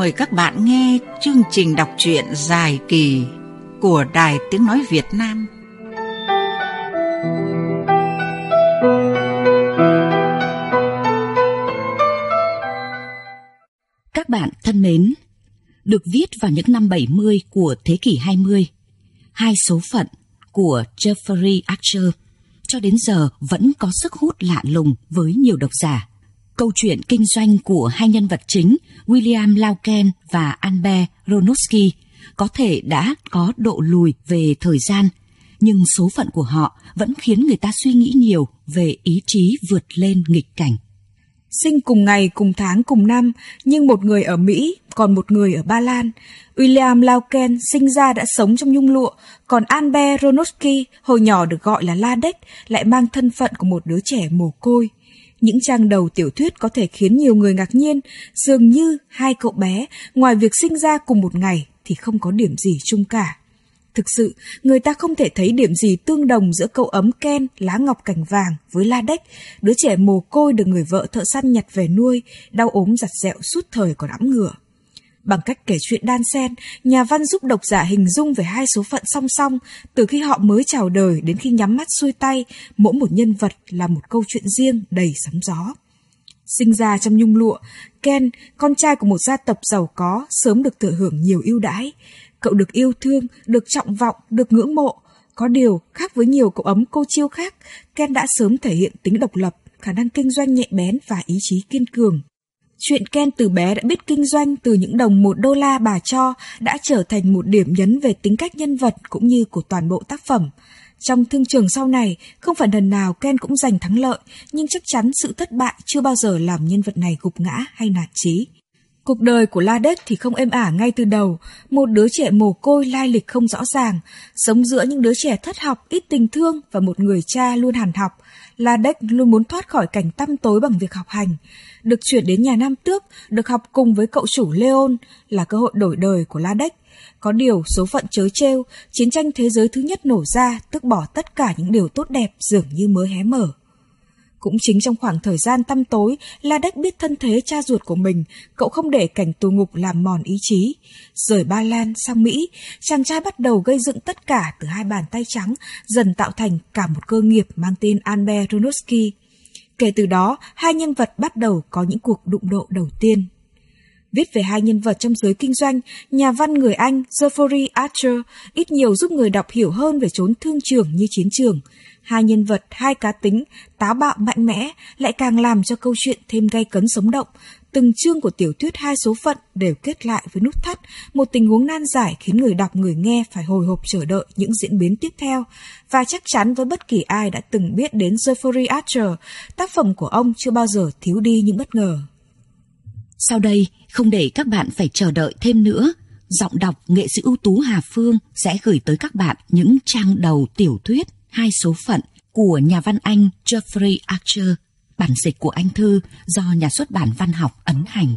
Mời các bạn nghe chương trình đọc truyện dài kỳ của Đài Tiếng Nói Việt Nam. Các bạn thân mến, được viết vào những năm 70 của thế kỷ 20, Hai số phận của Jeffrey Archer cho đến giờ vẫn có sức hút lạ lùng với nhiều độc giả. Câu chuyện kinh doanh của hai nhân vật chính William Lauken và Albert Ronosky có thể đã có độ lùi về thời gian, nhưng số phận của họ vẫn khiến người ta suy nghĩ nhiều về ý chí vượt lên nghịch cảnh. Sinh cùng ngày, cùng tháng, cùng năm, nhưng một người ở Mỹ, còn một người ở Ba Lan. William Lauken sinh ra đã sống trong nhung lụa, còn Albert Ronosky hồi nhỏ được gọi là Ladek lại mang thân phận của một đứa trẻ mồ côi. Những trang đầu tiểu thuyết có thể khiến nhiều người ngạc nhiên, dường như hai cậu bé, ngoài việc sinh ra cùng một ngày thì không có điểm gì chung cả. Thực sự, người ta không thể thấy điểm gì tương đồng giữa cậu ấm Ken, lá ngọc cành vàng với Ladek, đứa trẻ mồ côi được người vợ thợ săn nhặt về nuôi, đau ốm giặt dẹo suốt thời còn ẵm ngựa. Bằng cách kể chuyện đan xen, nhà văn giúp độc giả hình dung về hai số phận song song, từ khi họ mới chào đời đến khi nhắm mắt xuôi tay, mỗi một nhân vật là một câu chuyện riêng đầy sóng gió. Sinh ra trong nhung lụa, Ken, con trai của một gia tộc giàu có, sớm được thừa hưởng nhiều ưu đãi. Cậu được yêu thương, được trọng vọng, được ngưỡng mộ. Có điều, khác với nhiều cậu ấm cô chiêu khác, Ken đã sớm thể hiện tính độc lập, khả năng kinh doanh nhạy bén và ý chí kiên cường. Chuyện Ken từ bé đã biết kinh doanh, từ những đồng $1 bà cho đã trở thành một điểm nhấn về tính cách nhân vật cũng như của toàn bộ tác phẩm. Trong thương trường sau này, không phải lần nào Ken cũng giành thắng lợi, nhưng chắc chắn sự thất bại chưa bao giờ làm nhân vật này gục ngã hay nản chí. Cuộc đời của Ladek thì không êm ả ngay từ đầu, một đứa trẻ mồ côi lai lịch không rõ ràng, sống giữa những đứa trẻ thất học, ít tình thương và một người cha luôn hằn học. Ladek luôn muốn thoát khỏi cảnh tăm tối bằng việc học hành. Được chuyển đến nhà Nam Tước, được học cùng với cậu chủ Leon là cơ hội đổi đời của Ladek. Có điều số phận trớ trêu, chiến tranh thế giới thứ nhất nổ ra, tước bỏ tất cả những điều tốt đẹp dường như mới hé mở. Cũng chính trong khoảng thời gian tăm tối, Ladek biết thân thế cha ruột của mình, cậu không để cảnh tù ngục làm mòn ý chí. Rời Ba Lan sang Mỹ, chàng trai bắt đầu gây dựng tất cả từ hai bàn tay trắng, dần tạo thành cả một cơ nghiệp mang tên Albert Ronosky. Kể từ đó, hai nhân vật bắt đầu có những cuộc đụng độ đầu tiên. Viết về hai nhân vật trong giới kinh doanh, nhà văn người Anh Jeffrey Archer ít nhiều giúp người đọc hiểu hơn về chốn thương trường như chiến trường. Hai nhân vật, hai cá tính, táo bạo mạnh mẽ lại càng làm cho câu chuyện thêm gay cấn sống động. Từng chương của tiểu thuyết Hai số phận đều kết lại với nút thắt, một tình huống nan giải khiến người đọc người nghe phải hồi hộp chờ đợi những diễn biến tiếp theo. Và chắc chắn với bất kỳ ai đã từng biết đến Jeffrey Archer, tác phẩm của ông chưa bao giờ thiếu đi những bất ngờ. Sau đây, không để các bạn phải chờ đợi thêm nữa, giọng đọc nghệ sĩ ưu tú Hà Phương sẽ gửi tới các bạn những trang đầu tiểu thuyết Hai số phận của nhà văn Anh Jeffrey Archer, bản dịch của Anh Thư do nhà xuất bản Văn học ấn hành.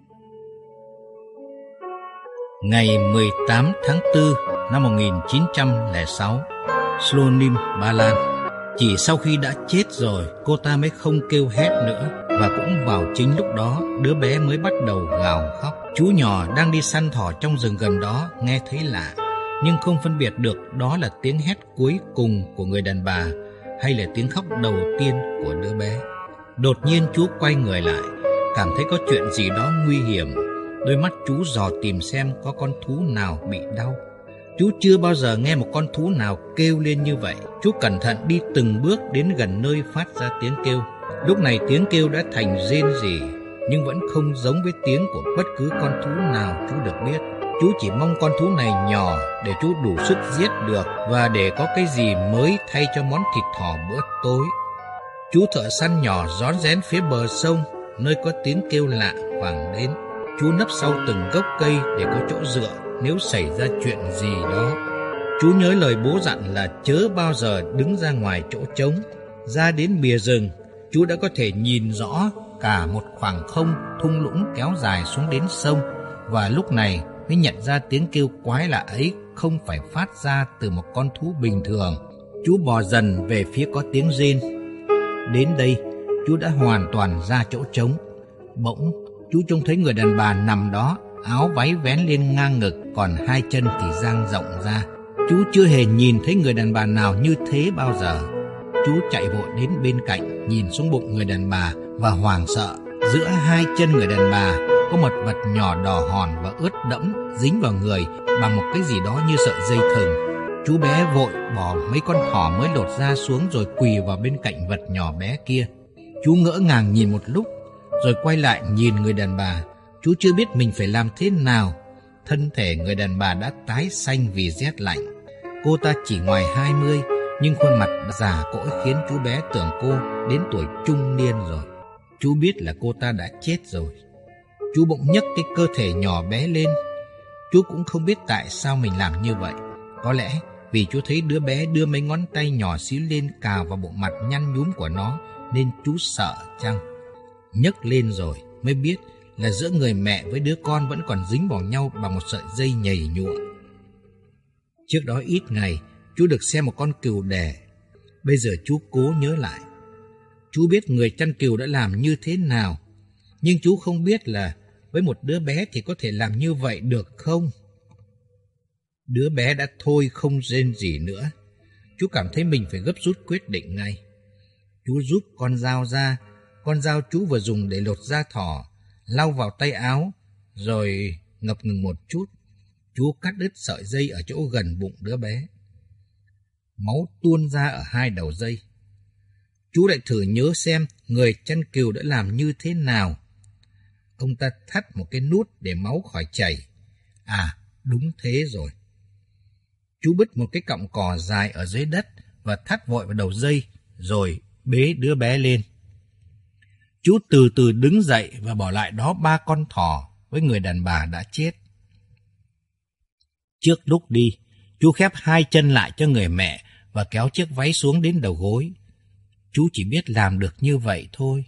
Ngày 18 tháng 4 năm 1906, Slonim, Ba Lan. Chỉ sau khi đã chết rồi, cô ta mới không kêu hét nữa. Và cũng vào chính lúc đó, đứa bé mới bắt đầu gào khóc. Chú nhỏ đang đi săn thỏ trong rừng gần đó nghe thấy lạ, nhưng không phân biệt được đó là tiếng hét cuối cùng của người đàn bà hay là tiếng khóc đầu tiên của đứa bé. Đột nhiên chú quay người lại, cảm thấy có chuyện gì đó nguy hiểm. Đôi mắt chú dò tìm xem có con thú nào bị đau. Chú chưa bao giờ nghe một con thú nào kêu lên như vậy. Chú cẩn thận đi từng bước đến gần nơi phát ra tiếng kêu. Lúc này tiếng kêu đã thành rên rỉ, nhưng vẫn không giống với tiếng của bất cứ con thú nào chú được biết. Chú chỉ mong con thú này nhỏ để chú đủ sức giết được và để có cái gì mới thay cho món thịt thỏ bữa tối. Chú thợ săn nhỏ rón rén phía bờ sông, nơi có tiếng kêu lạ vang đến. Chú nấp sau từng gốc cây để có chỗ dựa nếu xảy ra chuyện gì đó. Chú nhớ lời bố dặn là chớ bao giờ đứng ra ngoài chỗ trống. Ra đến bìa rừng, chú đã có thể nhìn rõ cả một khoảng không thung lũng kéo dài xuống đến sông, và lúc này mới nhận ra tiếng kêu quái lạ ấy không phải phát ra từ một con thú bình thường. Chú bò dần về phía có tiếng rên. Đến đây, chú đã hoàn toàn ra chỗ trống. Bỗng, chú trông thấy người đàn bà nằm đó, áo váy vén lên ngang ngực, còn hai chân thì dang rộng ra. Chú chưa hề nhìn thấy người đàn bà nào như thế bao giờ. Chú chạy vội đến bên cạnh, nhìn xuống bụng người đàn bà và hoảng sợ. Giữa hai chân người đàn bà có một vật nhỏ đỏ hòn và ướt đẫm dính vào người bằng một cái gì đó như sợi dây thừng. Chú bé vội bỏ mấy con thỏ mới lột ra xuống rồi quỳ vào bên cạnh vật nhỏ bé kia. Chú ngỡ ngàng nhìn một lúc, rồi quay lại nhìn người đàn bà. Chú chưa biết mình phải làm thế nào. Thân thể người đàn bà đã tái xanh vì rét lạnh. Cô ta chỉ ngoài 20, nhưng khuôn mặt già cỗi khiến chú bé tưởng cô đến tuổi trung niên rồi. Chú biết là cô ta đã chết rồi. Chú bỗng nhấc cái cơ thể nhỏ bé lên. Chú cũng không biết tại sao mình làm như vậy. Có lẽ vì chú thấy đứa bé đưa mấy ngón tay nhỏ xíu lên cào vào bộ mặt nhăn nhúm của nó, nên chú sợ chăng? Nhấc lên rồi mới biết là giữa người mẹ với đứa con vẫn còn dính vào nhau bằng một sợi dây nhầy nhụa. Trước đó ít ngày, chú được xem một con cừu đẻ. Bây giờ chú cố nhớ lại. Chú biết người chăn cừu đã làm như thế nào, nhưng chú không biết là với một đứa bé thì có thể làm như vậy được không? Đứa bé đã thôi không rên gì nữa. Chú cảm thấy mình phải gấp rút quyết định ngay. Chú rút con dao ra, con dao chú vừa dùng để lột da thỏ, lau vào tay áo, rồi ngập ngừng một chút. Chú cắt đứt sợi dây ở chỗ gần bụng đứa bé. Máu tuôn ra ở hai đầu dây. Chú lại thử nhớ xem người chăn cừu đã làm như thế nào. Ông ta thắt một cái nút để máu khỏi chảy. À, đúng thế rồi. Chú bứt một cái cọng cỏ dài ở dưới đất và thắt vội vào đầu dây, rồi bế đứa bé lên. Chú từ từ đứng dậy và bỏ lại đó 3 con thỏ với người đàn bà đã chết. Trước lúc đi, chú khép hai chân lại cho người mẹ và kéo chiếc váy xuống đến đầu gối. Chú chỉ biết làm được như vậy thôi.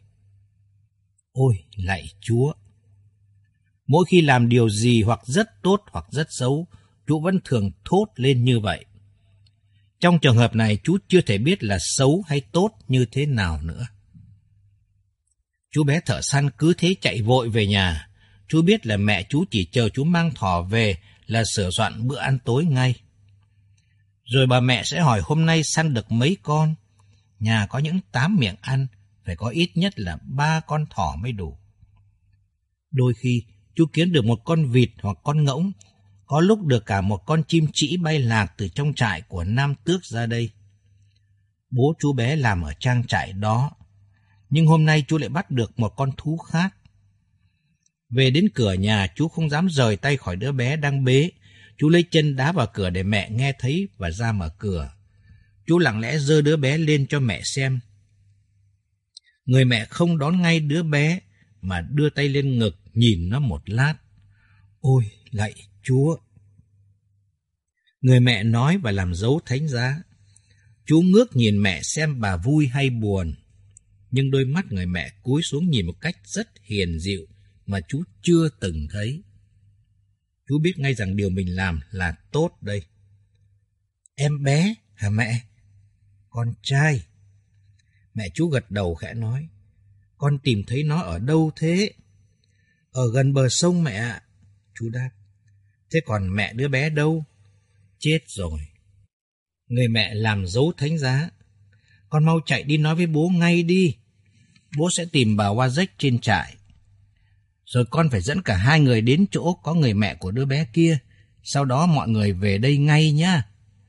Ôi, lạy Chúa! Mỗi khi làm điều gì hoặc rất tốt hoặc rất xấu, chú vẫn thường thốt lên như vậy. Trong trường hợp này, chú chưa thể biết là xấu hay tốt như thế nào nữa. Chú bé thợ săn cứ thế chạy vội về nhà. Chú biết là mẹ chú chỉ chờ chú mang thỏ về là sửa soạn bữa ăn tối ngay. Rồi bà mẹ sẽ hỏi hôm nay săn được mấy con. Nhà có những 8 miệng ăn, phải có ít nhất là 3 con thỏ mới đủ. Đôi khi, chú kiếm được một con vịt hoặc con ngỗng, có lúc được cả một con chim trĩ bay lạc từ trong trại của Nam Tước ra đây. Bố chú bé làm ở trang trại đó, nhưng hôm nay chú lại bắt được một con thú khác. Về đến cửa nhà, chú không dám rời tay khỏi đứa bé đang bế. Chú lấy chân đá vào cửa để mẹ nghe thấy và ra mở cửa. Chú lặng lẽ giơ đứa bé lên cho mẹ xem. Người mẹ không đón ngay đứa bé, mà đưa tay lên ngực nhìn nó một lát. Ôi, lạy Chúa! Người mẹ nói và làm dấu thánh giá. Chú ngước nhìn mẹ xem bà vui hay buồn. Nhưng đôi mắt người mẹ cúi xuống nhìn một cách rất hiền dịu mà chú chưa từng thấy. Chú biết ngay rằng điều mình làm là tốt đây. Em bé hả mẹ? Con trai. Mẹ chú gật đầu khẽ nói. Con tìm thấy nó ở đâu thế? Ở gần bờ sông mẹ ạ. Chú đáp. Thế còn mẹ đứa bé đâu? Chết rồi. Người mẹ làm dấu thánh giá. Con mau chạy đi nói với bố ngay đi. Bố sẽ tìm bà Wazek trên trại. Rồi con phải dẫn cả hai người đến chỗ có người mẹ của đứa bé kia. Sau đó mọi người về đây ngay nhá.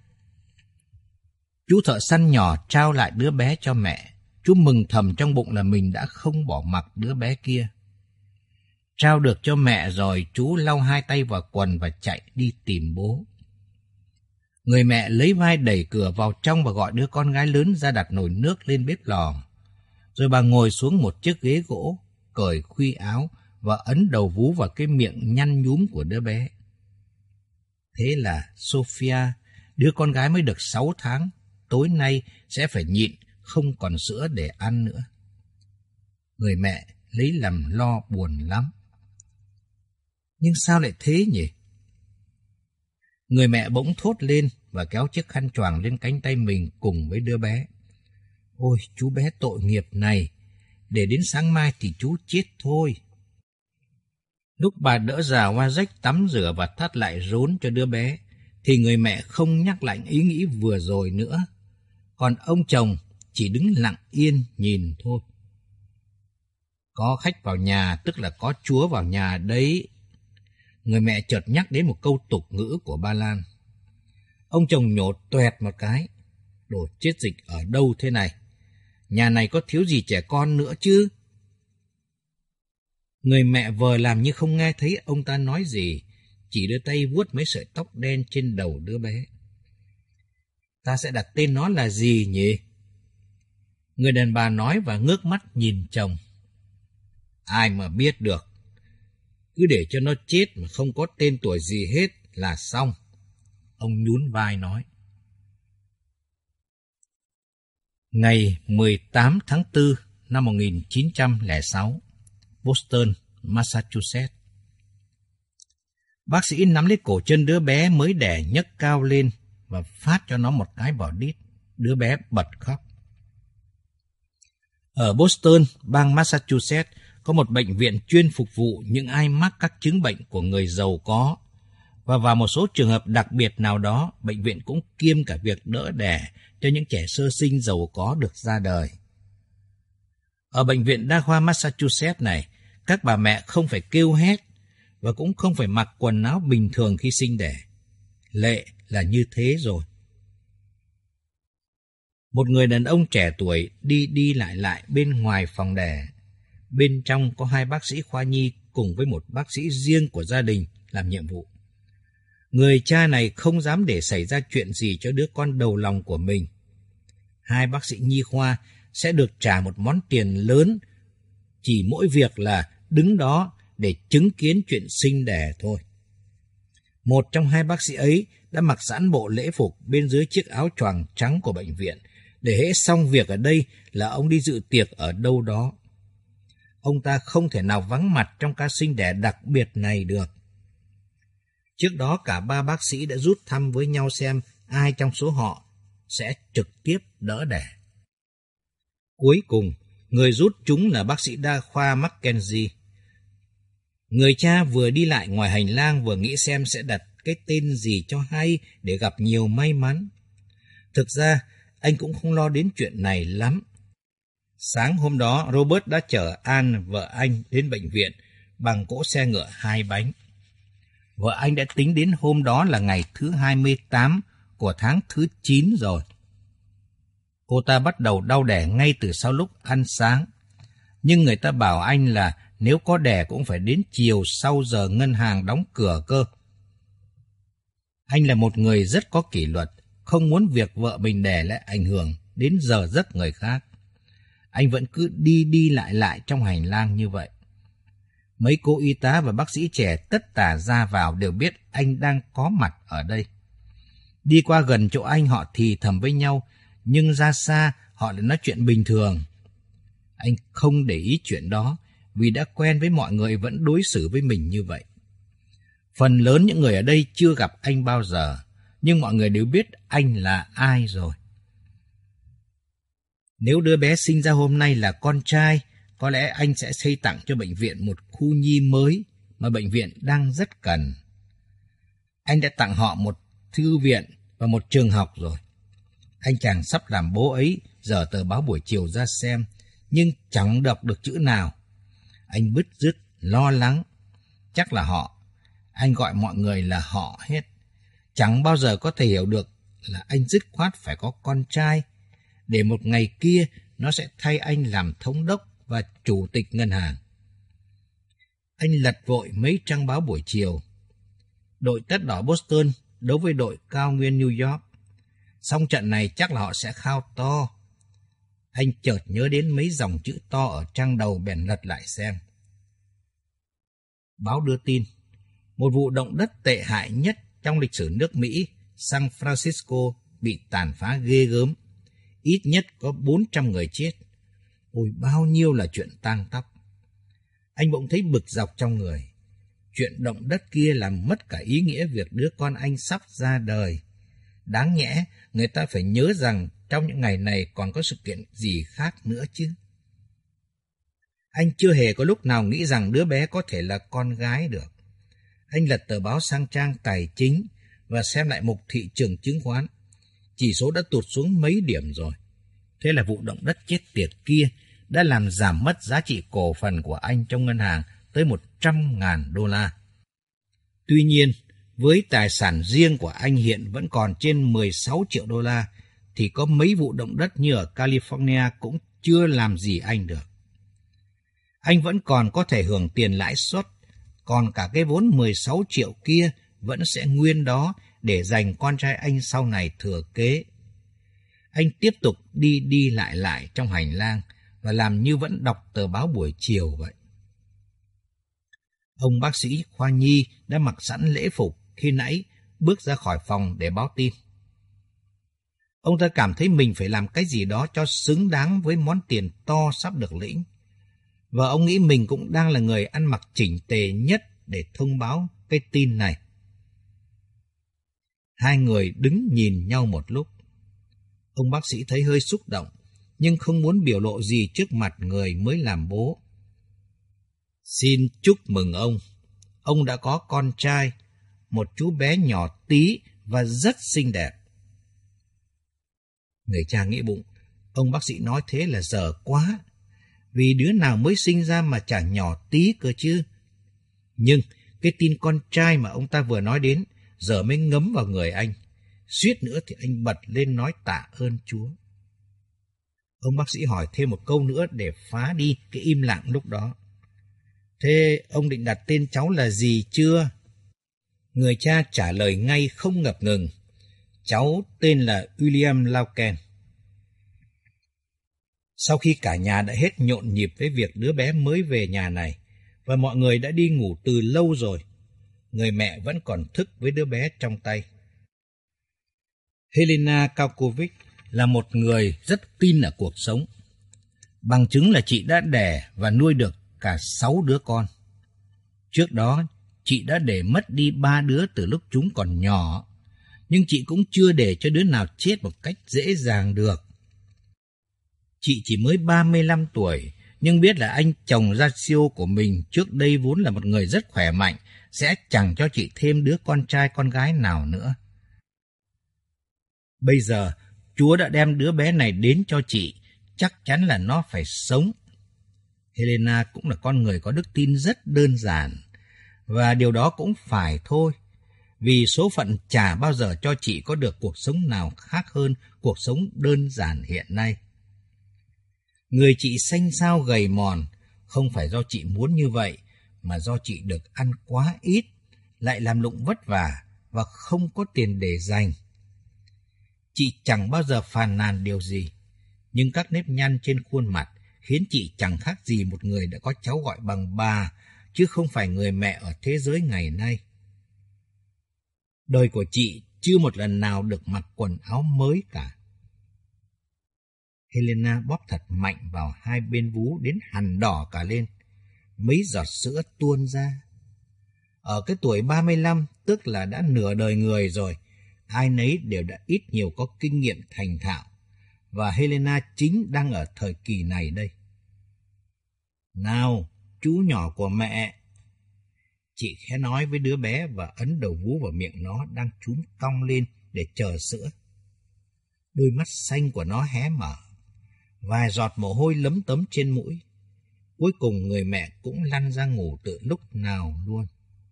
Chú thợ săn nhỏ trao lại đứa bé cho mẹ. Chú mừng thầm trong bụng là mình đã không bỏ mặc đứa bé kia. Trao được cho mẹ rồi, chú lau hai tay vào quần và chạy đi tìm bố. Người mẹ lấy vai đẩy cửa vào trong và gọi đứa con gái lớn ra đặt nồi nước lên bếp lò. Rồi bà ngồi xuống một chiếc ghế gỗ, cởi khuy áo và ấn đầu vú vào cái miệng nhăn nhúm của đứa bé. Thế là Sophia, đứa con gái mới được 6 tháng, tối nay sẽ phải nhịn, không còn sữa để ăn nữa. Người mẹ lấy làm lo buồn lắm. Nhưng sao lại thế nhỉ? Người mẹ bỗng thốt lên và kéo chiếc khăn choàng lên cánh tay mình cùng với đứa bé. Ôi, chú bé tội nghiệp này, để đến sáng mai thì chú chết thôi. Lúc bà đỡ già Wajek tắm rửa và thắt lại rốn cho đứa bé, thì người mẹ không nhắc lại ý nghĩ vừa rồi nữa. Còn ông chồng chỉ đứng lặng yên nhìn thôi. Có khách vào nhà tức là có Chúa vào nhà đấy. Người mẹ chợt nhắc đến một câu tục ngữ của Ba Lan. Ông chồng nhổ toẹt một cái. Đồ chết dịch ở đâu thế này? Nhà này có thiếu gì trẻ con nữa chứ? Người mẹ vờ làm như không nghe thấy ông ta nói gì, chỉ đưa tay vuốt mấy sợi tóc đen trên đầu đứa bé. Ta sẽ đặt tên nó là gì nhỉ? Người đàn bà nói và ngước mắt nhìn chồng. Ai mà biết được. Cứ để cho nó chết mà không có tên tuổi gì hết là xong. Ông nhún vai nói. Ngày 18 tháng 4 năm 1906, Boston, Massachusetts. Bác sĩ nắm lấy cổ chân đứa bé mới đẻ nhấc cao lên và phát cho nó một cái vào đít. Đứa bé bật khóc. Ở Boston, bang Massachusetts, có một bệnh viện chuyên phục vụ những ai mắc các chứng bệnh của người giàu có. Và vào một số trường hợp đặc biệt nào đó, bệnh viện cũng kiêm cả việc đỡ đẻ cho những trẻ sơ sinh giàu có được ra đời. Ở bệnh viện đa khoa Massachusetts này, các bà mẹ không phải kêu hét và cũng không phải mặc quần áo bình thường khi sinh đẻ. Lệ là như thế rồi. Một người đàn ông trẻ tuổi đi lại bên ngoài phòng đẻ. Bên trong có 2 bác sĩ khoa nhi cùng với một bác sĩ riêng của gia đình làm nhiệm vụ. Người cha này không dám để xảy ra chuyện gì cho đứa con đầu lòng của mình. 2 bác sĩ nhi khoa sẽ được trả một món tiền lớn, chỉ mỗi việc là đứng đó để chứng kiến chuyện sinh đẻ thôi. Một trong 2 bác sĩ ấy đã mặc sẵn bộ lễ phục bên dưới chiếc áo choàng trắng của bệnh viện, để hễ xong việc ở đây là ông đi dự tiệc ở đâu đó. Ông ta không thể nào vắng mặt trong ca sinh đẻ đặc biệt này được. Trước đó cả 3 bác sĩ đã rút thăm với nhau xem ai trong số họ sẽ trực tiếp đỡ đẻ. Cuối cùng, người rút chúng là bác sĩ đa khoa Mackenzie. Người cha vừa đi lại ngoài hành lang vừa nghĩ xem sẽ đặt cái tên gì cho hay để gặp nhiều may mắn. Thực ra, anh cũng không lo đến chuyện này lắm. Sáng hôm đó, Robert đã chở Anne, vợ anh, đến bệnh viện bằng cỗ xe ngựa 2 bánh. Vợ anh đã tính đến hôm đó là ngày thứ 28 của tháng thứ 9 rồi. Cô ta bắt đầu đau đẻ ngay từ sau lúc ăn sáng. Nhưng người ta bảo anh là nếu có đẻ cũng phải đến chiều sau giờ ngân hàng đóng cửa cơ. Anh là một người rất có kỷ luật, không muốn việc vợ mình đẻ lại ảnh hưởng đến giờ giấc người khác. Anh vẫn cứ đi lại trong hành lang như vậy. Mấy cô y tá và bác sĩ trẻ tất tả ra vào đều biết anh đang có mặt ở đây. Đi qua gần chỗ anh họ thì thầm với nhau, nhưng ra xa họ lại nói chuyện bình thường. Anh không để ý chuyện đó, vì đã quen với mọi người vẫn đối xử với mình như vậy. Phần lớn những người ở đây chưa gặp anh bao giờ, nhưng mọi người đều biết anh là ai rồi. Nếu đứa bé sinh ra hôm nay là con trai, có lẽ anh sẽ xây tặng cho bệnh viện một khu nhi mới mà bệnh viện đang rất cần. Anh đã tặng họ một thư viện và một trường học rồi. Anh chàng sắp làm bố ấy dở tờ báo buổi chiều ra xem, nhưng chẳng đọc được chữ nào. Anh bứt rứt, lo lắng. Chắc là họ. Anh gọi mọi người là họ hết. Chẳng bao giờ có thể hiểu được là anh dứt khoát phải có con trai, để một ngày kia nó sẽ thay anh làm thống đốc và chủ tịch ngân hàng. Anh lật vội mấy trang báo buổi chiều. Đội Tất Đỏ Boston đấu với đội Cao Nguyên New York. Xong trận này chắc là họ sẽ khao to. Anh chợt nhớ đến mấy dòng chữ to ở trang đầu bèn lật lại xem. Báo đưa tin, một vụ động đất tệ hại nhất trong lịch sử nước Mỹ, San Francisco, bị tàn phá ghê gớm. Ít nhất có 400 người chết. Ôi, bao nhiêu là chuyện tang tóc. Anh bỗng thấy bực dọc trong người. Chuyện động đất kia làm mất cả ý nghĩa việc đứa con anh sắp ra đời. Đáng nhẽ người ta phải nhớ rằng trong những ngày này còn có sự kiện gì khác nữa chứ. Anh chưa hề có lúc nào nghĩ rằng đứa bé có thể là con gái được. Anh lật tờ báo sang trang tài chính và xem lại mục thị trường chứng khoán. Chỉ số đã tụt xuống mấy điểm rồi. Thế là vụ động đất chết tiệt kia đã làm giảm mất giá trị cổ phần của anh trong ngân hàng tới $100.000. Tuy nhiên, với tài sản riêng của anh hiện vẫn còn trên $16 triệu, thì có mấy vụ động đất như ở California cũng chưa làm gì anh được. Anh vẫn còn có thể hưởng tiền lãi suất, còn cả cái vốn 16 triệu kia vẫn sẽ nguyên đó để dành con trai anh sau này thừa kế. Anh tiếp tục đi lại trong hành lang và làm như vẫn đọc tờ báo buổi chiều vậy. Ông bác sĩ khoa nhi đã mặc sẵn lễ phục khi nãy bước ra khỏi phòng để báo tin. Ông ta cảm thấy mình phải làm cái gì đó cho xứng đáng với món tiền to sắp được lĩnh. Và ông nghĩ mình cũng đang là người ăn mặc chỉnh tề nhất để thông báo cái tin này. Hai người đứng nhìn nhau một lúc. Ông bác sĩ thấy hơi xúc động, nhưng không muốn biểu lộ gì trước mặt người mới làm bố. Xin chúc mừng ông đã có con trai, một chú bé nhỏ tí và rất xinh đẹp. Người cha nghĩ bụng, ông bác sĩ nói thế là dở quá, vì đứa nào mới sinh ra mà chả nhỏ tí cơ chứ. Nhưng cái tin con trai mà ông ta vừa nói đến giờ mới ngấm vào người anh. Suýt nữa thì anh bật lên nói tạ ơn Chúa. Ông bác sĩ hỏi thêm một câu nữa để phá đi cái im lặng lúc đó. Thế ông định đặt tên cháu là gì chưa? Người cha trả lời ngay không ngập ngừng. Cháu tên là William Lauken. Sau khi cả nhà đã hết nhộn nhịp với việc đứa bé mới về nhà này, và mọi người đã đi ngủ từ lâu rồi, người mẹ vẫn còn thức với đứa bé trong tay. Helena Kaukovic là một người rất tin ở cuộc sống. Bằng chứng là chị đã đẻ và nuôi được cả 6 đứa con. Trước đó, chị đã để mất đi 3 đứa từ lúc chúng còn nhỏ, nhưng chị cũng chưa để cho đứa nào chết một cách dễ dàng được. Chị chỉ mới 35 tuổi, nhưng biết là anh chồng Ratio của mình trước đây vốn là một người rất khỏe mạnh, sẽ chẳng cho chị thêm đứa con trai con gái nào nữa. Bây giờ, Chúa đã đem đứa bé này đến cho chị, chắc chắn là nó phải sống. Helena cũng là con người có đức tin rất đơn giản, và điều đó cũng phải thôi, vì số phận chả bao giờ cho chị có được cuộc sống nào khác hơn cuộc sống đơn giản hiện nay. Người chị xanh xao gầy mòn, không phải do chị muốn như vậy, mà do chị được ăn quá ít, lại làm lụng vất vả và không có tiền để dành. Chị chẳng bao giờ phàn nàn điều gì, nhưng các nếp nhăn trên khuôn mặt khiến chị chẳng khác gì một người đã có cháu gọi bằng bà, chứ không phải người mẹ ở thế giới ngày nay. Đời của chị chưa một lần nào được mặc quần áo mới cả. Helena bóp thật mạnh vào hai bên vú đến hằn đỏ cả lên. Mấy giọt sữa tuôn ra. Ở cái tuổi 35, tức là đã nửa đời người rồi, ai nấy đều đã ít nhiều có kinh nghiệm thành thạo, và Helena chính đang ở thời kỳ này đây. Nào, chú nhỏ của mẹ. Chị khẽ nói với đứa bé và ấn đầu vú vào miệng nó đang chúm cong lên để chờ sữa. Đôi mắt xanh của nó hé mở, vài giọt mồ hôi lấm tấm trên mũi. Cuối cùng người mẹ cũng lăn ra ngủ từ lúc nào luôn.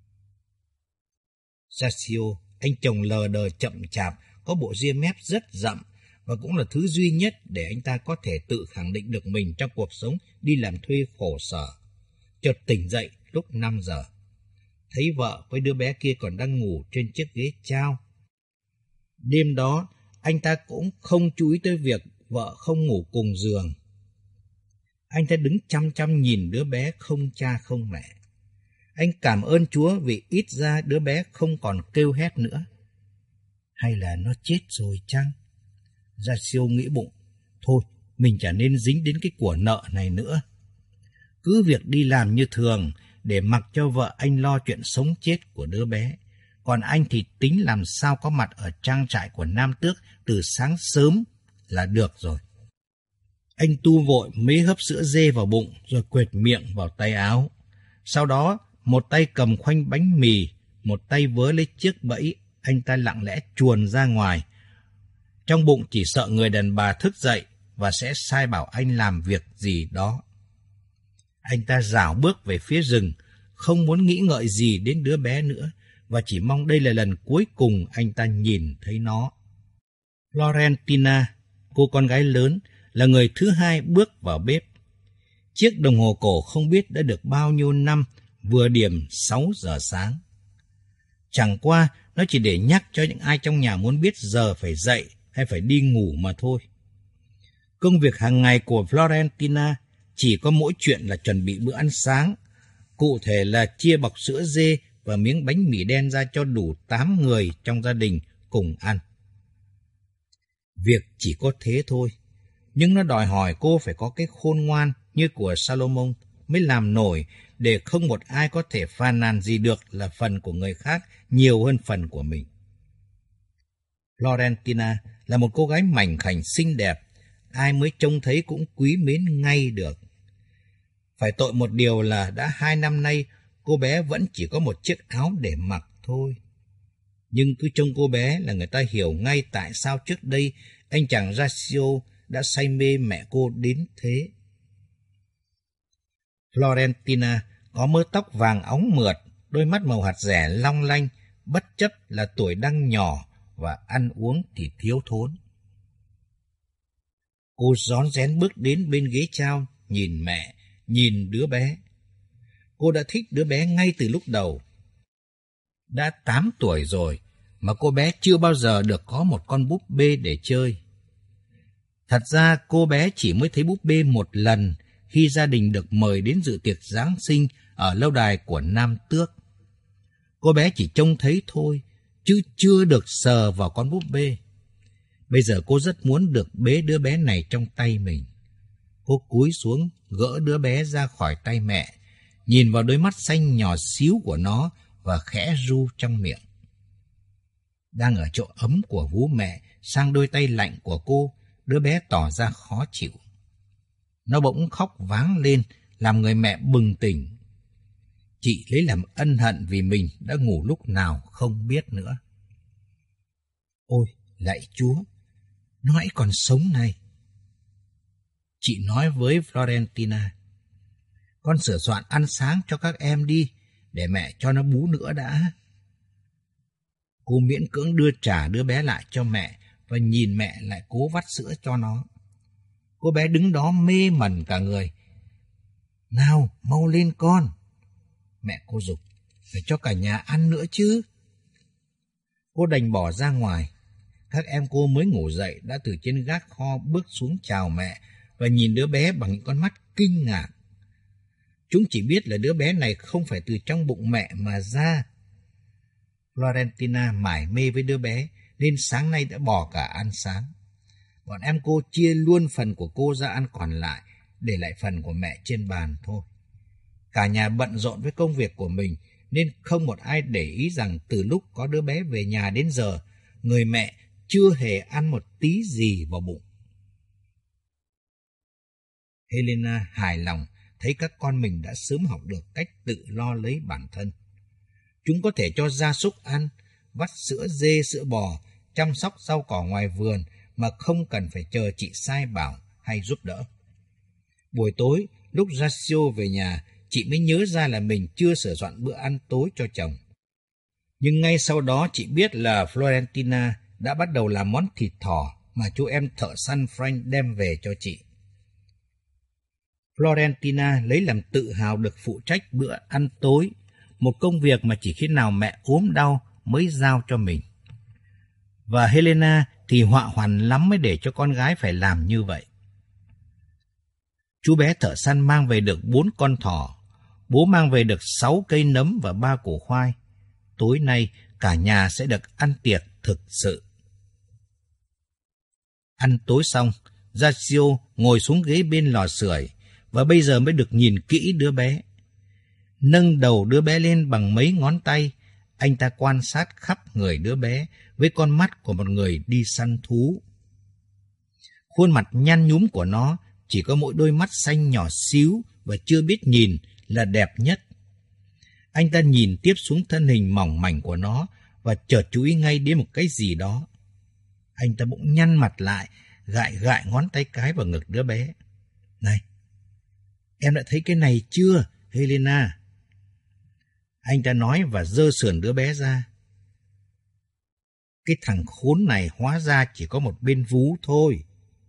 Ratio, anh chồng lờ đờ chậm chạp, có bộ ria mép rất rậm, và cũng là thứ duy nhất để anh ta có thể tự khẳng định được mình trong cuộc sống đi làm thuê khổ sở. Chợt tỉnh dậy lúc 5 giờ. Thấy vợ với đứa bé kia còn đang ngủ trên chiếc ghế trao. Đêm đó, anh ta cũng không chú ý tới việc vợ không ngủ cùng giường. Anh ta đứng chăm chăm nhìn đứa bé không cha không mẹ. Anh cảm ơn Chúa vì ít ra đứa bé không còn kêu hét nữa. Hay là nó chết rồi chăng? Ratio nghĩ bụng, thôi mình chả nên dính đến cái của nợ này nữa. Cứ việc đi làm như thường để mặc cho vợ anh lo chuyện sống chết của đứa bé. Còn anh thì tính làm sao có mặt ở trang trại của Nam Tước từ sáng sớm là được rồi. Anh tu vội mấy hớp sữa dê vào bụng rồi quệt miệng vào tay áo. Sau đó, một tay cầm khoanh bánh mì, một tay vớ lấy chiếc bẫy, anh ta lặng lẽ chuồn ra ngoài. Trong bụng chỉ sợ người đàn bà thức dậy và sẽ sai bảo anh làm việc gì đó. Anh ta rảo bước về phía rừng, không muốn nghĩ ngợi gì đến đứa bé nữa, và chỉ mong đây là lần cuối cùng anh ta nhìn thấy nó. Florentina, cô con gái lớn, là người thứ hai bước vào bếp. Chiếc đồng hồ cổ không biết đã được bao nhiêu năm, vừa điểm 6 giờ sáng. Chẳng qua, nó chỉ để nhắc cho những ai trong nhà muốn biết giờ phải dậy hay phải đi ngủ mà thôi. Công việc hàng ngày của Florentina chỉ có mỗi chuyện là chuẩn bị bữa ăn sáng, cụ thể là chia bọc sữa dê và miếng bánh mì đen ra cho đủ 8 người trong gia đình cùng ăn. Việc chỉ có thế thôi, nhưng nó đòi hỏi cô phải có cái khôn ngoan như của Salomon mới làm nổi, để không một ai có thể phàn nàn gì được là phần của người khác nhiều hơn phần của mình. Florentina là một cô gái mảnh khảnh xinh đẹp, ai mới trông thấy cũng quý mến ngay được. Phải tội một điều là đã 2 năm nay cô bé vẫn chỉ có một chiếc áo để mặc thôi. Nhưng cứ trông cô bé là người ta hiểu ngay tại sao trước đây anh chàng Horacio đã say mê mẹ cô đến thế. Florentina có mớ tóc vàng óng mượt, đôi mắt màu hạt dẻ long lanh, bất chấp là tuổi đang nhỏ và ăn uống thì thiếu thốn. Cô rón rén bước đến bên ghế trao, nhìn mẹ, nhìn đứa bé. Cô đã thích đứa bé ngay từ lúc đầu. Đã 8 tuổi rồi mà cô bé chưa bao giờ được có một con búp bê để chơi. Thật ra cô bé chỉ mới thấy búp bê một lần khi gia đình được mời đến dự tiệc Giáng sinh ở lâu đài của Nam Tước. Cô bé chỉ trông thấy thôi, chứ chưa được sờ vào con búp bê. Bây giờ cô rất muốn được bế đứa bé này trong tay mình. Cô cúi xuống, gỡ đứa bé ra khỏi tay mẹ, nhìn vào đôi mắt xanh nhỏ xíu của nó và khẽ ru trong miệng. Đang ở chỗ ấm của vú mẹ sang đôi tay lạnh của cô, đứa bé tỏ ra khó chịu. Nó bỗng khóc váng lên, làm người mẹ bừng tỉnh. Chị lấy làm ân hận vì mình đã ngủ lúc nào không biết nữa. Ôi, lạy Chúa, nó hãy còn sống này. Chị nói với Florentina, con sửa soạn ăn sáng cho các em đi, để mẹ cho nó bú nữa đã. Cô miễn cưỡng đưa trả đứa bé lại cho mẹ và nhìn mẹ lại cố vắt sữa cho nó. Cô bé đứng đó mê mẩn cả người. Nào, mau lên con. Mẹ cô giục, phải cho cả nhà ăn nữa chứ. Cô đành bỏ ra ngoài. Các em cô mới ngủ dậy đã từ trên gác kho bước xuống chào mẹ và nhìn đứa bé bằng những con mắt kinh ngạc. Chúng chỉ biết là đứa bé này không phải từ trong bụng mẹ mà ra. Florentina mải mê với đứa bé nên sáng nay đã bỏ cả ăn sáng. Bọn em cô chia luôn phần của cô ra ăn còn lại, để lại phần của mẹ trên bàn thôi. Cả nhà bận rộn với công việc của mình nên không một ai để ý rằng từ lúc có đứa bé về nhà đến giờ, người mẹ chưa hề ăn một tí gì vào bụng. Helena hài lòng thấy các con mình đã sớm học được cách tự lo lấy bản thân. Chúng có thể cho gia súc ăn, vắt sữa dê, sữa bò, chăm sóc rau cỏ ngoài vườn mà không cần phải chờ chị sai bảo hay giúp đỡ. Buổi tối, lúc Horacio về nhà, chị mới nhớ ra là mình chưa sửa soạn bữa ăn tối cho chồng. Nhưng ngay sau đó chị biết là Florentina đã bắt đầu làm món thịt thỏ mà chú em thợ săn Frank đem về cho chị. Florentina lấy làm tự hào được phụ trách bữa ăn tối, một công việc mà chỉ khi nào mẹ ốm đau mới giao cho mình. Và Helena thì họa hoằn lắm mới để cho con gái phải làm như vậy. Chú bé thợ săn mang về được 4 con thỏ, bố mang về được 6 cây nấm và 3 củ khoai. Tối nay cả nhà sẽ được ăn tiệc thực sự. Ăn tối xong, Horacio ngồi xuống ghế bên lò sưởi và bây giờ mới được nhìn kỹ đứa bé. Nâng đầu đứa bé lên bằng mấy ngón tay, anh ta quan sát khắp người đứa bé với con mắt của một người đi săn thú. Khuôn mặt nhăn nhúm của nó chỉ có mỗi đôi mắt xanh nhỏ xíu và chưa biết nhìn là đẹp nhất. Anh ta nhìn tiếp xuống thân hình mỏng mảnh của nó và chợt chú ý ngay đến một cái gì đó. Anh ta bỗng nhăn mặt lại, gãi gãi ngón tay cái vào ngực đứa bé. Này, em đã thấy cái này chưa, Helena? Anh ta nói và giơ sườn đứa bé ra. Cái thằng khốn này hóa ra chỉ có một bên vú thôi.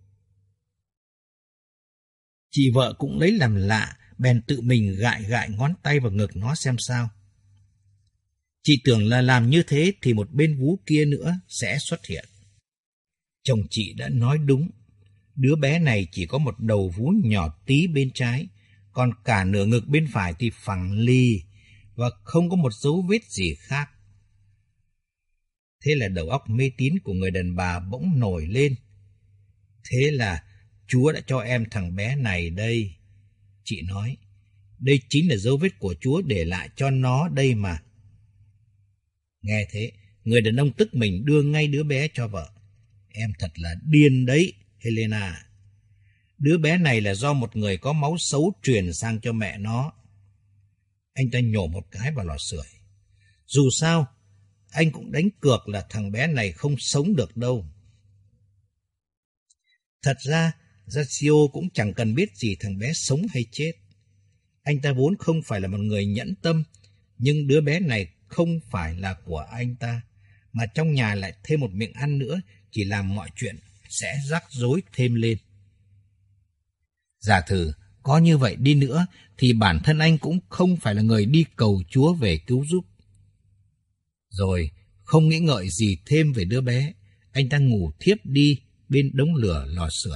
Chị vợ cũng lấy làm lạ, bèn tự mình gãi gãi ngón tay vào ngực nó xem sao. Chị tưởng là làm như thế thì một bên vú kia nữa sẽ xuất hiện. Chồng chị đã nói đúng. Đứa bé này chỉ có một đầu vú nhỏ tí bên trái, còn cả nửa ngực bên phải thì phẳng lì và không có một dấu vết gì khác. Thế là đầu óc mê tín của người đàn bà bỗng nổi lên. Thế là Chúa đã cho em thằng bé này đây. Chị nói, đây chính là dấu vết của Chúa để lại cho nó đây mà. Nghe thế, người đàn ông tức mình đưa ngay đứa bé cho vợ. Em thật là điên đấy, Helena. Đứa bé này là do một người có máu xấu truyền sang cho mẹ nó. Anh ta nhổ một cái vào lò sưởi. Dù sao, anh cũng đánh cược là thằng bé này không sống được đâu. Thật ra, Giorgio cũng chẳng cần biết gì thằng bé sống hay chết. Anh ta vốn không phải là một người nhẫn tâm, nhưng đứa bé này không phải là của anh ta, mà trong nhà lại thêm một miệng ăn nữa, chỉ làm mọi chuyện sẽ rắc rối thêm lên. Giả thử, có như vậy đi nữa, thì bản thân anh cũng không phải là người đi cầu Chúa về cứu giúp. Rồi, không nghĩ ngợi gì thêm về đứa bé, anh ta ngủ thiếp đi bên đống lửa lò sưởi.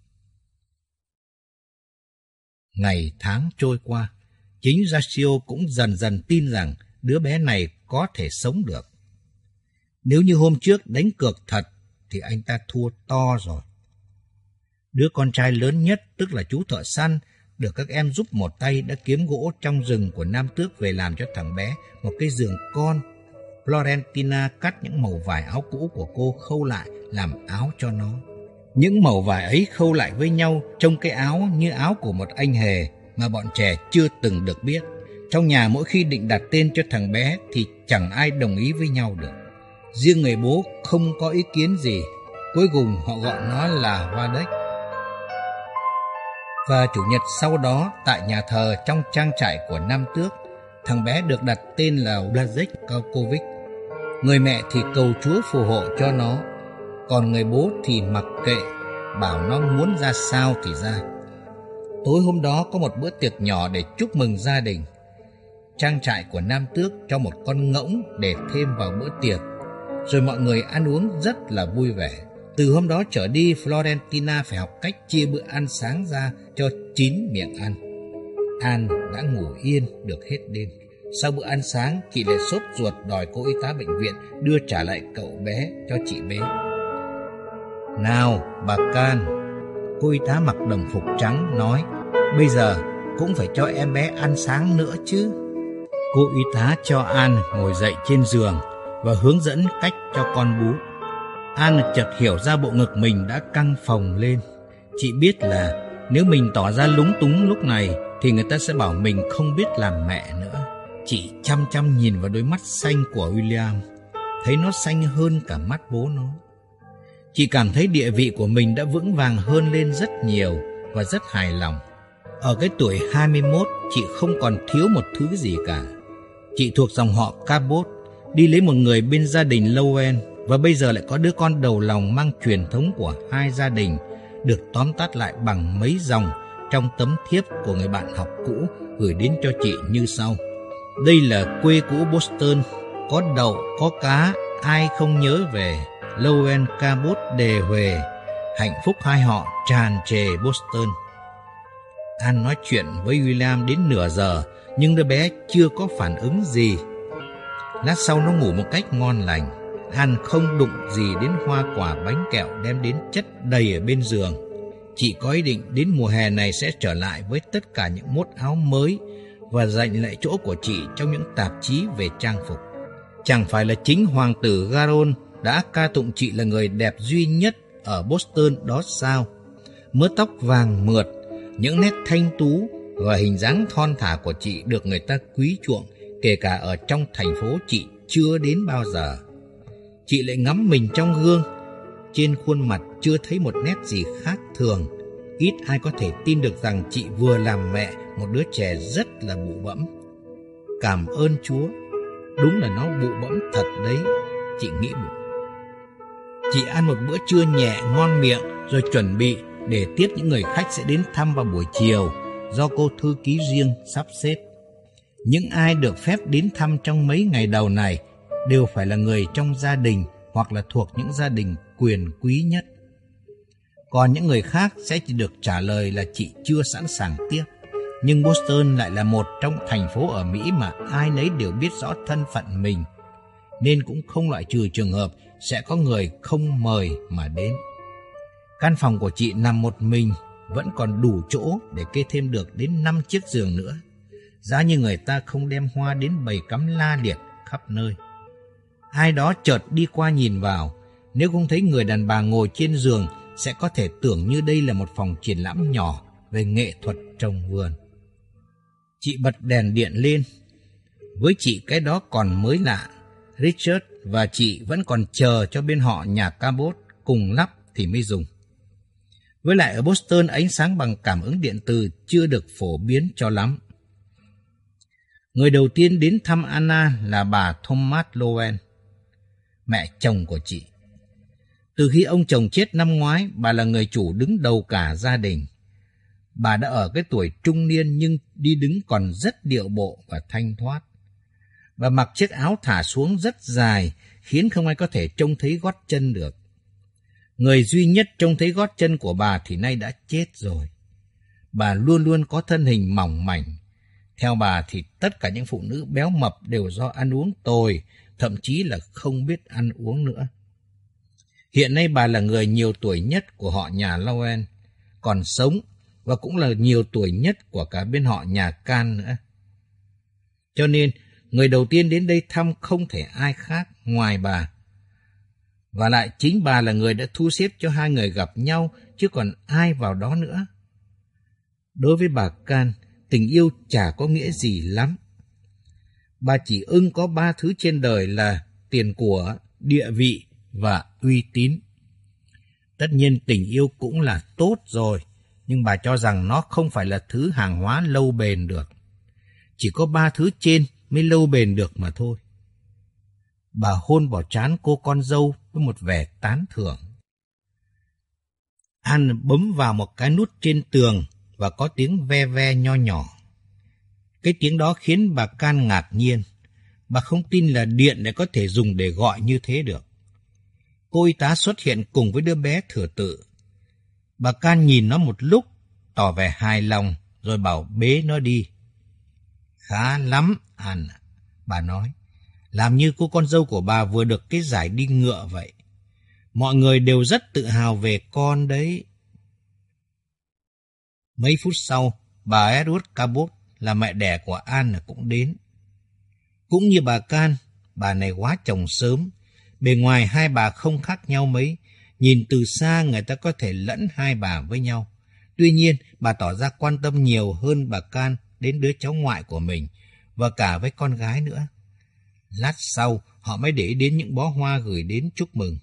Ngày tháng trôi qua, chính Giorgio cũng dần dần tin rằng đứa bé này có thể sống được. Nếu như hôm trước đánh cược thật, thì anh ta thua to rồi. Đứa con trai lớn nhất, tức là chú thợ săn, được các em giúp một tay đã kiếm gỗ trong rừng của Nam Tước về làm cho thằng bé một cái giường con. Florentina cắt những mẩu vải áo cũ của cô khâu lại làm áo cho nó. Những mẩu vải ấy khâu lại với nhau trông cái áo như áo của một anh hề mà bọn trẻ chưa từng được biết. Trong nhà mỗi khi định đặt tên cho thằng bé thì chẳng ai đồng ý với nhau được. Riêng người bố không có ý kiến gì. Cuối cùng họ gọi nó là Vadek. Và chủ nhật sau đó, tại nhà thờ trong trang trại của Nam Tước, thằng bé được đặt tên là Blazek Kaukovic. Người mẹ thì cầu Chúa phù hộ cho nó, còn người bố thì mặc kệ, bảo nó muốn ra sao thì ra. Tối hôm đó có một bữa tiệc nhỏ để chúc mừng gia đình. Trang trại của Nam Tước cho một con ngỗng để thêm vào bữa tiệc, rồi mọi người ăn uống rất là vui vẻ. Từ hôm đó trở đi, Florentina phải học cách chia bữa ăn sáng ra cho 9 miệng ăn. An đã ngủ yên được hết đêm. Sau bữa ăn sáng, chị lại sốt ruột đòi cô y tá bệnh viện đưa trả lại cậu bé cho chị bế. Nào, bà Can, cô y tá mặc đồng phục trắng nói, bây giờ cũng phải cho em bé ăn sáng nữa chứ. Cô y tá cho An ngồi dậy trên giường và hướng dẫn cách cho con bú. An chợt hiểu ra bộ ngực mình đã căng phồng lên. Chị biết là nếu mình tỏ ra lúng túng lúc này thì người ta sẽ bảo mình không biết làm mẹ nữa. Chị chăm chăm nhìn vào đôi mắt xanh của William, thấy nó xanh hơn cả mắt bố nó. Chị cảm thấy địa vị của mình đã vững vàng hơn lên rất nhiều và rất hài lòng. Ở cái tuổi 21, chị không còn thiếu một thứ gì cả. Chị thuộc dòng họ Cabot, đi lấy một người bên gia đình Lowen, và bây giờ lại có đứa con đầu lòng mang truyền thống của hai gia đình, được tóm tắt lại bằng mấy dòng trong tấm thiếp của người bạn học cũ gửi đến cho chị như sau. Đây là quê cũ Boston, có đậu, có cá, ai không nhớ về. Lowen Cabot đề huề, hạnh phúc hai họ tràn trề Boston. An nói chuyện với William đến nửa giờ, nhưng đứa bé chưa có phản ứng gì. Lát sau nó ngủ một cách ngon lành. An không đụng gì đến hoa quả bánh kẹo đem đến chất đầy ở bên giường. Chị có ý định đến mùa hè này sẽ trở lại với tất cả những mốt áo mới và giành lại chỗ của chị trong những tạp chí về trang phục. Chẳng phải là chính hoàng tử Garon đã ca tụng chị là người đẹp duy nhất ở Boston đó sao? Mớ tóc vàng mượt, những nét thanh tú và hình dáng thon thả của chị được người ta quý chuộng, kể cả ở trong thành phố chị chưa đến bao giờ. Chị lại ngắm mình trong gương. Trên khuôn mặt chưa thấy một nét gì khác thường. Ít ai có thể tin được rằng chị vừa làm mẹ một đứa trẻ rất là bụ bẫm. Cảm ơn Chúa, đúng là nó bụ bẫm thật đấy, chị nghĩ bụng. Chị ăn một bữa trưa nhẹ ngon miệng rồi chuẩn bị để tiếp những người khách sẽ đến thăm vào buổi chiều do cô thư ký riêng sắp xếp. Những ai được phép đến thăm trong mấy ngày đầu này đều phải là người trong gia đình hoặc là thuộc những gia đình quyền quý nhất. Còn những người khác sẽ chỉ được trả lời là chị chưa sẵn sàng tiếp. Nhưng Boston lại là một trong thành phố ở Mỹ mà ai nấy đều biết rõ thân phận mình, nên cũng không loại trừ trường hợp sẽ có người không mời mà đến. Căn phòng của chị nằm một mình, vẫn còn đủ chỗ để kê thêm được đến 5 chiếc giường nữa. Giá như người ta không đem hoa đến bày cắm la liệt khắp nơi. Ai đó chợt đi qua nhìn vào, nếu không thấy người đàn bà ngồi trên giường sẽ có thể tưởng như đây là một phòng triển lãm nhỏ về nghệ thuật trồng vườn. Chị bật đèn điện lên. Với chị cái đó còn mới lạ. Richard và chị vẫn còn chờ cho bên họ nhà Cabot cùng lắp thì mới dùng. Với lại ở Boston ánh sáng bằng cảm ứng điện từ chưa được phổ biến cho lắm. Người đầu tiên đến thăm Anna là bà Thomas Lowen, mẹ chồng của chị. Từ khi ông chồng chết năm ngoái, bà là người chủ đứng đầu cả gia đình. Bà đã ở cái tuổi trung niên nhưng đi đứng còn rất điệu bộ và thanh thoát. Bà mặc chiếc áo thả xuống rất dài, khiến không ai có thể trông thấy gót chân được. Người duy nhất trông thấy gót chân của bà thì nay đã chết rồi. Bà luôn luôn có thân hình mỏng mảnh. Theo bà thì tất cả những phụ nữ béo mập đều do ăn uống tồi, thậm chí là không biết ăn uống nữa. Hiện nay bà là người nhiều tuổi nhất của họ nhà Lowen, còn sống và cũng là nhiều tuổi nhất của cả bên họ nhà Can nữa. Cho nên, người đầu tiên đến đây thăm không thể ai khác ngoài bà. Và lại chính bà là người đã thu xếp cho hai người gặp nhau, chứ còn ai vào đó nữa. Đối với bà Can, tình yêu chả có nghĩa gì lắm. Bà chỉ ưng có 3 thứ trên đời là tiền của, địa vị và uy tín. Tất nhiên tình yêu cũng là tốt rồi, nhưng bà cho rằng nó không phải là thứ hàng hóa lâu bền được. Chỉ có 3 thứ trên mới lâu bền được mà thôi. Bà hôn vào trán cô con dâu với một vẻ tán thưởng. Anne bấm vào một cái nút trên tường và có tiếng ve ve nho nhỏ. Cái tiếng đó khiến bà Can ngạc nhiên. Bà không tin là điện lại có thể dùng để gọi như thế được. Cô y tá xuất hiện cùng với đứa bé thừa tự. Bà Can nhìn nó một lúc, tỏ vẻ hài lòng, rồi bảo bế nó đi. Khá lắm, Anne, bà nói. Làm như cô con dâu của bà vừa được cái giải đi ngựa vậy. Mọi người đều rất tự hào về con đấy. Mấy phút sau, bà Edward Cabot là mẹ đẻ của Anne cũng đến. Cũng như bà Can, bà này quá chồng sớm. Bề ngoài hai bà không khác nhau mấy. Nhìn từ xa người ta có thể lẫn hai bà với nhau. Tuy nhiên, bà tỏ ra quan tâm nhiều hơn bà Can đến đứa cháu ngoại của mình và cả với con gái nữa. Lát sau, họ mới để đến những bó hoa gửi đến chúc mừng.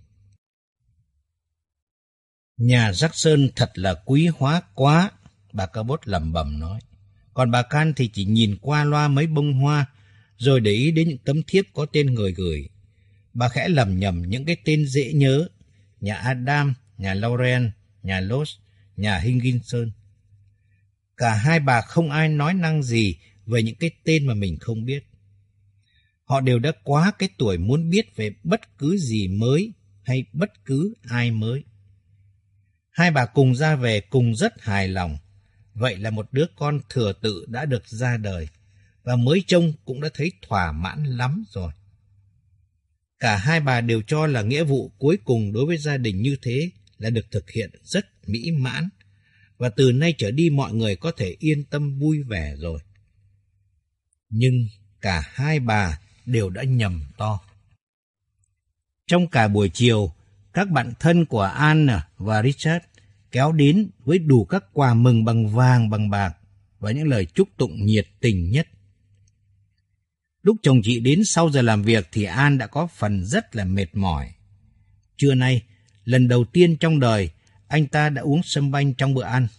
Nhà Jackson thật là quý hóa quá, bà Cabot lẩm bẩm nói. Còn bà Can thì chỉ nhìn qua loa mấy bông hoa, rồi để ý đến những tấm thiếp có tên người gửi. Bà khẽ lầm nhầm những cái tên dễ nhớ, nhà Adam, nhà Lauren, nhà Loss, nhà Higginson. Cả hai bà không ai nói năng gì về những cái tên mà mình không biết. Họ đều đã quá cái tuổi muốn biết về bất cứ gì mới hay bất cứ ai mới. Hai bà cùng ra về cùng rất hài lòng. Vậy là một đứa con thừa tự đã được ra đời, và mới trông cũng đã thấy thỏa mãn lắm rồi. Cả hai bà đều cho là nghĩa vụ cuối cùng đối với gia đình như thế là được thực hiện rất mỹ mãn, và từ nay trở đi mọi người có thể yên tâm vui vẻ rồi. Nhưng cả hai bà đều đã nhầm to. Trong cả buổi chiều, các bạn thân của Anne và Richard kéo đến với đủ các quà mừng bằng vàng bằng bạc và những lời chúc tụng nhiệt tình nhất. Lúc chồng chị đến sau giờ làm việc thì An đã có phần rất là mệt mỏi. Trưa nay, lần đầu tiên trong đời, anh ta đã uống sâm banh trong bữa ăn.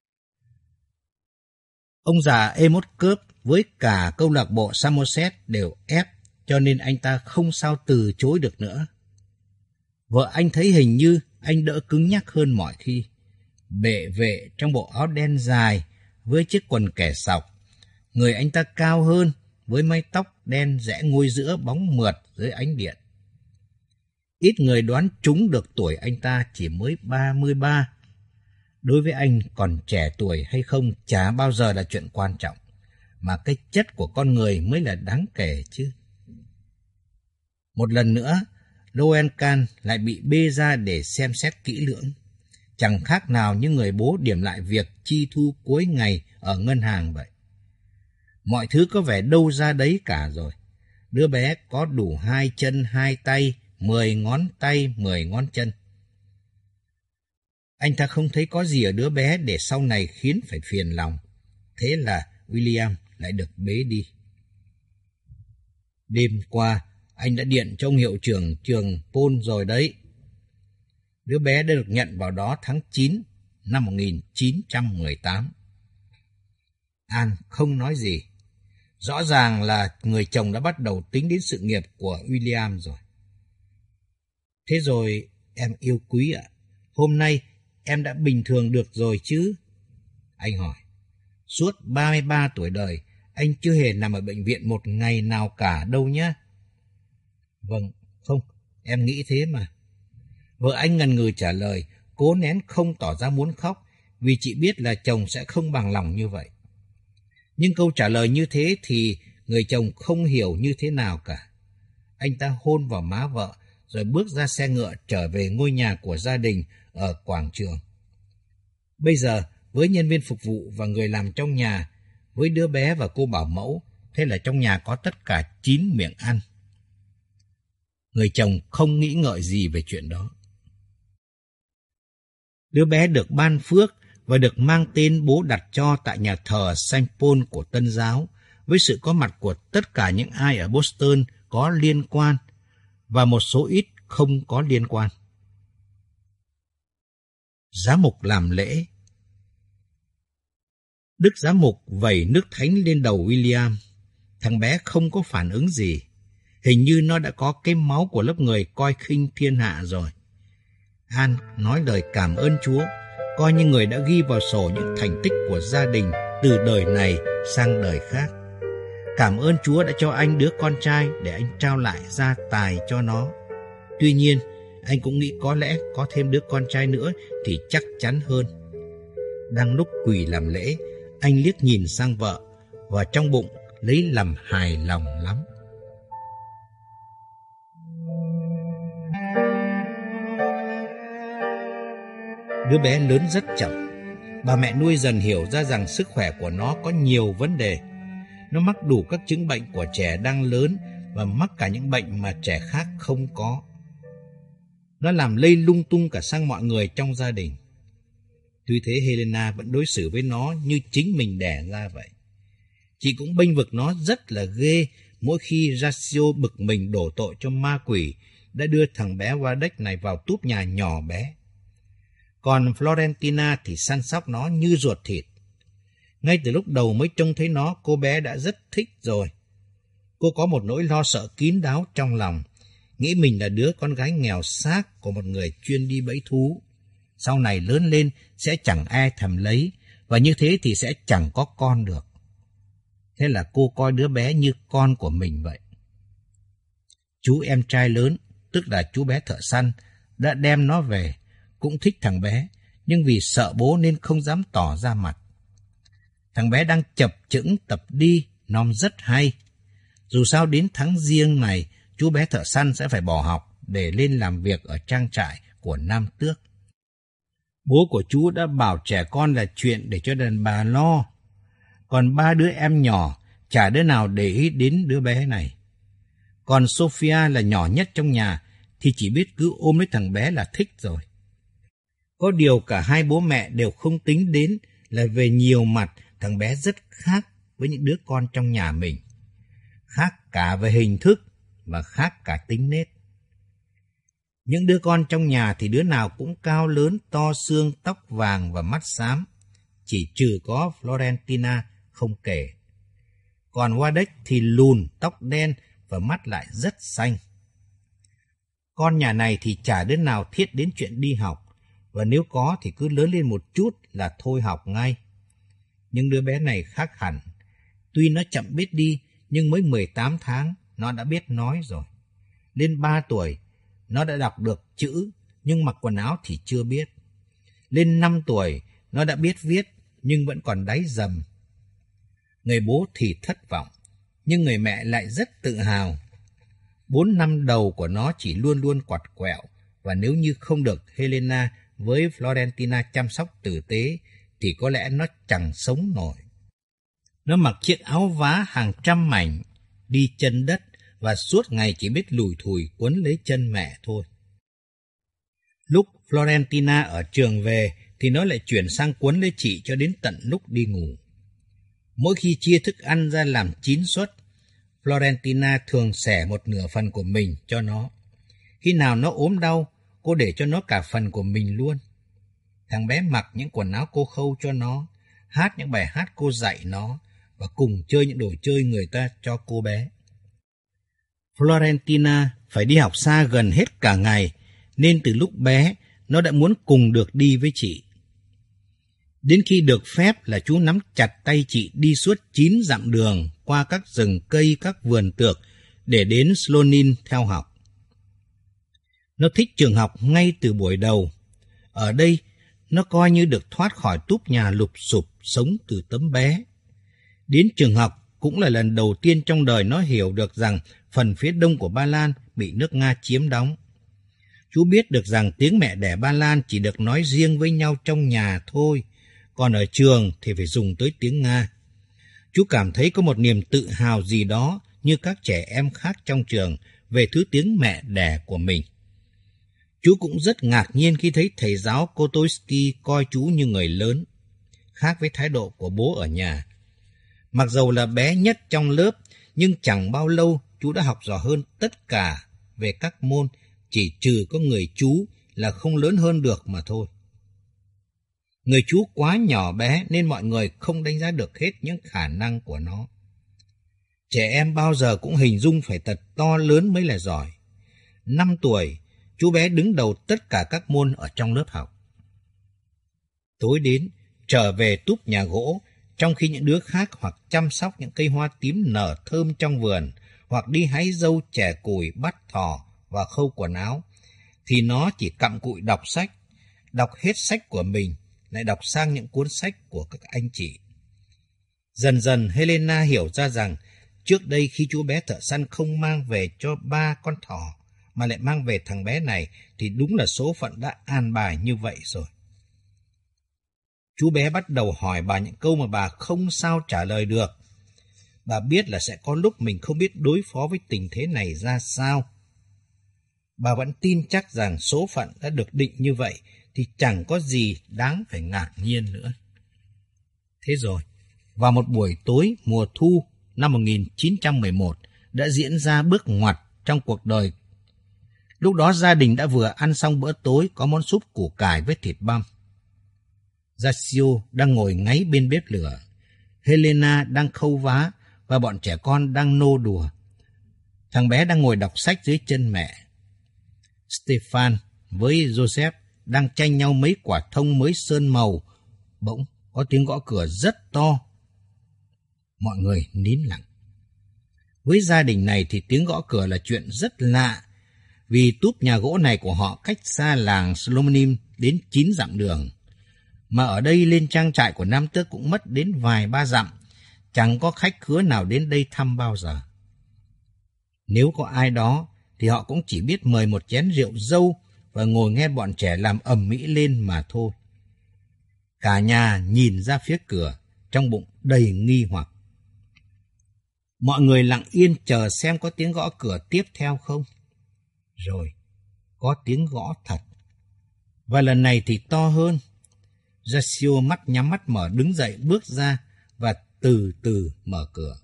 Ông già Amos Cớp với cả câu lạc bộ Somerset đều ép, cho nên anh ta không sao từ chối được nữa. Vợ anh thấy hình như anh đỡ cứng nhắc hơn mọi khi. Bệ vệ trong bộ áo đen dài với chiếc quần kẻ sọc. Người anh ta cao hơn với mái tóc đen rẽ ngôi giữa bóng mượt dưới ánh điện. Ít người đoán trúng được tuổi anh ta chỉ mới 33. Đối với anh còn trẻ tuổi hay không chả bao giờ là chuyện quan trọng, mà cái chất của con người mới là đáng kể chứ. Một lần nữa, Lowencan lại bị bê ra để xem xét kỹ lưỡng. Chẳng khác nào như người bố điểm lại việc chi thu cuối ngày ở ngân hàng vậy. Mọi thứ có vẻ đâu ra đấy cả rồi. Đứa bé có đủ 2 chân 2 tay, 10 ngón tay, 10 ngón chân. Anh ta không thấy có gì ở đứa bé để sau này khiến phải phiền lòng. Thế là William lại được bế đi. Đêm qua, anh đã điện cho ông hiệu trưởng trường Paul rồi đấy. Đứa bé đã được nhận vào đó tháng 9 năm 1918. An không nói gì. Rõ ràng là người chồng đã bắt đầu tính đến sự nghiệp của William rồi. Thế rồi, em yêu quý ạ, hôm nay em đã bình thường được rồi chứ? Anh hỏi. Suốt 33 tuổi đời, anh chưa hề nằm ở bệnh viện một ngày nào cả đâu nhé. Vâng, không, em nghĩ thế mà. Vợ anh ngần ngừ trả lời, cố nén không tỏ ra muốn khóc, vì chị biết là chồng sẽ không bằng lòng như vậy. Nhưng câu trả lời như thế thì người chồng không hiểu như thế nào cả. Anh ta hôn vào má vợ, rồi bước ra xe ngựa trở về ngôi nhà của gia đình ở quảng trường. Bây giờ, với nhân viên phục vụ và người làm trong nhà, với đứa bé và cô bảo mẫu, thế là trong nhà có tất cả 9 miệng ăn. Người chồng không nghĩ ngợi gì về chuyện đó. Đứa bé được ban phước và được mang tên bố đặt cho tại nhà thờ Saint Paul của Tân giáo, với sự có mặt của tất cả những ai ở Boston có liên quan và một số ít không có liên quan. Giám mục làm lễ. Đức giám mục vẩy nước thánh lên đầu William. Thằng bé không có phản ứng gì. Hình như nó đã có cái máu của lớp người coi khinh thiên hạ rồi. An nói lời cảm ơn Chúa, coi như người đã ghi vào sổ những thành tích của gia đình từ đời này sang đời khác. Cảm ơn Chúa đã cho anh đứa con trai để anh trao lại gia tài cho nó. Tuy nhiên, anh cũng nghĩ có lẽ có thêm đứa con trai nữa thì chắc chắn hơn. Đang lúc quỳ làm lễ, anh liếc nhìn sang vợ và trong bụng lấy làm hài lòng lắm. Đứa bé lớn rất chậm. Bà mẹ nuôi dần hiểu ra rằng sức khỏe của nó có nhiều vấn đề. Nó mắc đủ các chứng bệnh của trẻ đang lớn và mắc cả những bệnh mà trẻ khác không có. Nó làm lây lung tung cả sang mọi người trong gia đình. Tuy thế Helena vẫn đối xử với nó như chính mình đẻ ra vậy. Chị cũng bênh vực nó rất là ghê mỗi khi Ratio bực mình đổ tội cho ma quỷ đã đưa thằng bé Wadek này vào túp nhà nhỏ bé. Còn Florentina thì săn sóc nó như ruột thịt. Ngay từ lúc đầu mới trông thấy nó, cô bé đã rất thích rồi. Cô có một nỗi lo sợ kín đáo trong lòng, nghĩ mình là đứa con gái nghèo xác của một người chuyên đi bẫy thú. Sau này lớn lên sẽ chẳng ai thèm lấy, và như thế thì sẽ chẳng có con được. Thế là cô coi đứa bé như con của mình vậy. Chú em trai lớn, tức là chú bé thợ săn, đã đem nó về, cũng thích thằng bé, nhưng vì sợ bố nên không dám tỏ ra mặt. Thằng bé đang chập chững tập đi, nom rất hay. Dù sao đến tháng Giêng này, chú bé thợ săn sẽ phải bỏ học để lên làm việc ở trang trại của Nam Tước. Bố của chú đã bảo trẻ con là chuyện để cho đàn bà lo. Còn 3 đứa em nhỏ, chả đứa nào để ý đến đứa bé này. Còn Sophia là nhỏ nhất trong nhà, thì chỉ biết cứ ôm lấy thằng bé là thích rồi. Có điều cả hai bố mẹ đều không tính đến là về nhiều mặt thằng bé rất khác với những đứa con trong nhà mình. Khác cả về hình thức và khác cả tính nết. Những đứa con trong nhà thì đứa nào cũng cao lớn, to xương, tóc vàng và mắt xám. Chỉ trừ có Florentina không kể. Còn Wadek thì lùn, tóc đen và mắt lại rất xanh. Con nhà này thì chả đứa nào thiết đến chuyện đi học, và nếu có thì cứ lớn lên một chút là thôi học ngay. Nhưng đứa bé này khác hẳn. Tuy nó chậm biết đi, nhưng mới 18 tháng nó đã biết nói rồi. Lên 3 tuổi, nó đã đọc được chữ, nhưng mặc quần áo thì chưa biết. Lên 5 tuổi, nó đã biết viết, nhưng vẫn còn đáy dầm. Người bố thì thất vọng, nhưng người mẹ lại rất tự hào. 4 năm đầu của nó chỉ luôn luôn quặt quẹo, và nếu như không được Helena với Florentina chăm sóc tử tế, thì có lẽ nó chẳng sống nổi. Nó mặc chiếc áo vá hàng trăm mảnh, đi chân đất, và suốt ngày chỉ biết lủi thủi quấn lấy chân mẹ thôi. Lúc Florentina ở trường về, thì nó lại chuyển sang quấn lấy chị cho đến tận lúc đi ngủ. Mỗi khi chia thức ăn ra làm 9 suất, Florentina thường xẻ một nửa phần của mình cho nó. Khi nào nó ốm đau, cô để cho nó cả phần của mình luôn. Thằng bé mặc những quần áo cô khâu cho nó, hát những bài hát cô dạy nó, và cùng chơi những đồ chơi người ta cho cô bé. Florentina phải đi học xa gần hết cả ngày, nên từ lúc bé, nó đã muốn cùng được đi với chị. Đến khi được phép là chú nắm chặt tay chị đi suốt 9 dặm đường qua các rừng cây, các vườn tược để đến Slonim theo học. Nó thích trường học ngay từ buổi đầu. Ở đây, nó coi như được thoát khỏi túp nhà lụp xụp sống từ tấm bé. Đến trường học cũng là lần đầu tiên trong đời nó hiểu được rằng phần phía đông của Ba Lan bị nước Nga chiếm đóng. Chú biết được rằng tiếng mẹ đẻ Ba Lan chỉ được nói riêng với nhau trong nhà thôi, còn ở trường thì phải dùng tới tiếng Nga. Chú cảm thấy có một niềm tự hào gì đó như các trẻ em khác trong trường về thứ tiếng mẹ đẻ của mình. Chú cũng rất ngạc nhiên khi thấy thầy giáo Kotoisky coi chú như người lớn, khác với thái độ của bố ở nhà. Mặc dầu là bé nhất trong lớp, nhưng chẳng bao lâu chú đã học giỏi hơn tất cả về các môn, chỉ trừ có người chú là không lớn hơn được mà thôi. Người chú quá nhỏ bé nên mọi người không đánh giá được hết những khả năng của nó. Trẻ em bao giờ cũng hình dung phải thật to lớn mới là giỏi. 5 tuổi, chú bé đứng đầu tất cả các môn ở trong lớp học. Tối đến, trở về túp nhà gỗ, trong khi những đứa khác hoặc chăm sóc những cây hoa tím nở thơm trong vườn, hoặc đi hái dâu, chẻ củi, bắt thỏ và khâu quần áo, thì nó chỉ cặm cụi đọc sách, đọc hết sách của mình, lại đọc sang những cuốn sách của các anh chị. Dần dần Helena hiểu ra rằng trước đây khi chú bé thợ săn không mang về cho 3 con thỏ, mà lại mang về thằng bé này, thì đúng là số phận đã an bài như vậy rồi. Chú bé bắt đầu hỏi bà những câu mà bà không sao trả lời được. Bà biết là sẽ có lúc mình không biết đối phó với tình thế này ra sao. Bà vẫn tin chắc rằng số phận đã được định như vậy, thì chẳng có gì đáng phải ngạc nhiên nữa. Thế rồi, vào một buổi tối mùa thu năm 1911 đã diễn ra bước ngoặt trong cuộc đời. Lúc đó gia đình đã vừa ăn xong bữa tối có món súp củ cải với thịt băm. Giacio đang ngồi ngáy bên bếp lửa. Helena đang khâu vá và bọn trẻ con đang nô đùa. Thằng bé đang ngồi đọc sách dưới chân mẹ. Stefan với Joseph đang tranh nhau mấy quả thông mới sơn màu. Bỗng có tiếng gõ cửa rất to. Mọi người nín lặng. Với gia đình này thì tiếng gõ cửa là chuyện rất lạ, vì túp nhà gỗ này của họ cách xa làng Slonim đến 9 dặm đường. Mà ở đây lên trang trại của Nam Tước cũng mất đến vài 3 dặm, chẳng có khách khứa nào đến đây thăm bao giờ. Nếu có ai đó thì họ cũng chỉ biết mời một chén rượu dâu và ngồi nghe bọn trẻ làm ầm ĩ lên mà thôi. Cả nhà nhìn ra phía cửa, trong bụng đầy nghi hoặc. Mọi người lặng yên chờ xem có tiếng gõ cửa tiếp theo không. Rồi, có tiếng gõ thật. Và lần này thì to hơn. Giorgio mắt nhắm mắt mở đứng dậy bước ra và từ từ mở cửa.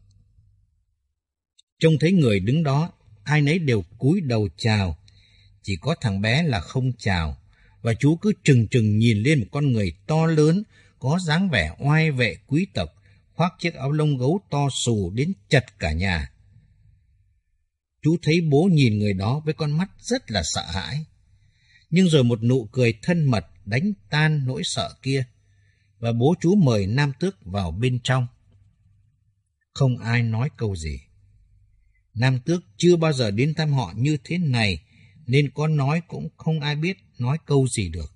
Trông thấy người đứng đó, ai nấy đều cúi đầu chào. Chỉ có thằng bé là không chào, và chú cứ trừng trừng nhìn lên một con người to lớn, có dáng vẻ oai vệ quý tộc, khoác chiếc áo lông gấu to xù đến chật cả nhà. Chú thấy bố nhìn người đó với con mắt rất là sợ hãi. Nhưng rồi một nụ cười thân mật đánh tan nỗi sợ kia, và bố chú mời Nam Tước vào bên trong. Không ai nói câu gì. Nam Tước chưa bao giờ đến thăm họ như thế này, nên có nói cũng không ai biết nói câu gì được.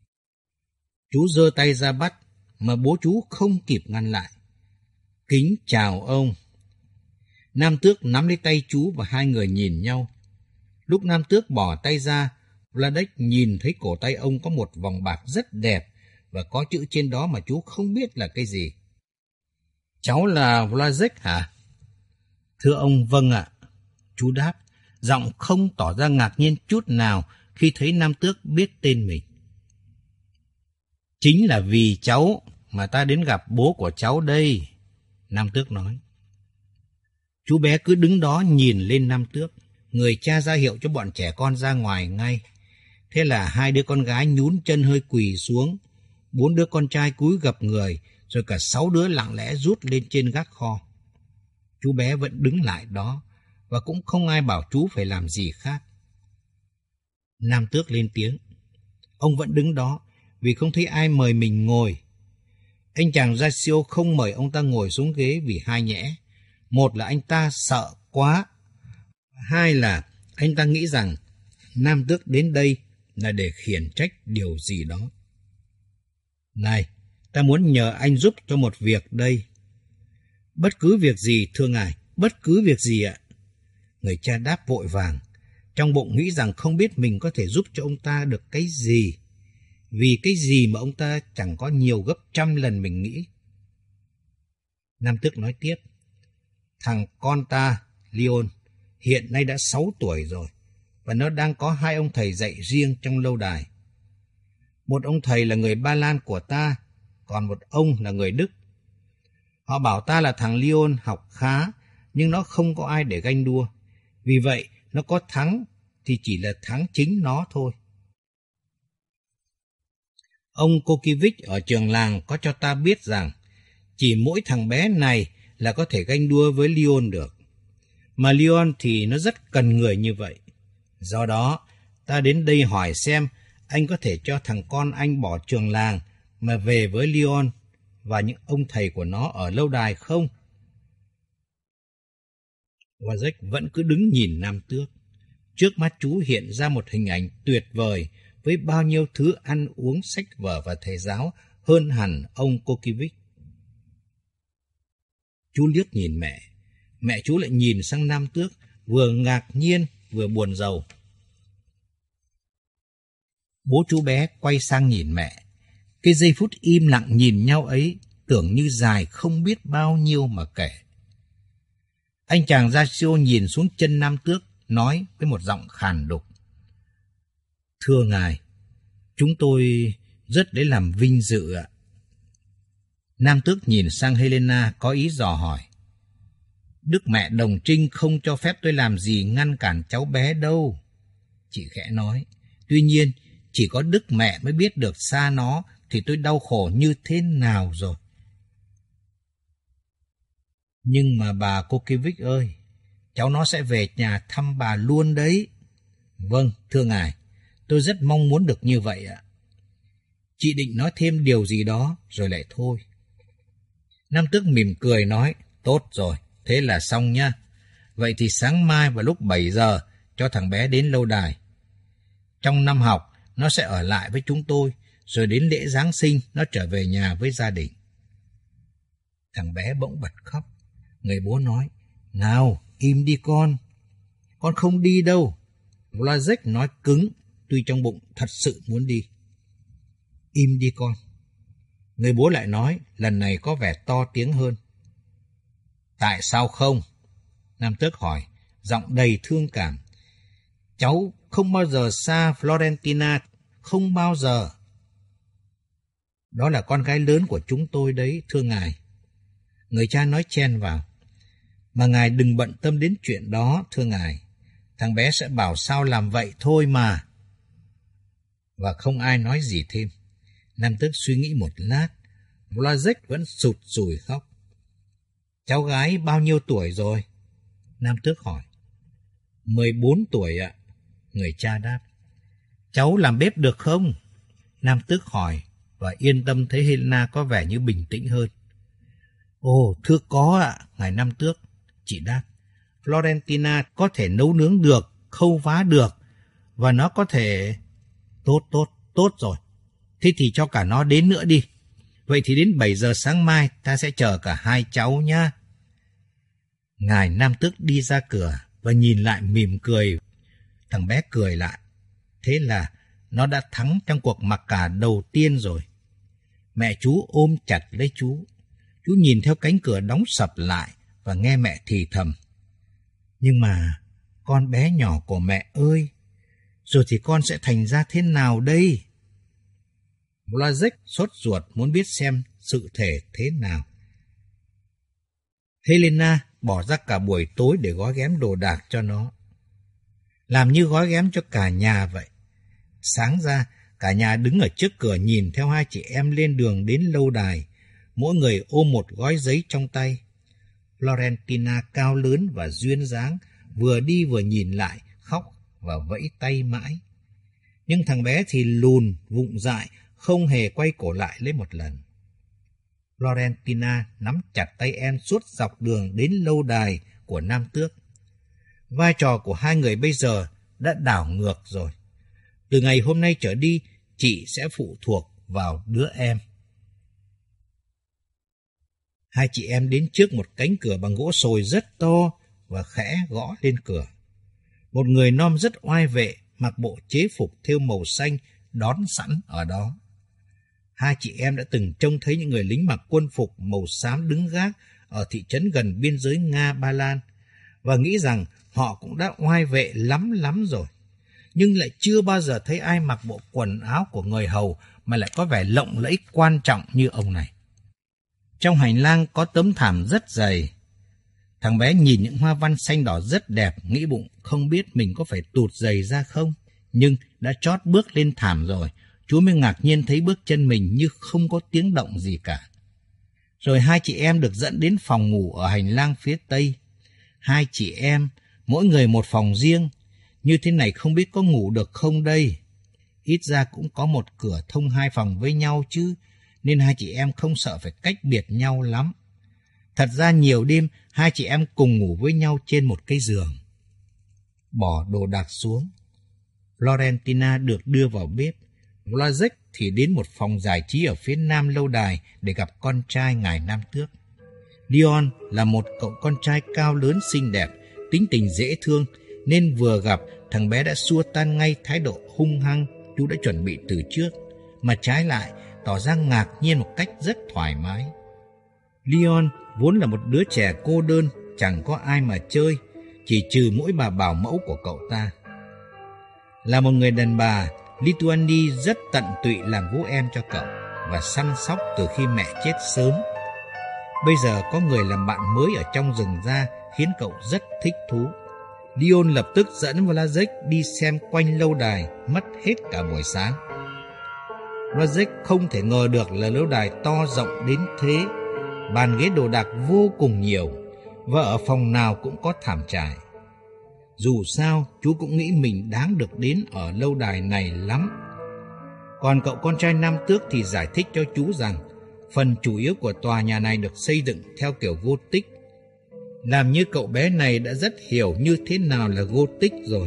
Chú giơ tay ra bắt, mà bố chú không kịp ngăn lại. Kính chào ông. Nam Tước nắm lấy tay chú và hai người nhìn nhau. Lúc Nam Tước bỏ tay ra, Vladek nhìn thấy cổ tay ông có một vòng bạc rất đẹp và có chữ trên đó mà chú không biết là cái gì. Cháu là Vladek hả? Thưa ông, vâng ạ. Chú đáp, giọng không tỏ ra ngạc nhiên chút nào khi thấy Nam Tước biết tên mình. Chính là vì cháu mà ta đến gặp bố của cháu đây, Nam Tước nói. Chú bé cứ đứng đó nhìn lên Nam Tước. Người cha ra hiệu cho bọn trẻ con ra ngoài ngay. Thế là hai đứa con gái nhún chân hơi quỳ xuống, 4 đứa con trai cúi gập người, rồi cả 6 đứa lặng lẽ rút lên trên gác kho. Chú bé vẫn đứng lại đó, và cũng không ai bảo chú phải làm gì khác. Nam Tước lên tiếng. Ông vẫn đứng đó, vì không thấy ai mời mình ngồi. Anh chàng Giorgio không mời ông ta ngồi xuống ghế vì hai nhẽ. Một là anh ta sợ quá, hai là anh ta nghĩ rằng Nam Tước đến đây là để khiển trách điều gì đó. Này, ta muốn nhờ anh giúp cho một việc đây. Bất cứ việc gì, thưa ngài, bất cứ việc gì ạ. Người cha đáp vội vàng, trong bụng nghĩ rằng không biết mình có thể giúp cho ông ta được cái gì, vì cái gì mà ông ta chẳng có nhiều gấp 100 lần mình nghĩ. Nam Tước nói tiếp, thằng con ta, Leon, hiện nay đã 6 tuổi rồi, và nó đang có 2 ông thầy dạy riêng trong lâu đài. Một ông thầy là người Ba Lan của ta, còn một ông là người Đức. Họ bảo ta là thằng Leon học khá, nhưng nó không có ai để ganh đua. Vì vậy, nó có thắng thì chỉ là thắng chính nó thôi. Ông Kokievich ở trường làng có cho ta biết rằng chỉ mỗi thằng bé này là có thể ganh đua với Leon được. Mà Leon thì nó rất cần người như vậy. Do đó, ta đến đây hỏi xem anh có thể cho thằng con anh bỏ trường làng mà về với Leon và những ông thầy của nó ở lâu đài không? Wozzeck vẫn cứ đứng nhìn Nam Tước. Trước mắt chú hiện ra một hình ảnh tuyệt vời với bao nhiêu thứ ăn uống, sách vở và thầy giáo hơn hẳn ông Kokievich. Chú liếc nhìn mẹ. Mẹ chú lại nhìn sang Nam Tước, vừa ngạc nhiên vừa buồn rầu. Bố chú bé quay sang nhìn mẹ. Cái giây phút im lặng nhìn nhau ấy tưởng như dài không biết bao nhiêu mà kể. Anh chàng Giorgio nhìn xuống chân Nam Tước, nói với một giọng khàn đục. Thưa ngài, chúng tôi rất lấy làm vinh dự ạ. Nam Tước nhìn sang Helena có ý dò hỏi. Đức mẹ đồng trinh không cho phép tôi làm gì ngăn cản cháu bé đâu. Chị khẽ nói. Tuy nhiên, chỉ có Đức mẹ mới biết được xa nó thì tôi đau khổ như thế nào rồi. Nhưng mà bà Kokievich ơi, cháu nó sẽ về nhà thăm bà luôn đấy. Vâng, thưa ngài, tôi rất mong muốn được như vậy ạ. Chị định nói thêm điều gì đó rồi lại thôi. Nam Tước mỉm cười nói, tốt rồi, thế là xong nhá. Vậy thì sáng mai vào lúc 7 giờ cho thằng bé đến lâu đài. Trong năm học, nó sẽ ở lại với chúng tôi, rồi đến lễ Giáng sinh nó trở về nhà với gia đình. Thằng bé bỗng bật khóc. Người bố nói, nào, im đi con không đi đâu. Wozzeck nói cứng, tuy trong bụng thật sự muốn đi. Im đi con. Người bố lại nói, lần này có vẻ to tiếng hơn. Tại sao không? Nam Tước hỏi, giọng đầy thương cảm. Cháu không bao giờ xa Florentina, không bao giờ. Đó là con gái lớn của chúng tôi đấy, thưa ngài. Người cha nói chen vào. Mà ngài đừng bận tâm đến chuyện đó, thưa ngài. Thằng bé sẽ bảo sao làm vậy thôi mà. Và không ai nói gì thêm. Nam tước suy nghĩ một lát. Vlasic vẫn sụt sùi khóc. Cháu gái bao nhiêu tuổi rồi? Nam tước hỏi. 14 tuổi ạ. Người cha đáp. Cháu làm bếp được không? Nam tước hỏi và yên tâm thấy Helena có vẻ như bình tĩnh hơn. Ồ, thưa có ạ, ngài Nam tước. Chị đáp. Florentina có thể nấu nướng được, khâu vá được, và nó có thể... Tốt rồi. Thế thì cho cả nó đến nữa đi. Vậy thì đến 7 giờ sáng mai ta sẽ chờ cả hai cháu nhá. Ngài Nam tước đi ra cửa và nhìn lại mỉm cười. Thằng bé cười lại. Thế là nó đã thắng trong cuộc mặc cả đầu tiên rồi. Mẹ chú ôm chặt lấy chú. Chú nhìn theo cánh cửa đóng sập lại và nghe mẹ thì thầm. Nhưng mà con bé nhỏ của mẹ ơi, rồi thì con sẽ thành ra thế nào đây? Vlasic sốt ruột muốn biết xem sự thể thế nào. Helena bỏ ra cả buổi tối để gói ghém đồ đạc cho nó. Làm như gói ghém cho cả nhà vậy. Sáng ra, cả nhà đứng ở trước cửa nhìn theo hai chị em lên đường đến lâu đài, mỗi người ôm một gói giấy trong tay. Florentina cao lớn và duyên dáng, vừa đi vừa nhìn lại, khóc và vẫy tay mãi. Nhưng thằng bé thì lùn, vụng dại, không hề quay cổ lại lấy một lần. Florentina nắm chặt tay em suốt dọc đường đến lâu đài của Nam tước. Vai trò của hai người bây giờ đã đảo ngược rồi. Từ ngày hôm nay trở đi, chị sẽ phụ thuộc vào đứa em. Hai chị em đến trước một cánh cửa bằng gỗ sồi rất to và khẽ gõ lên cửa. Một người non rất oai vệ, mặc bộ chế phục thêu màu xanh, đón sẵn ở đó. Hai chị em đã từng trông thấy những người lính mặc quân phục màu xám đứng gác ở thị trấn gần biên giới Nga-Ba Lan và nghĩ rằng họ cũng đã oai vệ lắm rồi. Nhưng lại chưa bao giờ thấy ai mặc bộ quần áo của người hầu mà lại có vẻ lộng lẫy quan trọng như ông này. Trong hành lang có tấm thảm rất dày. Thằng bé nhìn những hoa văn xanh đỏ rất đẹp, nghĩ bụng không biết mình có phải tụt giày ra không. Nhưng đã chót bước lên thảm rồi, chú mới ngạc nhiên thấy bước chân mình như không có tiếng động gì cả. Rồi hai chị em được dẫn đến phòng ngủ ở hành lang phía tây. Hai chị em, mỗi người một phòng riêng. Như thế này không biết có ngủ được không đây? Ít ra cũng có một cửa thông hai phòng với nhau chứ, nên hai chị em không sợ phải cách biệt nhau lắm. Thật ra nhiều đêm, hai chị em cùng ngủ với nhau trên một cái giường. Bỏ đồ đạc xuống, Florentina được đưa vào bếp. Vlasic thì đến một phòng giải trí ở phía nam lâu đài để gặp con trai ngài Nam tước. Leon là một cậu con trai cao lớn xinh đẹp, tính tình dễ thương, nên vừa gặp thằng bé đã xua tan ngay thái độ hung hăng chú đã chuẩn bị từ trước, mà trái lại tỏ ra ngạc nhiên một cách rất thoải mái. Leon vốn là một đứa trẻ cô đơn, chẳng có ai mà chơi, chỉ trừ mỗi bà bảo mẫu của cậu ta. Là một người đàn bà, Lituani rất tận tụy làm vũ em cho cậu và săn sóc từ khi mẹ chết sớm. Bây giờ có người làm bạn mới ở trong rừng ra khiến cậu rất thích thú. Leon lập tức dẫn Vlasic đi xem quanh lâu đài, mất hết cả buổi sáng. Vlasic không thể ngờ được là lâu đài to rộng đến thế, bàn ghế đồ đạc vô cùng nhiều, và ở phòng nào cũng có thảm trải. Dù sao, chú cũng nghĩ mình đáng được đến ở lâu đài này lắm. Còn cậu con trai Nam tước thì giải thích cho chú rằng phần chủ yếu của tòa nhà này được xây dựng theo kiểu Gothic. Làm như cậu bé này đã rất hiểu như thế nào là Gothic rồi.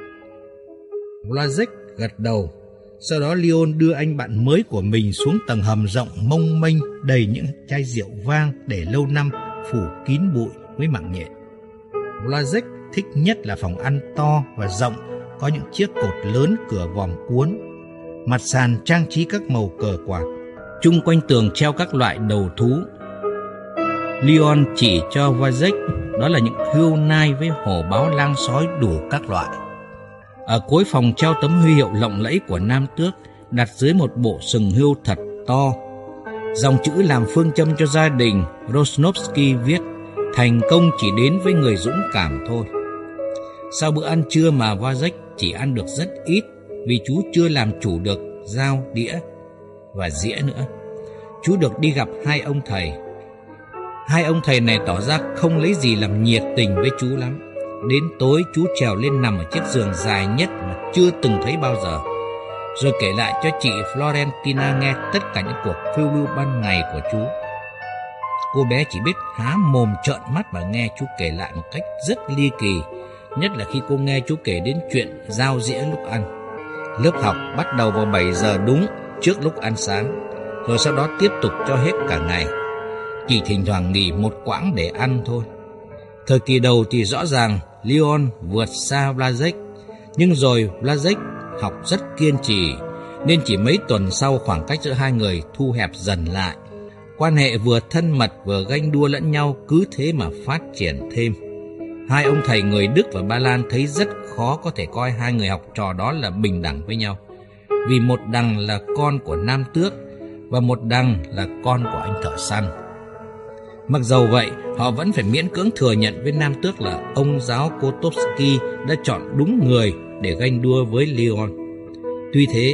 Vlasic gật đầu. Sau đó Leon đưa anh bạn mới của mình xuống tầng hầm rộng mông mênh đầy những chai rượu vang để lâu năm phủ kín bụi với mạng nhện. Vlasic thích nhất là phòng ăn to và rộng, có những chiếc cột lớn cửa vòm cuốn, mặt sàn trang trí các màu cờ quạt, chung quanh tường treo các loại đầu thú. Leon chỉ cho Vlasic đó là những hươu nai với hổ báo lang sói đủ các loại. Ở cuối phòng treo tấm huy hiệu lộng lẫy của Nam Tước, đặt dưới một bộ sừng hươu thật to. Dòng chữ làm phương châm cho gia đình Rosnovsky viết: thành công chỉ đến với người dũng cảm thôi. Sau bữa ăn trưa mà Vazek chỉ ăn được rất ít vì chú chưa làm chủ được dao, đĩa và dĩa nữa. Chú được đi gặp hai ông thầy. Hai ông thầy này tỏ ra không lấy gì làm nhiệt tình với chú lắm. Đến tối chú trèo lên nằm ở chiếc giường dài nhất mà chưa từng thấy bao giờ, rồi kể lại cho chị Florentina nghe tất cả những cuộc phiêu lưu ban ngày của chú. Cô bé chỉ biết há mồm trợn mắt và nghe chú kể lại một cách rất ly kỳ, nhất là khi cô nghe chú kể đến chuyện dao dĩa lúc ăn. Lớp học bắt đầu vào 7 giờ đúng trước lúc ăn sáng, rồi sau đó tiếp tục cho hết cả ngày. Chỉ thỉnh thoảng nghỉ một quãng để ăn thôi. Thời kỳ đầu thì rõ ràng Leon vượt xa Blazek, nhưng rồi Blazek học rất kiên trì, nên chỉ mấy tuần sau khoảng cách giữa hai người thu hẹp dần lại. Quan hệ vừa thân mật vừa ganh đua lẫn nhau cứ thế mà phát triển thêm. Hai ông thầy người Đức và Ba Lan thấy rất khó có thể coi hai người học trò đó là bình đẳng với nhau, vì một đằng là con của Nam Tước và một đằng là con của anh thợ săn. Mặc dầu vậy, họ vẫn phải miễn cưỡng thừa nhận với Nam Tước là ông giáo Kotovsky đã chọn đúng người để ganh đua với Leon. Tuy thế,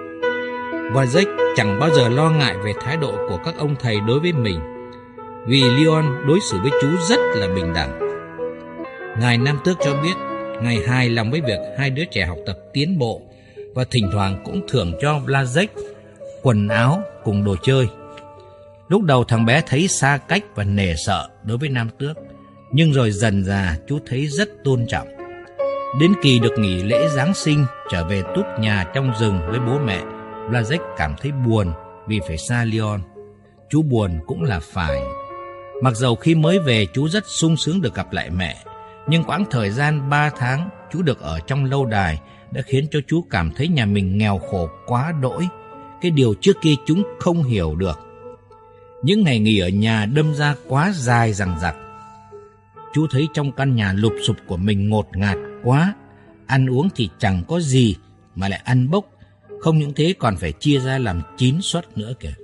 Vazek chẳng bao giờ lo ngại về thái độ của các ông thầy đối với mình, vì Leon đối xử với chú rất là bình đẳng. Ngài Nam Tước cho biết Ngài hài lòng với việc hai đứa trẻ học tập tiến bộ và thỉnh thoảng cũng thưởng cho Blazek quần áo cùng đồ chơi. Lúc đầu thằng bé thấy xa cách và nể sợ đối với Nam Tước, nhưng rồi dần dà chú thấy rất tôn trọng. Đến kỳ được nghỉ lễ Giáng sinh trở về túp nhà trong rừng với bố mẹ, Blazek cảm thấy buồn vì phải xa Leon. Chú buồn cũng là phải. Mặc dầu khi mới về chú rất sung sướng được gặp lại mẹ, nhưng quãng thời gian 3 tháng chú được ở trong lâu đài đã khiến cho chú cảm thấy nhà mình nghèo khổ quá đỗi, cái điều trước kia chúng không hiểu được. Những ngày nghỉ ở nhà đâm ra quá dài dằng dặc. Chú thấy trong căn nhà lụp xụp của mình ngột ngạt quá, ăn uống thì chẳng có gì mà lại ăn bốc, không những thế còn phải chia ra làm 9 suất nữa kìa.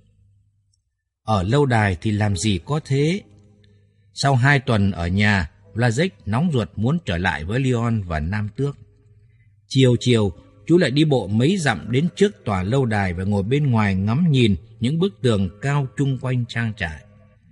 Ở lâu đài thì làm gì có thế. Sau 2 tuần ở nhà, Blazek nóng ruột muốn trở lại với Leon và Nam Tước. Chiều chiều, chú lại đi bộ mấy dặm đến trước tòa lâu đài và ngồi bên ngoài ngắm nhìn những bức tường cao chung quanh trang trại.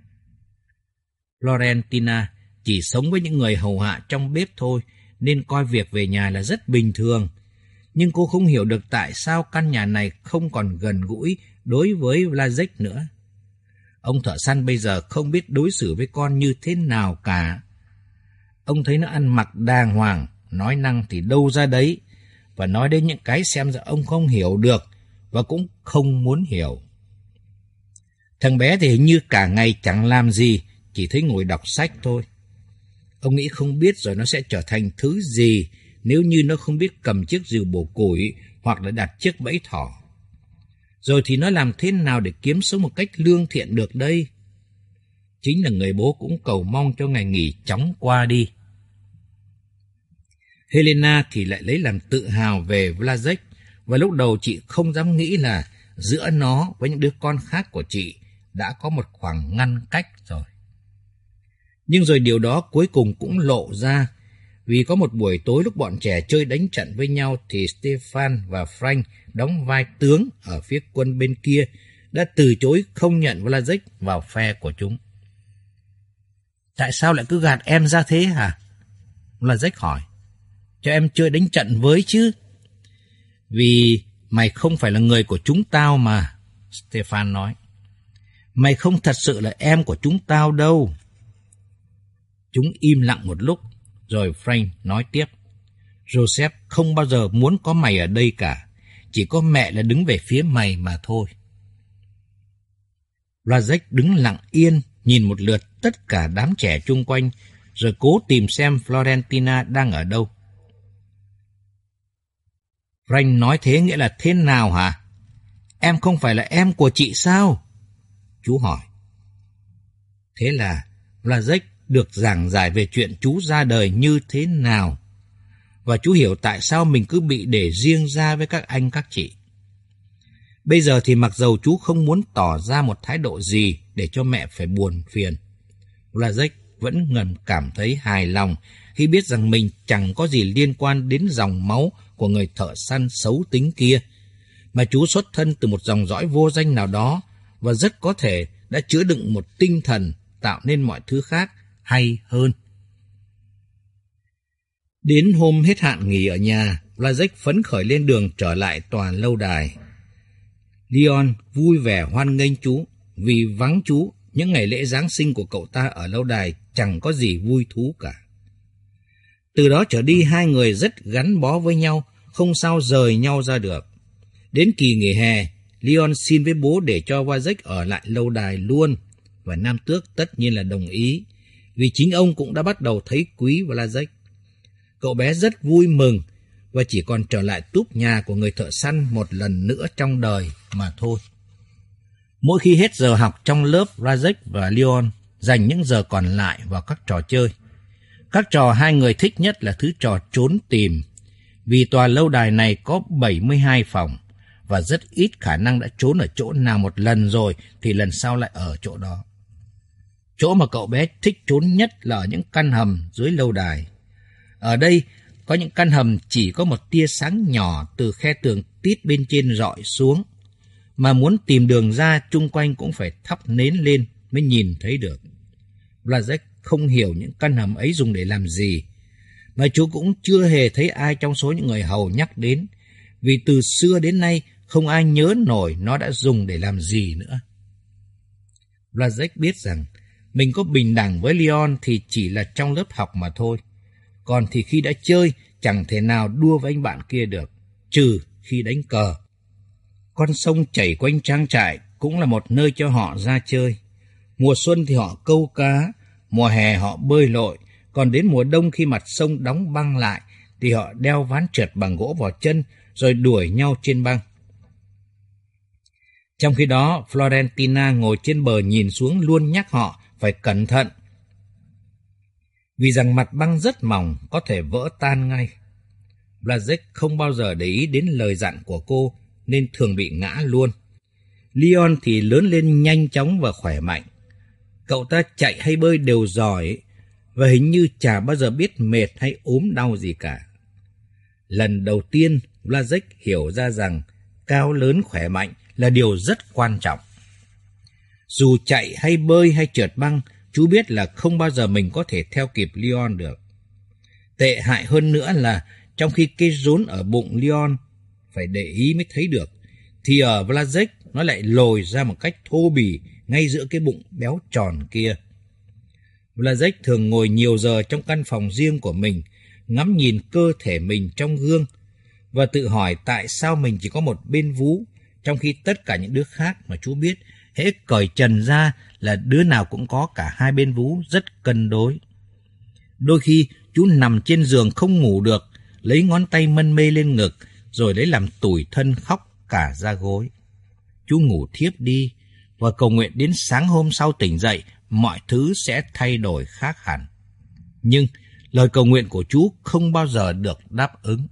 Florentina chỉ sống với những người hầu hạ trong bếp thôi, nên coi việc về nhà là rất bình thường. Nhưng cô không hiểu được tại sao căn nhà này không còn gần gũi đối với Blazek nữa. Ông thợ săn bây giờ không biết đối xử với con như thế nào cả. Ông thấy nó ăn mặc đàng hoàng, nói năng thì đâu ra đấy, và nói đến những cái xem ra ông không hiểu được và cũng không muốn hiểu. Thằng bé thì hình như cả ngày chẳng làm gì, chỉ thấy ngồi đọc sách thôi. Ông nghĩ không biết rồi nó sẽ trở thành thứ gì nếu như nó không biết cầm chiếc rìu bổ củi hoặc là đặt chiếc bẫy thỏ. Rồi thì nó làm thế nào để kiếm sống một cách lương thiện được đây? Chính là người bố cũng cầu mong cho ngày nghỉ chóng qua đi. Helena thì lại lấy làm tự hào về Blazek, và lúc đầu chị không dám nghĩ là giữa nó với những đứa con khác của chị đã có một khoảng ngăn cách rồi. Nhưng rồi điều đó cuối cùng cũng lộ ra, vì có một buổi tối lúc bọn trẻ chơi đánh trận với nhau thì Stefan và Frank đóng vai tướng ở phía quân bên kia đã từ chối không nhận Blazek vào phe của chúng. Tại sao lại cứ gạt em ra thế hả? Blazek hỏi. Cho em chơi đánh trận với chứ. Vì mày không phải là người của chúng tao mà, Stefan nói. Mày không thật sự là em của chúng tao đâu. Chúng im lặng một lúc, rồi Frank nói tiếp. Joseph không bao giờ muốn có mày ở đây cả. Chỉ có mẹ là đứng về phía mày mà thôi. Blazek đứng lặng yên, nhìn một lượt tất cả đám trẻ chung quanh, rồi cố tìm xem Florentina đang ở đâu. Frank nói thế nghĩa là thế nào hả? Em không phải là em của chị sao? Chú hỏi. Thế là Blazek được giảng giải về chuyện chú ra đời như thế nào. và chú hiểu tại sao mình cứ bị để riêng ra với các anh các chị. Bây giờ thì mặc dầu chú không muốn tỏ ra một thái độ gì để cho mẹ phải buồn phiền, Vlasic vẫn ngầm cảm thấy hài lòng khi biết rằng mình chẳng có gì liên quan đến dòng máu của người thợ săn xấu tính kia, mà chú xuất thân từ một dòng dõi vô danh nào đó và rất có thể đã chứa đựng một tinh thần tạo nên mọi thứ khác hay hơn. Đến hôm hết hạn nghỉ ở nhà, Vlasic phấn khởi lên đường trở lại tòa lâu đài. Leon vui vẻ hoan nghênh chú, vì vắng chú, những ngày lễ Giáng sinh của cậu ta ở lâu đài chẳng có gì vui thú cả. Từ đó trở đi hai người rất gắn bó với nhau, không sao rời nhau ra được. Đến kỳ nghỉ hè, Leon xin với bố để cho Vlasic ở lại lâu đài luôn, và Nam Tước tất nhiên là đồng ý, vì chính ông cũng đã bắt đầu thấy quý Vlasic. Cậu bé rất vui mừng và chỉ còn trở lại túp nhà của người thợ săn một lần nữa trong đời mà thôi. Mỗi khi hết giờ học trong lớp, Vlasic và Leon dành những giờ còn lại vào các trò chơi. Các trò hai người thích nhất là thứ trò trốn tìm, vì tòa lâu đài này có 72 phòng, và rất ít khả năng đã trốn ở chỗ nào một lần rồi thì lần sau lại ở chỗ đó. Chỗ mà cậu bé thích trốn nhất là ở những căn hầm dưới lâu đài. Ở đây có những căn hầm chỉ có một tia sáng nhỏ từ khe tường tít bên trên rọi xuống, mà muốn tìm đường ra chung quanh cũng phải thắp nến lên mới nhìn thấy được. Vlasic không hiểu những căn hầm ấy dùng để làm gì, mà chú cũng chưa hề thấy ai trong số những người hầu nhắc đến, vì từ xưa đến nay không ai nhớ nổi nó đã dùng để làm gì nữa. Vlasic biết rằng mình có bình đẳng với Leon thì chỉ là trong lớp học mà thôi, còn thì khi đã chơi chẳng thể nào đua với anh bạn kia được, trừ khi đánh cờ. Con sông chảy quanh trang trại cũng là một nơi cho họ ra chơi. Mùa xuân thì họ câu cá, mùa hè họ bơi lội, còn đến mùa đông khi mặt sông đóng băng lại thì họ đeo ván trượt bằng gỗ vào chân rồi đuổi nhau trên băng. Trong khi đó, Florentina ngồi trên bờ nhìn xuống luôn nhắc họ phải cẩn thận, vì rằng mặt băng rất mỏng, có thể vỡ tan ngay. Vlasic không bao giờ để ý đến lời dặn của cô, nên thường bị ngã luôn. Leon thì lớn lên nhanh chóng và khỏe mạnh. Cậu ta chạy hay bơi đều giỏi, và hình như chả bao giờ biết mệt hay ốm đau gì cả. Lần đầu tiên, Vlasic hiểu ra rằng cao lớn khỏe mạnh là điều rất quan trọng. Dù chạy hay bơi hay trượt băng, chú biết là không bao giờ mình có thể theo kịp Leon được. Tệ hại hơn nữa là trong khi cái rốn ở bụng Leon phải để ý mới thấy được, thì ở Vlasic nó lại lồi ra một cách thô bỉ ngay giữa cái bụng béo tròn kia. Vlasic thường ngồi nhiều giờ trong căn phòng riêng của mình, ngắm nhìn cơ thể mình trong gương và tự hỏi tại sao mình chỉ có một bên vú, trong khi tất cả những đứa khác mà chú biết hễ cởi trần ra là đứa nào cũng có cả hai bên vú rất cân đối. Đôi khi chú nằm trên giường không ngủ được, lấy ngón tay mân mê lên ngực, rồi lấy làm tủi thân khóc cả da gối. Chú ngủ thiếp đi và cầu nguyện đến sáng hôm sau tỉnh dậy mọi thứ sẽ thay đổi khác hẳn. Nhưng lời cầu nguyện của chú không bao giờ được đáp ứng.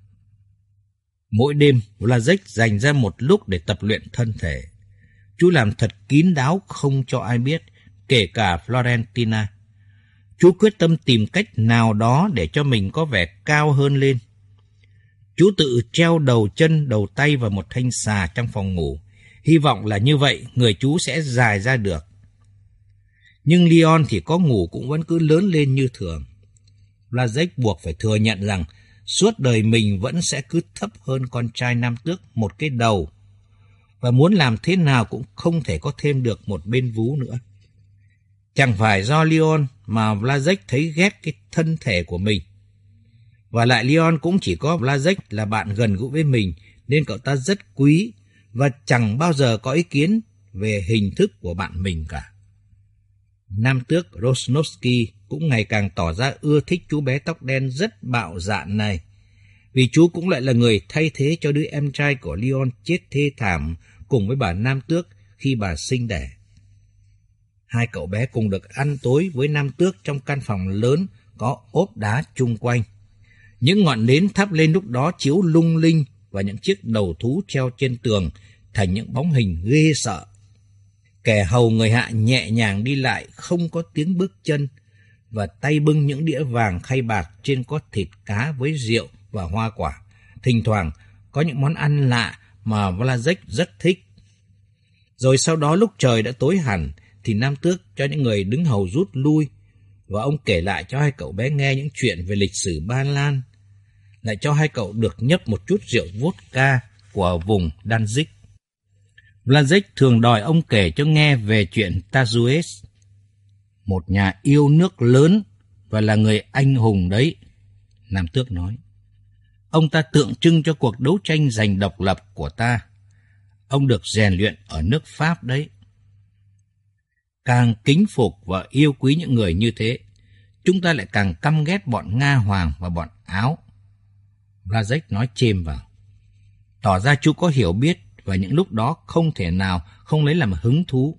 Mỗi đêm, Vlasic dành ra một lúc để tập luyện thân thể. Chú làm thật kín đáo không cho ai biết, kể cả Florentina. Chú quyết tâm tìm cách nào đó để cho mình có vẻ cao hơn lên. Chú tự treo đầu chân, đầu tay vào một thanh xà trong phòng ngủ. Hy vọng là như vậy người chú sẽ dài ra được. Nhưng Leon thì có ngủ cũng vẫn cứ lớn lên như thường. Vlasic buộc phải thừa nhận rằng suốt đời mình vẫn sẽ cứ thấp hơn con trai Nam Tước một cái đầu, và muốn làm thế nào cũng không thể có thêm được một bên vú nữa. Chẳng phải do Leon mà Vlasic thấy ghét cái thân thể của mình. Và lại Leon cũng chỉ có Vlasic là bạn gần gũi với mình, nên cậu ta rất quý và chẳng bao giờ có ý kiến về hình thức của bạn mình cả. Nam Tước Rosnovsky cũng ngày càng tỏ ra ưa thích chú bé tóc đen rất bạo dạn này, vì chú cũng lại là người thay thế cho đứa em trai của Leon chết thê thảm cùng với bà Nam Tước khi bà sinh đẻ. Hai cậu bé cùng được ăn tối với Nam Tước trong căn phòng lớn có ốp đá chung quanh. Những ngọn nến thắp lên lúc đó chiếu lung linh và những chiếc đầu thú treo trên tường thành những bóng hình ghê sợ. Kẻ hầu người Hạ nhẹ nhàng đi lại, không có tiếng bước chân, và tay bưng những đĩa vàng khay bạc trên có thịt cá với rượu và hoa quả. Thỉnh thoảng có những món ăn lạ mà Vlasic rất thích. Rồi sau đó lúc trời đã tối hẳn thì Nam Tước cho những người đứng hầu rút lui, và ông kể lại cho hai cậu bé nghe những chuyện về lịch sử Ba Lan, lại cho hai cậu được nhấp một chút rượu vodka của vùng Danzig. Vlasic thường đòi ông kể cho nghe về chuyện Tazues, một nhà yêu nước lớn và là người anh hùng đấy, Nam Tước nói. Ông ta tượng trưng cho cuộc đấu tranh giành độc lập của ta. Ông được rèn luyện ở nước Pháp đấy. Càng kính phục và yêu quý những người như thế, chúng ta lại càng căm ghét bọn Nga Hoàng và bọn Áo. Vlasic nói chêm vào. Tỏ ra chú có hiểu biết và những lúc đó không thể nào không lấy làm hứng thú.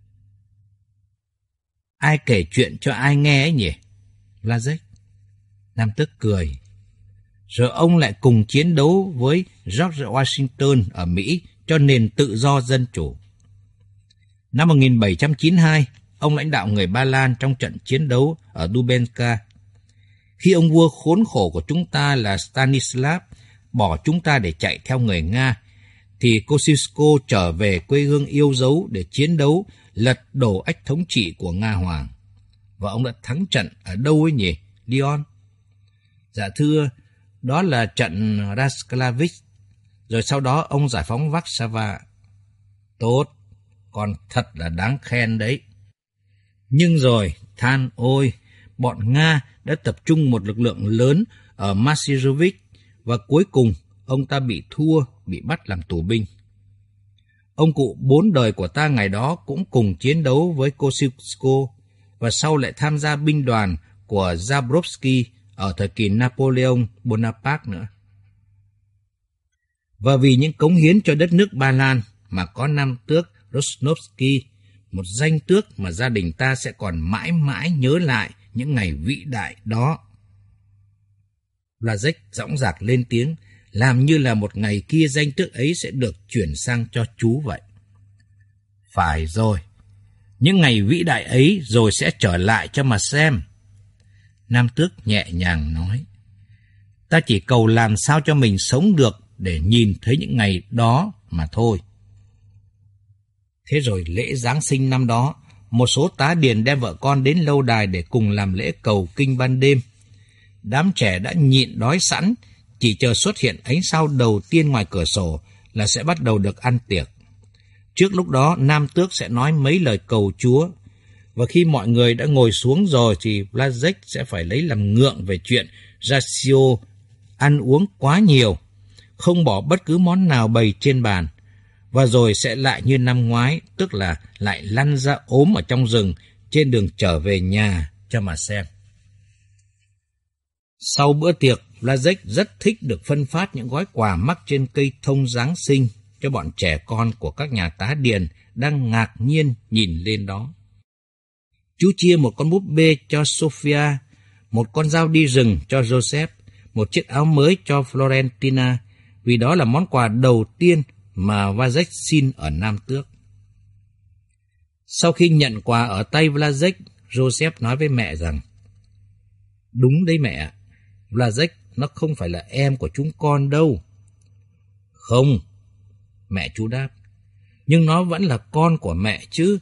Ai kể chuyện cho ai nghe ấy nhỉ? Vlasic. Nam Tước cười. Rồi ông lại cùng chiến đấu với George Washington ở Mỹ cho nền tự do dân chủ. Năm 1792, ông lãnh đạo người Ba Lan trong trận chiến đấu ở Dubenka. Khi ông vua khốn khổ của chúng ta là Stanislav bỏ chúng ta để chạy theo người Nga, thì Kosciuszko trở về quê hương yêu dấu để chiến đấu lật đổ ách thống trị của Nga Hoàng. Và ông đã thắng trận ở đâu ấy nhỉ? Lyon. Dạ thưa, đó là trận Rasklavich. Rồi sau đó ông giải phóng Warsaw. Tốt, còn thật là đáng khen đấy. Nhưng rồi, than ôi, bọn Nga đã tập trung một lực lượng lớn ở Masirovic và cuối cùng ông ta bị thua, bị bắt làm tù binh. Ông cụ 4 đời của ta ngày đó cũng cùng chiến đấu với Kosciuszko và sau lại tham gia binh đoàn của Zabrowski ở thời kỳ Napoleon Bonaparte nữa. Và vì những cống hiến cho đất nước Ba Lan mà có Nam Tước Rosnovsky, một danh tước mà gia đình ta sẽ còn mãi mãi nhớ lại những ngày vĩ đại đó. Vlasic dõng dạc lên tiếng, làm như là một ngày kia danh tước ấy sẽ được chuyển sang cho chú vậy. Phải rồi, những ngày vĩ đại ấy rồi sẽ trở lại cho mà xem. Nam Tước nhẹ nhàng nói, ta chỉ cầu làm sao cho mình sống được để nhìn thấy những ngày đó mà thôi. Thế rồi lễ Giáng sinh năm đó, một số tá điền đem vợ con đến lâu đài để cùng làm lễ cầu kinh ban đêm. Đám trẻ đã nhịn đói sẵn, chỉ chờ xuất hiện ánh sao đầu tiên ngoài cửa sổ là sẽ bắt đầu được ăn tiệc. Trước lúc đó, Nam Tước sẽ nói mấy lời cầu Chúa, và khi mọi người đã ngồi xuống rồi thì Vlasic sẽ phải lấy làm ngượng về chuyện ratio ăn uống quá nhiều, không bỏ bất cứ món nào bày trên bàn, và rồi sẽ lại như năm ngoái, tức là lại lăn ra ốm ở trong rừng trên đường trở về nhà cho mà xem. Sau bữa tiệc, Vlasic rất thích được phân phát những gói quà mắc trên cây thông Giáng sinh cho bọn trẻ con của các nhà tá điền đang ngạc nhiên nhìn lên đó. Chú chia một con búp bê cho Sophia, một con dao đi rừng cho Joseph, một chiếc áo mới cho Florentina, vì đó là món quà đầu tiên mà Vlasic xin ở Nam Tước. Sau khi nhận quà ở tay Vlasic, Joseph nói với mẹ rằng, đúng đấy mẹ, Vlasic nó không phải là em của chúng con đâu. Không, mẹ chú đáp, nhưng nó vẫn là con của mẹ chứ.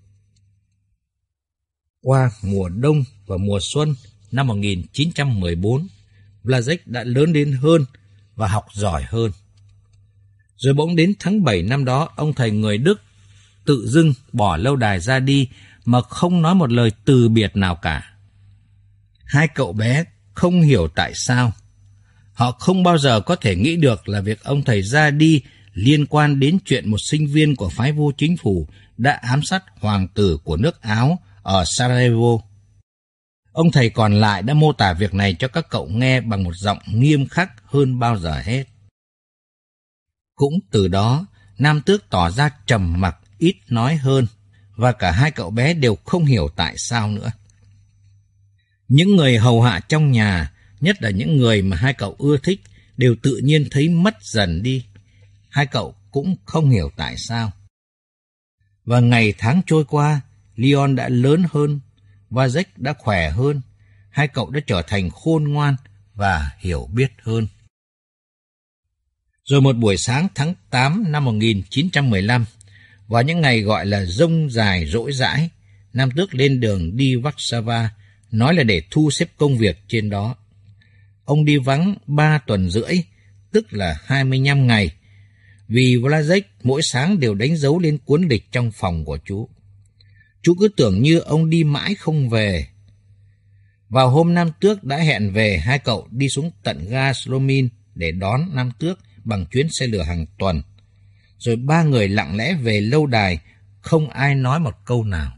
Qua mùa đông và mùa xuân năm 1914, Vlasic đã lớn lên hơn và học giỏi hơn. Rồi bỗng đến tháng 7 năm đó, ông thầy người Đức tự dưng bỏ lâu đài ra đi mà không nói một lời từ biệt nào cả. Hai cậu bé không hiểu tại sao. Họ không bao giờ có thể nghĩ được là việc ông thầy ra đi liên quan đến chuyện một sinh viên của phái vô chính phủ đã ám sát hoàng tử của nước Áo ở Sarajevo. Ông thầy còn lại đã mô tả việc này cho các cậu nghe bằng một giọng nghiêm khắc hơn bao giờ hết. Cũng từ đó, Nam Tước tỏ ra trầm mặc, ít nói hơn, và cả hai cậu bé đều không hiểu tại sao nữa. Những người hầu hạ trong nhà, nhất là những người mà hai cậu ưa thích, đều tự nhiên thấy mất dần đi. Hai cậu cũng không hiểu tại sao. Và ngày tháng trôi qua, Leon đã lớn hơn, Vlasic đã khỏe hơn. Hai cậu đã trở thành khôn ngoan và hiểu biết hơn. Rồi một buổi sáng tháng 8 năm 1915, vào những ngày gọi là rông dài rỗi rãi, Nam Tước lên đường đi Warsaw, nói là để thu xếp công việc trên đó. Ông đi vắng 3 tuần rưỡi, tức là 25 ngày, vì Vlasic mỗi sáng đều đánh dấu lên cuốn lịch trong phòng của chú. Chú cứ tưởng như ông đi mãi không về. Vào hôm Nam Tước đã hẹn về, hai cậu đi xuống tận ga Slomin để đón Nam Tước bằng chuyến xe lửa hàng tuần. Rồi ba người lặng lẽ về lâu đài, không ai nói một câu nào.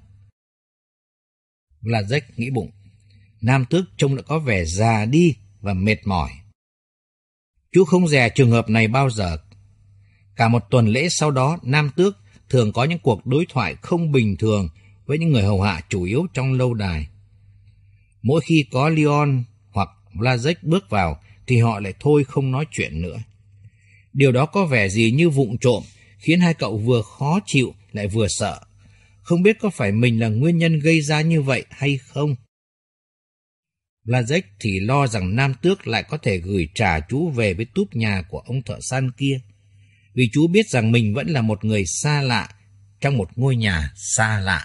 Vlasic nghĩ bụng, Nam Tước trông đã có vẻ già đi và mệt mỏi. Chú không dè trường hợp này bao giờ. Cả một tuần lễ sau đó, Nam Tước thường có những cuộc đối thoại không bình thường với những người hầu hạ chủ yếu trong lâu đài. Mỗi khi có Leon hoặc Vlasic bước vào thì họ lại thôi không nói chuyện nữa. Điều đó có vẻ gì như vụng trộm, khiến hai cậu vừa khó chịu lại vừa sợ. Không biết có phải mình là nguyên nhân gây ra như vậy hay không? Vlasic thì lo rằng Nam Tước lại có thể gửi trả chú về với túp nhà của ông thợ săn kia, vì chú biết rằng mình vẫn là một người xa lạ trong một ngôi nhà xa lạ.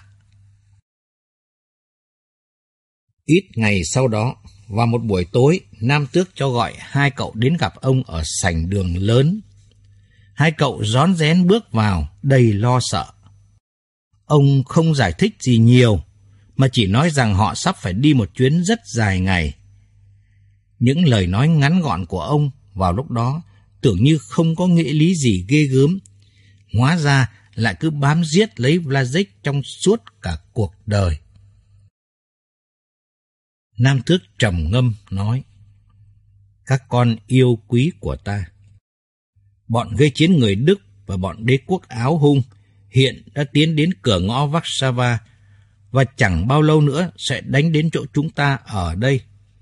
Ít ngày sau đó, vào một buổi tối, Nam Tước cho gọi hai cậu đến gặp ông ở sảnh đường lớn. Hai cậu rón rén bước vào, đầy lo sợ. Ông không giải thích gì nhiều, mà chỉ nói rằng họ sắp phải đi một chuyến rất dài ngày. Những lời nói ngắn gọn của ông vào lúc đó tưởng như không có nghĩa lý gì ghê gớm, hóa ra lại cứ bám giết lấy Vlasic trong suốt cả cuộc đời. Nam Tước trầm ngâm nói, các con yêu quý của ta, bọn gây chiến người Đức và bọn đế quốc Áo Hung hiện đã tiến đến cửa ngõ Warsaw và chẳng bao lâu nữa sẽ đánh đến chỗ chúng ta ở đây.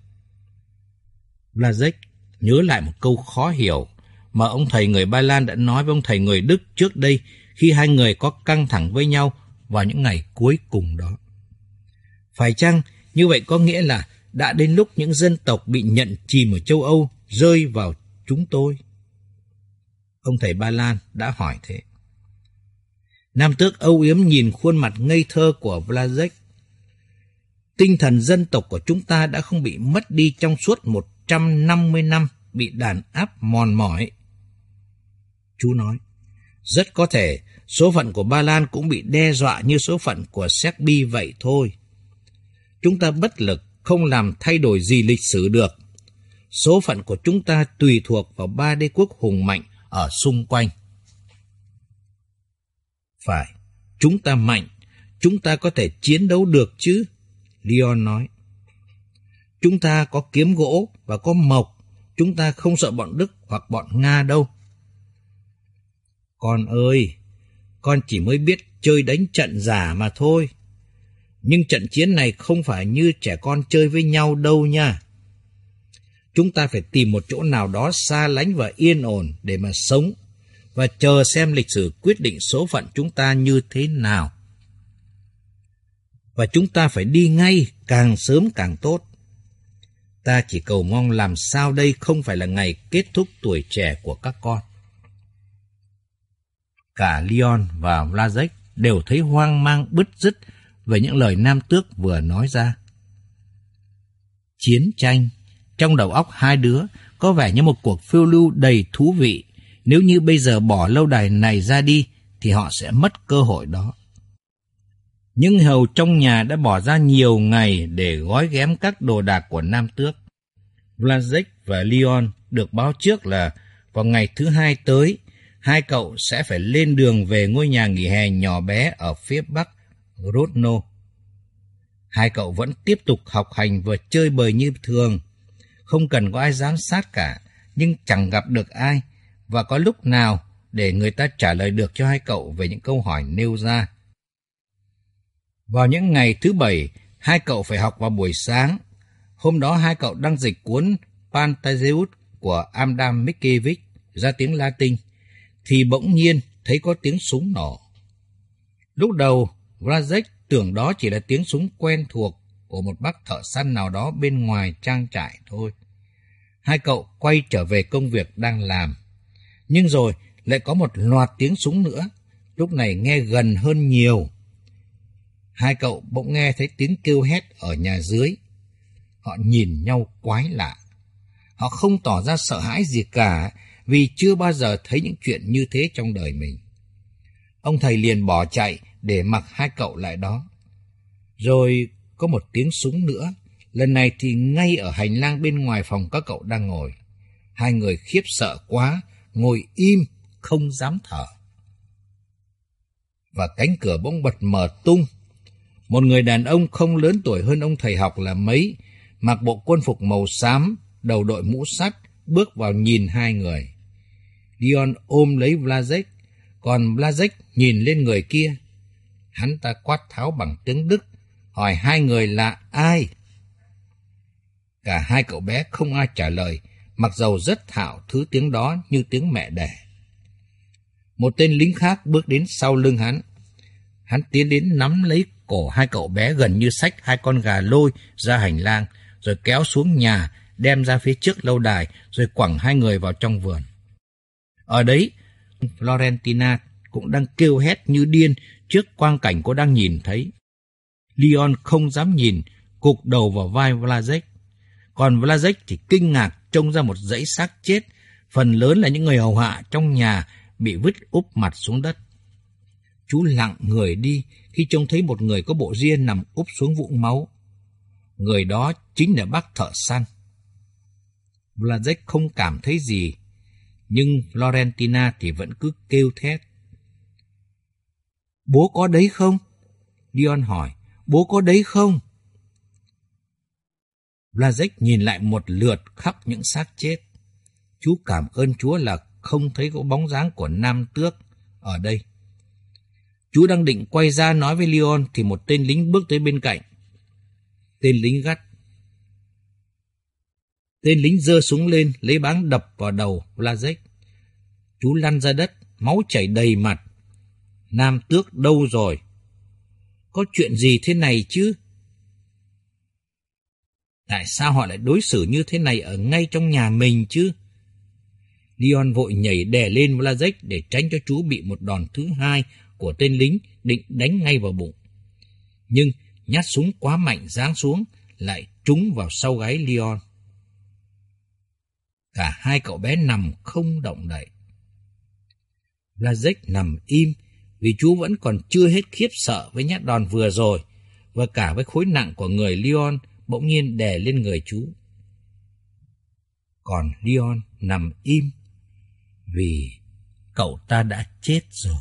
Vlasic nhớ lại một câu khó hiểu mà ông thầy người Ba Lan đã nói với ông thầy người Đức trước đây khi hai người có căng thẳng với nhau vào những ngày cuối cùng đó. Phải chăng như vậy có nghĩa là đã đến lúc những dân tộc bị nhận chìm ở châu Âu rơi vào chúng tôi? Ông thầy Ba Lan đã hỏi thế. Nam Tước âu yếm nhìn khuôn mặt ngây thơ của Vlasic. Tinh thần dân tộc của chúng ta đã không bị mất đi trong suốt 150 năm bị đàn áp mòn mỏi. Chú nói, rất có thể số phận của Ba Lan cũng bị đe dọa như số phận của Serbia vậy thôi. Chúng ta bất lực, không làm thay đổi gì lịch sử được. Số phận của chúng ta tùy thuộc vào ba đế quốc hùng mạnh ở xung quanh. Phải, chúng ta mạnh, chúng ta có thể chiến đấu được chứ, Leon nói. Chúng ta có kiếm gỗ và có mộc, chúng ta không sợ bọn Đức hoặc bọn Nga đâu. Con ơi, con chỉ mới biết chơi đánh trận giả mà thôi. Nhưng trận chiến này không phải như trẻ con chơi với nhau đâu nha. Chúng ta phải tìm một chỗ nào đó xa lánh và yên ổn để mà sống, và chờ xem lịch sử quyết định số phận chúng ta như thế nào. Và chúng ta phải đi ngay, càng sớm càng tốt. Ta chỉ cầu mong làm sao đây không phải là ngày kết thúc tuổi trẻ của các con. Cả Leon và Vlasic đều thấy hoang mang bứt rứt về những lời Nam Tước vừa nói ra. Chiến tranh, trong đầu óc hai đứa có vẻ như một cuộc phiêu lưu đầy thú vị. Nếu như bây giờ bỏ lâu đài này ra đi thì họ sẽ mất cơ hội đó. Những hầu trong nhà đã bỏ ra nhiều ngày để gói ghém các đồ đạc của Nam Tước. Vlasic và Leon được báo trước là vào ngày thứ hai tới, hai cậu sẽ phải lên đường về ngôi nhà nghỉ hè nhỏ bé ở phía bắc Grodno. Hai cậu vẫn tiếp tục học hành và chơi bời như thường, không cần có ai giám sát cả, nhưng chẳng gặp được ai, và có lúc nào để người ta trả lời được cho hai cậu về những câu hỏi nêu ra. Vào những ngày thứ Bảy, hai cậu phải học vào buổi sáng. Hôm đó hai cậu đang dịch cuốn Pantazeus của Adam Mickiewicz ra tiếng Latin, thì bỗng nhiên thấy có tiếng súng nổ. Lúc đầu, Vlasic tưởng đó chỉ là tiếng súng quen thuộc của một bác thợ săn nào đó bên ngoài trang trại thôi. Hai cậu quay trở về công việc đang làm. Nhưng rồi lại có một loạt tiếng súng nữa, lúc này nghe gần hơn nhiều. Hai cậu bỗng nghe thấy tiếng kêu hét ở nhà dưới. Họ nhìn nhau quái lạ. Họ không tỏ ra sợ hãi gì cả, vì chưa bao giờ thấy những chuyện như thế trong đời mình. Ông thầy liền bỏ chạy để mặc hai cậu lại đó. Rồi có một tiếng súng nữa, lần này thì ngay ở hành lang bên ngoài phòng các cậu đang ngồi. Hai người khiếp sợ quá, ngồi im, không dám thở. Và cánh cửa bỗng bật mở tung. Một người đàn ông không lớn tuổi hơn ông thầy học là mấy, mặc bộ quân phục màu xám, đầu đội mũ sắt, bước vào nhìn hai người. Leon ôm lấy Vlasic, còn Vlasic nhìn lên người kia. Hắn ta quát tháo bằng tiếng Đức, hỏi hai người là ai. Cả hai cậu bé không ai trả lời, mặc dầu rất thạo thứ tiếng đó như tiếng mẹ đẻ. Một tên lính khác bước đến sau lưng hắn. Hắn tiến đến nắm lấy cổ hai cậu bé gần như xách hai con gà lôi ra hành lang, rồi kéo xuống nhà, đem ra phía trước lâu đài, rồi quẳng hai người vào trong vườn. Ở đấy, Florentina cũng đang kêu hét như điên trước quang cảnh cô đang nhìn thấy. Leon không dám nhìn, cụp đầu vào vai Vlasic. Còn Vlasic thì kinh ngạc trông ra một dãy xác chết, phần lớn là những người hầu hạ trong nhà bị vứt úp mặt xuống đất. Chú lặng người đi khi trông thấy một người có bộ ria nằm úp xuống vũng máu. Người đó chính là bác thợ săn. Vlasic không cảm thấy gì, nhưng Florentina thì vẫn cứ kêu thét. Bố có đấy không? Leon hỏi. Bố có đấy không? Vlasic nhìn lại một lượt khắp những xác chết. Chú cảm ơn Chúa là không thấy có bóng dáng của Nam Tước ở đây. Chú đang định quay ra nói với Leon thì một tên lính bước tới bên cạnh. Tên lính gắt. Tên lính giơ súng lên, lấy báng đập vào đầu Vlasic. Chú lăn ra đất, máu chảy đầy mặt. Nam Tước đâu rồi? Có chuyện gì thế này chứ? Tại sao họ lại đối xử như thế này ở ngay trong nhà mình chứ? Leon vội nhảy đè lên Vlasic để tránh cho chú bị một đòn thứ hai của tên lính định đánh ngay vào bụng. Nhưng nhát súng quá mạnh giáng xuống, lại trúng vào sau gáy Leon. Cả hai cậu bé nằm không động đậy. Vlasic nằm im vì chú vẫn còn chưa hết khiếp sợ với nhát đòn vừa rồi, và cả với khối nặng của người Leon bỗng nhiên đè lên người chú. Còn Leon nằm im vì cậu ta đã chết rồi.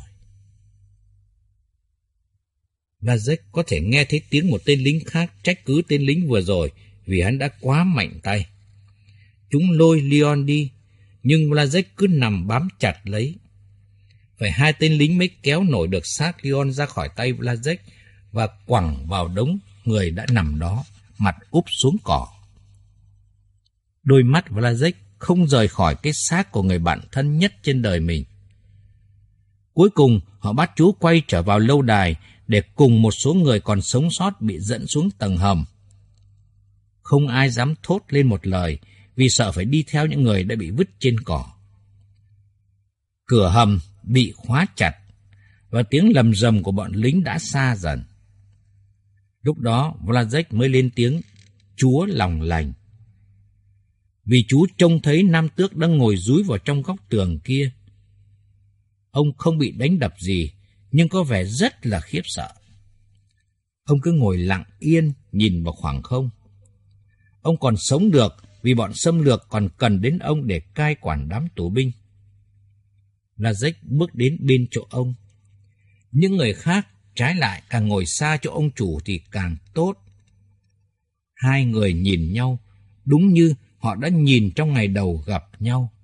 Vlasic có thể nghe thấy tiếng một tên lính khác trách cứ tên lính vừa rồi vì hắn đã quá mạnh tay. Chúng lôi Leon đi, nhưng Vlasic cứ nằm bám chặt lấy. Phải hai tên lính mới kéo nổi được xác Leon ra khỏi tay Vlasic và quẳng vào đống người đã nằm đó, mặt úp xuống cỏ. Đôi mắt Vlasic không rời khỏi cái xác của người bạn thân nhất trên đời mình. Cuối cùng, họ bắt chú quay trở vào lâu đài để cùng một số người còn sống sót bị dẫn xuống tầng hầm. Không ai dám thốt lên một lời vì sợ phải đi theo những người đã bị vứt trên cỏ. Cửa hầm bị khóa chặt và tiếng lầm rầm của bọn lính đã xa dần. Lúc đó Vlasic mới lên tiếng Chúa lòng lành. Vì chú trông thấy Nam Tước đang ngồi dúi vào trong góc tường kia. Ông không bị đánh đập gì, nhưng có vẻ rất là khiếp sợ. Ông cứ ngồi lặng yên nhìn vào khoảng không. Ông còn sống được vì bọn xâm lược còn cần đến ông để cai quản đám tù binh. Vlasic bước đến bên chỗ ông. Những người khác trái lại càng ngồi xa chỗ ông chủ thì càng tốt. Hai người nhìn nhau đúng như họ đã nhìn trong ngày đầu gặp nhau.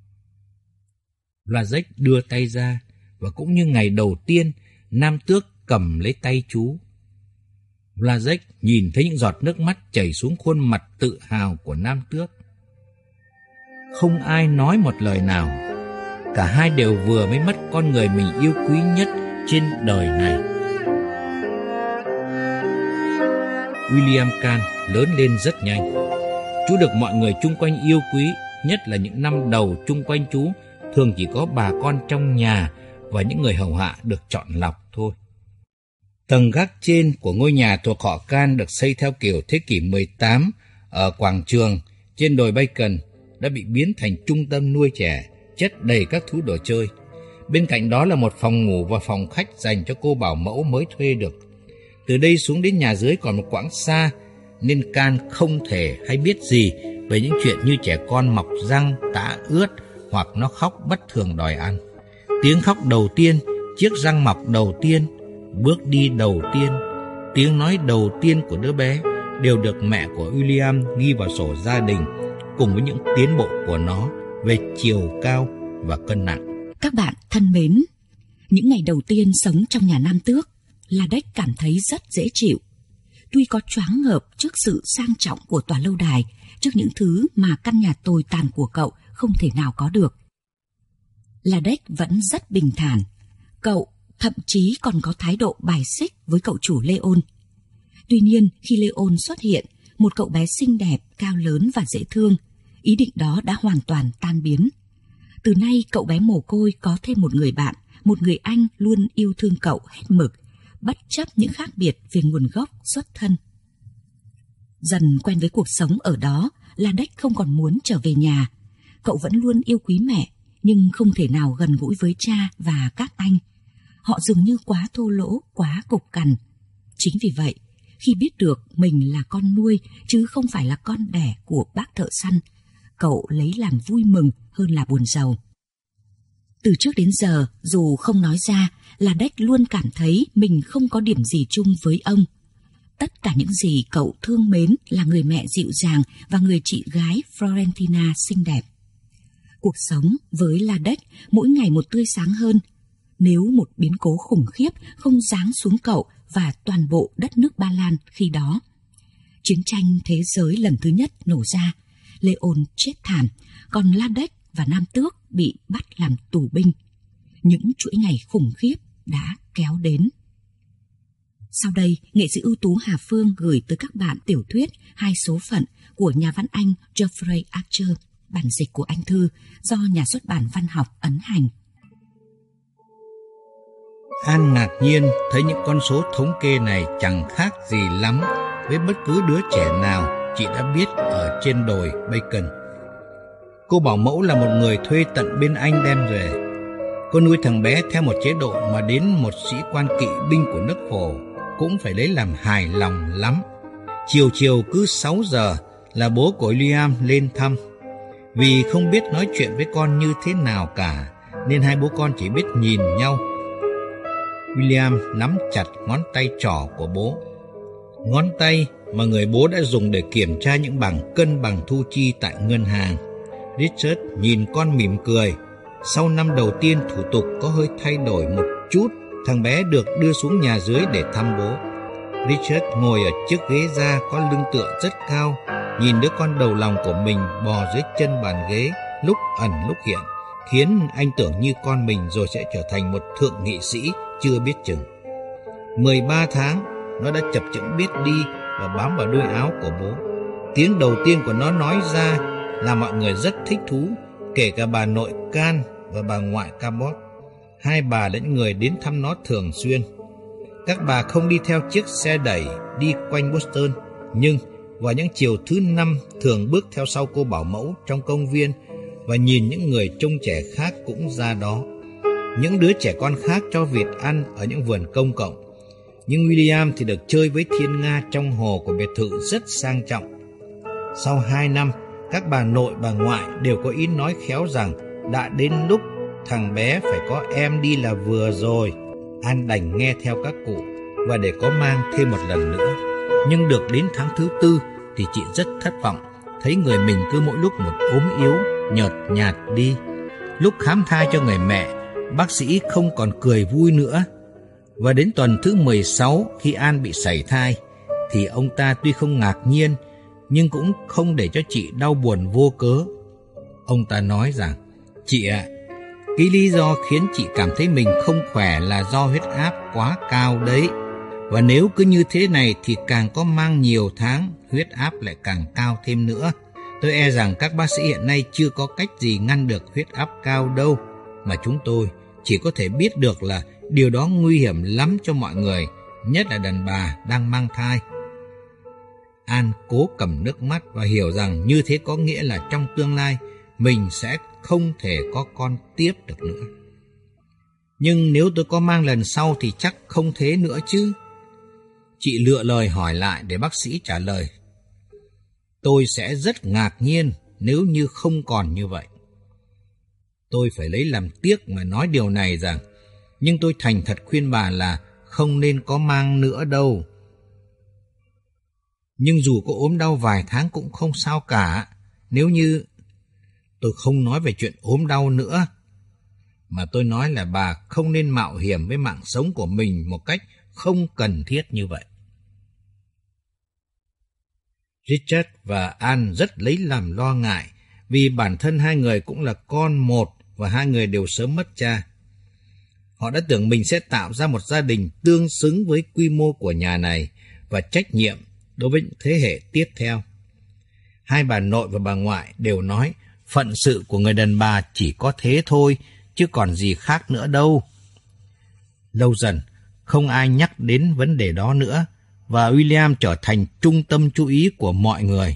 Vlasic đưa tay ra, và cũng như ngày đầu tiên, Nam Tước cầm lấy tay chú. Blazek nhìn thấy những giọt nước mắt chảy xuống khuôn mặt tự hào của nam tước. Không ai nói một lời nào. Cả hai đều vừa mới mất con người mình yêu quý nhất trên đời này. William Kahn lớn lên rất nhanh. Chú được mọi người chung quanh yêu quý, nhất là những năm đầu chung quanh chú thường chỉ có bà con trong nhà và những người hầu hạ được chọn lọc thôi. Tầng gác trên của ngôi nhà thuộc họ Kahn được xây theo kiểu thế kỷ 18 ở quảng trường trên đồi Bacon đã bị biến thành trung tâm nuôi trẻ, chất đầy các thứ đồ chơi. Bên cạnh đó là một phòng ngủ và phòng khách dành cho cô bảo mẫu mới thuê được. Từ đây xuống đến nhà dưới còn một quãng xa, nên Kahn không thể hay biết gì về những chuyện như trẻ con mọc răng, tã ướt hoặc nó khóc bất thường đòi ăn. Tiếng khóc đầu tiên, chiếc răng mọc đầu tiên, bước đi đầu tiên, tiếng nói đầu tiên của đứa bé đều được mẹ của William ghi vào sổ gia đình cùng với những tiến bộ của nó về chiều cao và cân nặng. Các bạn thân mến, những ngày đầu tiên sống trong nhà nam tước, Ladek cảm thấy rất dễ chịu. Tuy có choáng ngợp trước sự sang trọng của tòa lâu đài, trước những thứ mà căn nhà tồi tàn của cậu không thể nào có được, Ladek vẫn rất bình thản. Cậu thậm chí còn có thái độ bài xích với cậu chủ Leon. Tuy nhiên, khi Leon xuất hiện, một cậu bé xinh đẹp, cao lớn và dễ thương, ý định đó đã hoàn toàn tan biến. Từ nay, cậu bé mồ côi có thêm một người bạn, một người anh luôn yêu thương cậu hết mực, bất chấp những khác biệt về nguồn gốc, xuất thân. Dần quen với cuộc sống ở đó, Ladek không còn muốn trở về nhà. Cậu vẫn luôn yêu quý mẹ, nhưng không thể nào gần gũi với cha và các anh. Họ dường như quá thô lỗ, quá cục cằn. Chính vì vậy, khi biết được mình là con nuôi chứ không phải là con đẻ của bác thợ săn, cậu lấy làm vui mừng hơn là buồn rầu. Từ trước đến giờ, dù không nói ra, Ladek luôn cảm thấy mình không có điểm gì chung với ông. Tất cả những gì cậu thương mến là người mẹ dịu dàng và người chị gái Florentina xinh đẹp. Cuộc sống với Ladek mỗi ngày một tươi sáng hơn. Nếu một biến cố khủng khiếp không giáng xuống cậu và toàn bộ đất nước Ba Lan khi đó. Chiến tranh thế giới lần thứ nhất nổ ra, Leon chết thảm, còn Ladek và nam tước bị bắt làm tù binh. Những chuỗi ngày khủng khiếp đã kéo đến. Sau đây, nghệ sĩ ưu tú Hà Phương gửi tới các bạn tiểu thuyết Hai số phận của nhà văn Anh Geoffrey Archer, bản dịch của Anh Thư do nhà xuất bản Văn học ấn hành. An ngạc nhiên thấy những con số thống kê này chẳng khác gì lắm với bất cứ đứa trẻ nào chị đã biết ở trên đồi Bacon. Cô bảo mẫu là một người thuê tận bên Anh đem về. Cô nuôi thằng bé theo một chế độ mà đến một sĩ quan kỵ binh của nước Phổ cũng phải lấy làm hài lòng lắm. Chiều chiều cứ 6 giờ là bố của William lên thăm. Vì không biết nói chuyện với con như thế nào cả, nên hai bố con chỉ biết nhìn nhau. William nắm chặt ngón tay trỏ của bố. Ngón tay mà người bố đã dùng để kiểm tra những bảng cân bằng thu chi tại ngân hàng. Richard nhìn con mỉm cười. Sau năm đầu tiên thủ tục có hơi thay đổi một chút, thằng bé được đưa xuống nhà dưới để thăm bố. Richard ngồi ở chiếc ghế da có lưng tựa rất cao, nhìn đứa con đầu lòng của mình bò dưới chân bàn ghế, lúc ẩn lúc hiện, khiến anh tưởng như con mình rồi sẽ trở thành một thượng nghị sĩ chưa biết chừng. 13 tháng, nó đã chập chững biết đi và bám vào đuôi áo của bố. Tiếng đầu tiên của nó nói ra là mọi người rất thích thú, kể cả bà nội Kahn và bà ngoại Cabot. Hai bà là những người đến thăm nó thường xuyên. Các bà không đi theo chiếc xe đẩy đi quanh Boston, nhưng vào những chiều thứ năm thường bước theo sau cô bảo mẫu trong công viên và nhìn những người trông trẻ khác cũng ra đó. Những đứa trẻ con khác cho vịt ăn ở những vườn công cộng, nhưng William thì được chơi với thiên nga trong hồ của biệt thự rất sang trọng. Sau 2 năm, các bà nội bà ngoại đều có ý nói khéo rằng đã đến lúc thằng bé phải có em đi là vừa rồi. An đành nghe theo các cụ và để có mang thêm một lần nữa. Nhưng được đến tháng thứ 4 thì chị rất thất vọng, thấy người mình cứ mỗi lúc một ốm yếu, nhợt nhạt đi. Lúc khám thai cho người mẹ, bác sĩ không còn cười vui nữa. Và đến tuần thứ 16 khi An bị sảy thai, thì ông ta tuy không ngạc nhiên, nhưng cũng không để cho chị đau buồn vô cớ. Ông ta nói rằng, chị ạ, cái lý do khiến chị cảm thấy mình không khỏe là do huyết áp quá cao đấy. Và nếu cứ như thế này thì càng có mang nhiều tháng, huyết áp lại càng cao thêm nữa. Tôi e rằng các bác sĩ hiện nay chưa có cách gì ngăn được huyết áp cao đâu, mà chúng tôi chỉ có thể biết được là điều đó nguy hiểm lắm cho mọi người, nhất là đàn bà đang mang thai. An cố cầm nước mắt và hiểu rằng như thế có nghĩa là trong tương lai mình sẽ không thể có con tiếp được nữa. Nhưng nếu tôi có mang lần sau thì chắc không thế nữa chứ. Chị lựa lời hỏi lại để bác sĩ trả lời. Tôi sẽ rất ngạc nhiên nếu như không còn như vậy. Tôi phải lấy làm tiếc mà nói điều này rằng, nhưng tôi thành thật khuyên bà là không nên có mang nữa đâu. Nhưng dù có ốm đau vài tháng cũng không sao cả. Nếu như... Tôi không nói về chuyện ốm đau nữa, mà tôi nói là bà không nên mạo hiểm với mạng sống của mình một cách không cần thiết như vậy. Richard và Anne rất lấy làm lo ngại, vì bản thân hai người cũng là con một và hai người đều sớm mất cha. Họ đã tưởng mình sẽ tạo ra một gia đình tương xứng với quy mô của nhà này và trách nhiệm đối với những thế hệ tiếp theo. Hai bà nội và bà ngoại đều nói phận sự của người đàn bà chỉ có thế thôi, chứ còn gì khác nữa đâu. Lâu dần, không ai nhắc đến vấn đề đó nữa, và William trở thành trung tâm chú ý của mọi người.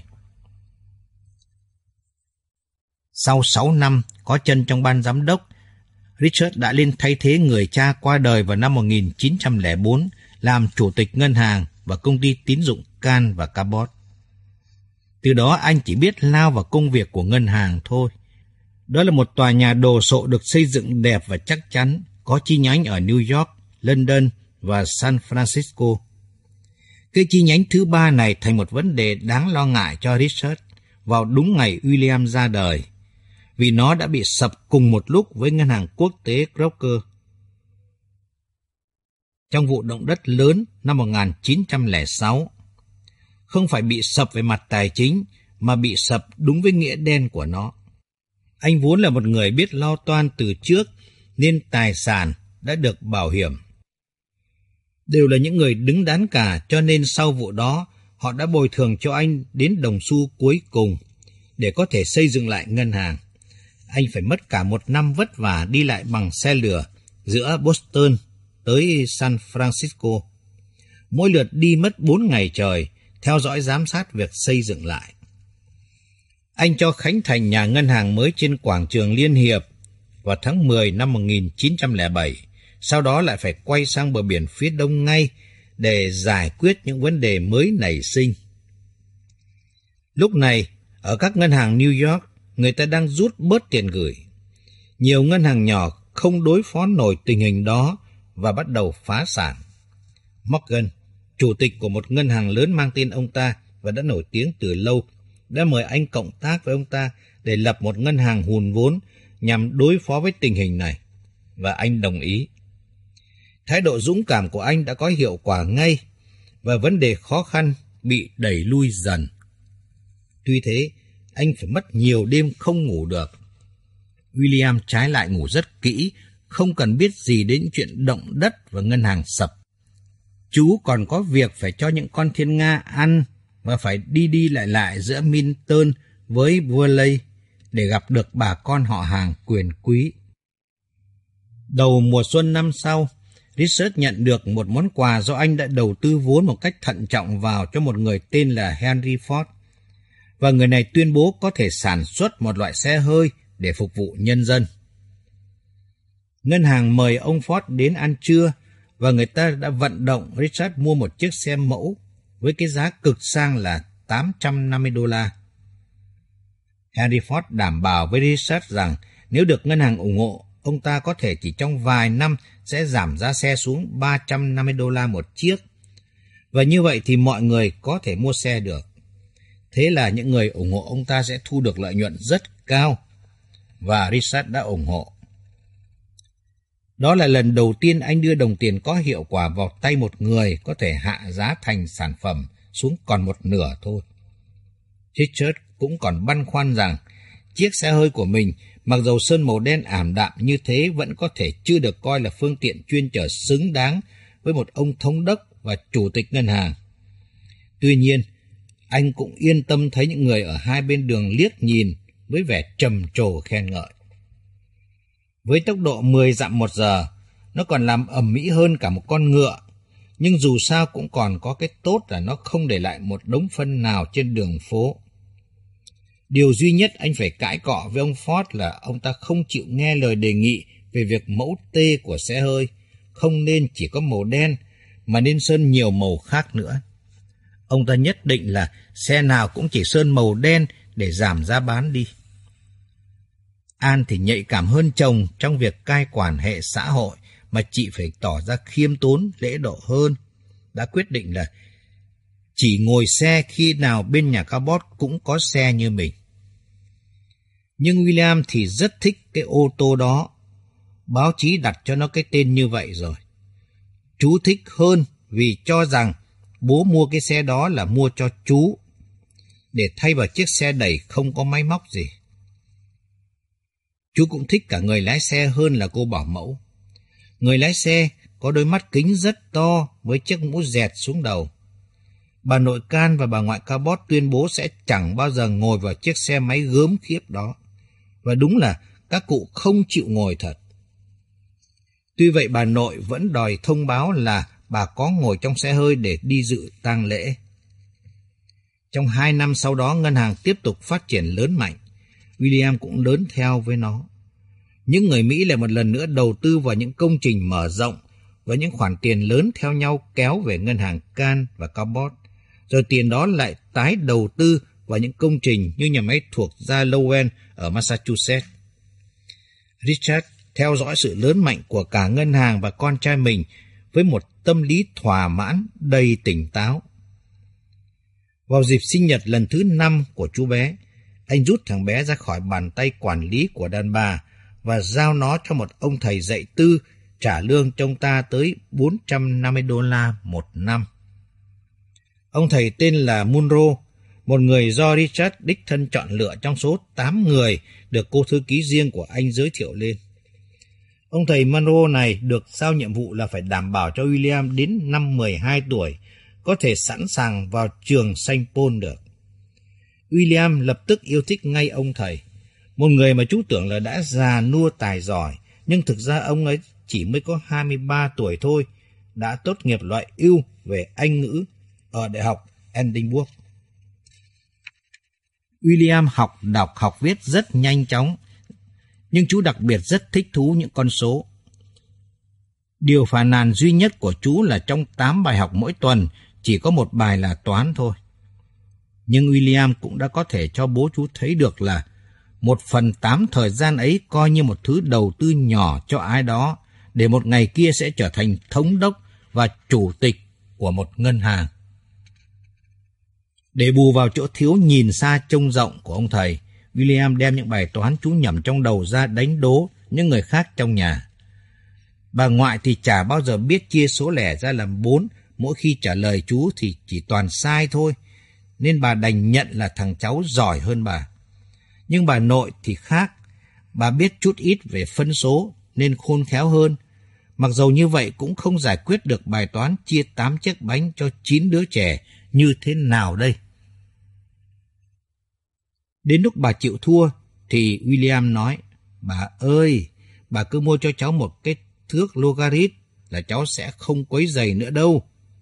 Sau 6 năm có chân trong ban giám đốc, Richard đã lên thay thế người cha qua đời vào năm 1904, làm chủ tịch ngân hàng và công ty tín dụng Can và Cabot. Từ đó anh chỉ biết lao vào công việc của ngân hàng thôi. Đó là một tòa nhà đồ sộ được xây dựng đẹp và chắc chắn, có chi nhánh ở New York, London và San Francisco. Cái chi nhánh thứ ba này thành một vấn đề đáng lo ngại cho Richard vào đúng ngày William ra đời, vì nó đã bị sập cùng một lúc với ngân hàng quốc tế Crocker. Trong vụ động đất lớn năm 1906, không phải bị sập về mặt tài chính, mà bị sập đúng với nghĩa đen của nó. Anh vốn là một người biết lo toan từ trước, nên tài sản đã được bảo hiểm. Đều là những người đứng đắn cả, cho nên sau vụ đó, họ đã bồi thường cho anh đến đồng xu cuối cùng để có thể xây dựng lại ngân hàng. Anh phải mất cả 1 năm vất vả đi lại bằng xe lửa giữa Boston tới San Francisco. Mỗi lượt đi mất 4 ngày trời, theo dõi giám sát việc xây dựng lại. Anh cho khánh thành nhà ngân hàng mới trên quảng trường Liên Hiệp vào tháng 10 năm 1907, sau đó lại phải quay sang bờ biển phía đông ngay để giải quyết những vấn đề mới nảy sinh. Lúc này, ở các ngân hàng New York, người ta đang rút bớt tiền gửi. Nhiều ngân hàng nhỏ không đối phó nổi tình hình đó và bắt đầu phá sản. Morgan, chủ tịch của một ngân hàng lớn mang tên ông ta và đã nổi tiếng từ lâu, đã mời anh cộng tác với ông ta để lập một ngân hàng hùn vốn nhằm đối phó với tình hình này, và anh đồng ý. Thái độ dũng cảm của anh đã có hiệu quả ngay, và vấn đề khó khăn bị đẩy lui dần. Tuy thế, anh phải mất nhiều đêm không ngủ được. William trái lại ngủ rất kỹ, không cần biết gì đến chuyện động đất và ngân hàng sập. Chú còn có việc phải cho những con thiên nga ăn và phải đi lại giữa Minton với Burley để gặp được bà con họ hàng quyền quý. Đầu mùa xuân năm sau, Richard nhận được một món quà do anh đã đầu tư vốn một cách thận trọng vào cho một người tên là Henry Ford. Và người này tuyên bố có thể sản xuất một loại xe hơi để phục vụ nhân dân. Ngân hàng mời ông Ford đến ăn trưa, và người ta đã vận động Richard mua một chiếc xe mẫu với cái giá cực sang là $850. Henry Ford đảm bảo với Richard rằng nếu được ngân hàng ủng hộ, ông ta có thể chỉ trong vài năm sẽ giảm giá xe xuống $350 một chiếc. Và như vậy thì mọi người có thể mua xe được. Thế là những người ủng hộ ông ta sẽ thu được lợi nhuận rất cao, và Richard đã ủng hộ. Đó là lần đầu tiên anh đưa đồng tiền có hiệu quả vào tay một người có thể hạ giá thành sản phẩm xuống còn một nửa thôi. Richard cũng còn băn khoăn rằng chiếc xe hơi của mình, mặc dầu sơn màu đen ảm đạm như thế, vẫn có thể chưa được coi là phương tiện chuyên chở xứng đáng với một ông thống đốc và chủ tịch ngân hàng. Tuy nhiên, anh cũng yên tâm thấy những người ở hai bên đường liếc nhìn với vẻ trầm trồ khen ngợi. Với tốc độ 10 dặm một giờ, nó còn làm ầm ĩ hơn cả một con ngựa, nhưng dù sao cũng còn có cái tốt là nó không để lại một đống phân nào trên đường phố. Điều duy nhất anh phải cãi cọ với ông Ford là ông ta không chịu nghe lời đề nghị về việc mẫu T của xe hơi không nên chỉ có màu đen mà nên sơn nhiều màu khác nữa. Ông ta nhất định là xe nào cũng chỉ sơn màu đen để giảm giá bán đi. An thì nhạy cảm hơn chồng trong việc cai quản hệ xã hội, mà chị phải tỏ ra khiêm tốn, lễ độ hơn. Đã quyết định là chỉ ngồi xe khi nào bên nhà Cabot cũng có xe như mình. Nhưng William thì rất thích cái ô tô đó. Báo chí đặt cho nó cái tên như vậy rồi. Chú thích hơn vì cho rằng bố mua cái xe đó là mua cho chú, để thay vào chiếc xe đẩy không có máy móc gì. Chú cũng thích cả người lái xe hơn là cô bảo mẫu. Người lái xe có đôi mắt kính rất to với chiếc mũ dẹt xuống đầu. Bà nội Can và bà ngoại Cabot tuyên bố sẽ chẳng bao giờ ngồi vào chiếc xe máy gớm khiếp đó. Và đúng là các cụ không chịu ngồi thật. Tuy vậy bà nội vẫn đòi thông báo là bà có ngồi trong xe hơi để đi dự tang lễ. Trong 2 năm sau đó, ngân hàng tiếp tục phát triển lớn mạnh. William cũng lớn theo với nó. Những người Mỹ lại một lần nữa đầu tư vào những công trình mở rộng và những khoản tiền lớn theo nhau kéo về ngân hàng Can và Cabot. Rồi tiền đó lại tái đầu tư vào những công trình như nhà máy thuộc gia Lowell ở Massachusetts. Richard theo dõi sự lớn mạnh của cả ngân hàng và con trai mình với một tâm lý thỏa mãn đầy tỉnh táo. Vào dịp sinh nhật lần thứ 5 của chú bé, anh rút thằng bé ra khỏi bàn tay quản lý của đàn bà và giao nó cho một ông thầy dạy tư trả lương cho ông ta tới $450 một năm. Ông thầy tên là Munro, một người do Richard đích thân chọn lựa trong số 8 người được cô thư ký riêng của anh giới thiệu lên. Ông thầy Munro này được giao nhiệm vụ là phải đảm bảo cho William đến năm 12 tuổi có thể sẵn sàng vào trường Saint Paul được. William lập tức yêu thích ngay ông thầy, một người mà chú tưởng là đã già nua tài giỏi, nhưng thực ra ông ấy chỉ mới có 23 tuổi thôi, đã tốt nghiệp loại ưu về Anh ngữ ở Đại học Edinburgh. William học đọc học viết rất nhanh chóng, nhưng chú đặc biệt rất thích thú những con số. Điều phàn nàn duy nhất của chú là trong 8 bài học mỗi tuần chỉ có một bài là toán thôi. Nhưng William cũng đã có thể cho bố chú thấy được là 1/8 thời gian ấy coi như một thứ đầu tư nhỏ cho ai đó, để một ngày kia sẽ trở thành thống đốc và chủ tịch của một ngân hàng. Để bù vào chỗ thiếu nhìn xa trông rộng của ông thầy, William đem những bài toán chú nhẩm trong đầu ra đánh đố những người khác trong nhà. Bà ngoại thì chả bao giờ biết chia số lẻ ra làm 4, mỗi khi trả lời chú thì chỉ toàn sai thôi, nên bà đành nhận là thằng cháu giỏi hơn bà. Nhưng bà nội thì khác, bà biết chút ít về phân số nên khôn khéo hơn. Mặc dầu như vậy cũng không giải quyết được bài toán chia 8 chiếc bánh cho 9 đứa trẻ như thế nào đây. Đến lúc bà chịu thua thì William nói, bà ơi, bà cứ mua cho cháu một cái thước logarit là cháu sẽ không quấy rầy nữa đâu.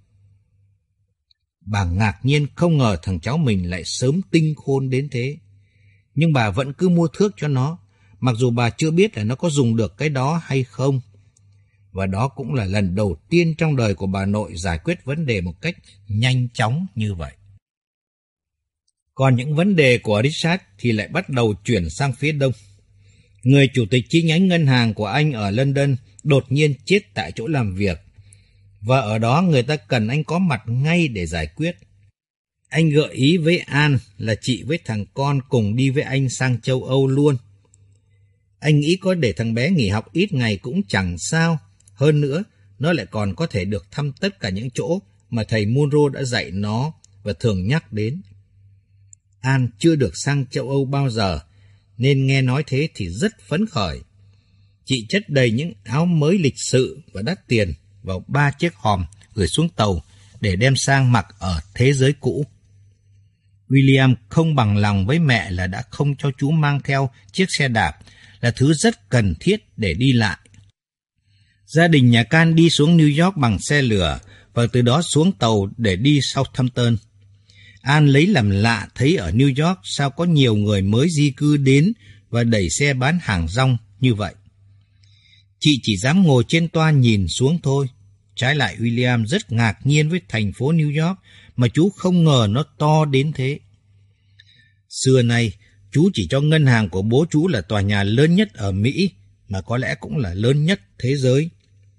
Bà ngạc nhiên không ngờ thằng cháu mình lại sớm tinh khôn đến thế. Nhưng bà vẫn cứ mua thước cho nó, mặc dù bà chưa biết là nó có dùng được cái đó hay không. Và đó cũng là lần đầu tiên trong đời của bà nội giải quyết vấn đề một cách nhanh chóng như vậy. Còn những vấn đề của Richard thì lại bắt đầu chuyển sang phía đông. Người chủ tịch chi nhánh ngân hàng của anh ở London đột nhiên chết tại chỗ làm việc, và ở đó người ta cần anh có mặt ngay để giải quyết. Anh gợi ý với An là chị với thằng con cùng đi với anh sang châu Âu luôn. Anh nghĩ có để thằng bé nghỉ học ít ngày cũng chẳng sao. Hơn nữa, nó lại còn có thể được thăm tất cả những chỗ mà thầy Munro đã dạy nó và thường nhắc đến. An chưa được sang châu Âu bao giờ, nên nghe nói thế thì rất phấn khởi. Chị chất đầy những áo mới lịch sự và đắt tiền vào 3 chiếc hòm gửi xuống tàu để đem sang mặc ở thế giới cũ. William không bằng lòng với mẹ là đã không cho chú mang theo chiếc xe đạp, là thứ rất cần thiết để đi lại. Gia đình nhà Can đi xuống New York bằng xe lửa và từ đó xuống tàu để đi Southampton. An lấy làm lạ thấy ở New York sao có nhiều người mới di cư đến và đẩy xe bán hàng rong như vậy. Chị chỉ dám ngồi trên toa nhìn xuống thôi. Trái lại William rất ngạc nhiên với thành phố New York mà chú không ngờ nó to đến thế. Xưa nay, chú chỉ cho ngân hàng của bố chú là tòa nhà lớn nhất ở Mỹ, mà có lẽ cũng là lớn nhất thế giới.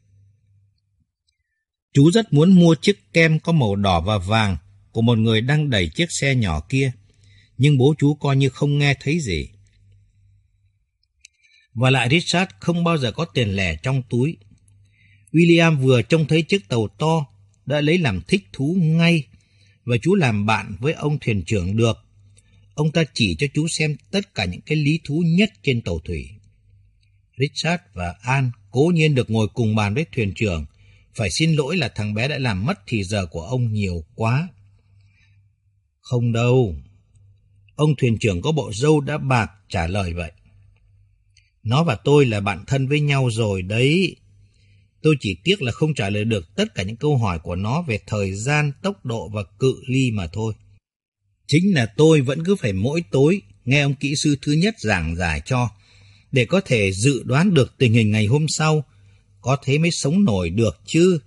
Chú rất muốn mua chiếc kem có màu đỏ và vàng của một người đang đẩy chiếc xe nhỏ kia, nhưng bố chú coi như không nghe thấy gì. Và lại Richard không bao giờ có tiền lẻ trong túi. William vừa trông thấy chiếc tàu to đã lấy làm thích thú ngay, và chú làm bạn với ông thuyền trưởng được. Ông ta chỉ cho chú xem tất cả những cái lý thú nhất trên tàu thủy. Richard và An cố nhiên được ngồi cùng bàn với thuyền trưởng. Phải xin lỗi là thằng bé đã làm mất thì giờ của ông nhiều quá. Không đâu. Ông thuyền trưởng có bộ râu đã bạc trả lời vậy. Nó và tôi là bạn thân với nhau rồi đấy. Tôi chỉ tiếc là không trả lời được tất cả những câu hỏi của nó về thời gian, tốc độ và cự ly mà thôi. Chính là tôi vẫn cứ phải mỗi tối nghe ông kỹ sư thứ nhất giảng giải cho, để có thể dự đoán được tình hình ngày hôm sau, có thế mới sống nổi được chứ.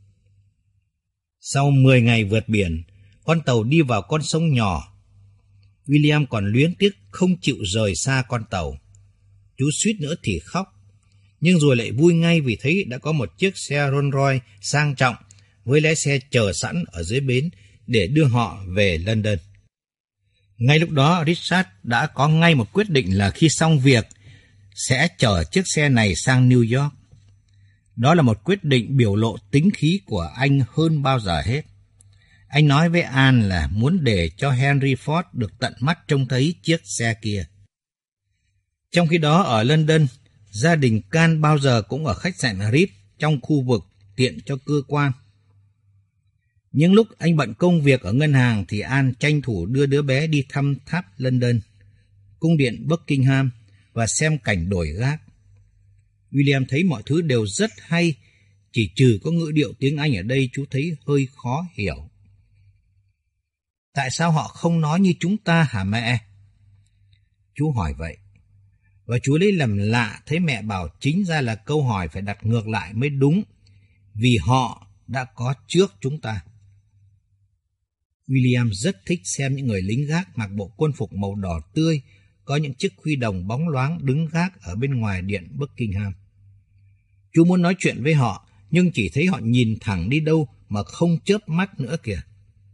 Sau 10 ngày vượt biển, con tàu đi vào con sông nhỏ. William còn luyến tiếc không chịu rời xa con tàu. Chú suýt nữa thì khóc, nhưng rồi lại vui ngay vì thấy đã có một chiếc xe Rolls Royce sang trọng với lái xe chờ sẵn ở dưới bến để đưa họ về London. Ngay lúc đó, Richard đã có ngay một quyết định là khi xong việc sẽ chở chiếc xe này sang New York. Đó là một quyết định biểu lộ tính khí của anh hơn bao giờ hết. Anh nói với An là muốn để cho Henry Ford được tận mắt trông thấy chiếc xe kia. Trong khi đó ở London, gia đình Can bao giờ cũng ở khách sạn Ritz trong khu vực tiện cho cơ quan. Nhưng lúc anh bận công việc ở ngân hàng thì An tranh thủ đưa đứa bé đi thăm tháp London, cung điện Buckingham và xem cảnh đổi gác. William thấy mọi thứ đều rất hay, chỉ trừ có ngữ điệu tiếng Anh ở đây chú thấy hơi khó hiểu. Tại sao họ không nói như chúng ta hả mẹ? Chú hỏi vậy. Và chú lấy làm lạ thấy mẹ bảo chính ra là câu hỏi phải đặt ngược lại mới đúng, vì họ đã có trước chúng ta. William rất thích xem những người lính gác mặc bộ quân phục màu đỏ tươi, có những chiếc khuy đồng bóng loáng đứng gác ở bên ngoài điện Buckingham. Chú muốn nói chuyện với họ, nhưng chỉ thấy họ nhìn thẳng đi đâu mà không chớp mắt nữa kìa.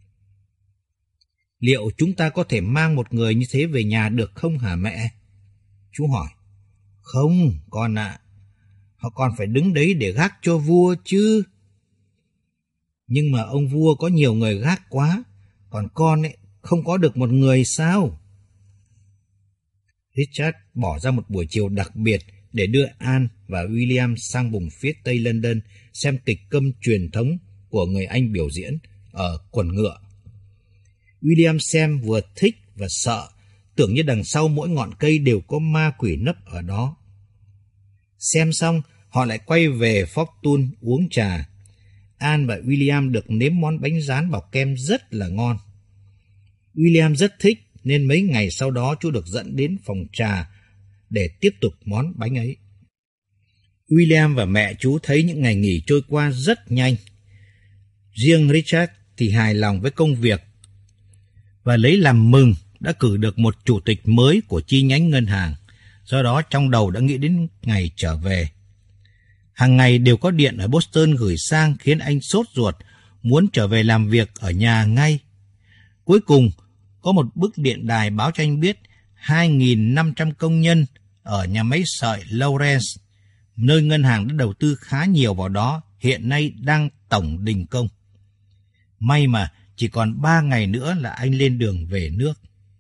Liệu chúng ta có thể mang một người như thế về nhà được không hả mẹ? Chú hỏi. Không, con ạ. Họ còn phải đứng đấy để gác cho vua chứ. Nhưng mà ông vua có nhiều người gác quá, còn con ấy không có được một người sao? Richard bỏ ra một buổi chiều đặc biệt để đưa An và William sang vùng phía Tây London xem kịch câm truyền thống của người Anh biểu diễn ở quần ngựa. William xem vừa thích và sợ, tưởng như đằng sau mỗi ngọn cây đều có ma quỷ nấp ở đó. Xem xong, họ lại quay về Fortune uống trà. An và William được nếm món bánh rán bọc kem rất là ngon. William rất thích nên mấy ngày sau đó chú được dẫn đến phòng trà để tiếp tục món bánh ấy. William và mẹ chú thấy những ngày nghỉ trôi qua rất nhanh. Riêng Richard thì hài lòng với công việc và lấy làm mừng đã cử được một chủ tịch mới của chi nhánh ngân hàng, do đó trong đầu đã nghĩ đến ngày trở về. Hàng ngày đều có điện ở Boston gửi sang khiến anh sốt ruột, muốn trở về làm việc ở nhà ngay. Cuối cùng, có một bức điện đài báo cho anh biết 2.500 công nhân ở nhà máy sợi Lawrence, nơi ngân hàng đã đầu tư khá nhiều vào đó, hiện nay đang tổng đình công. May mà chỉ còn 3 ngày nữa là anh lên đường về nước.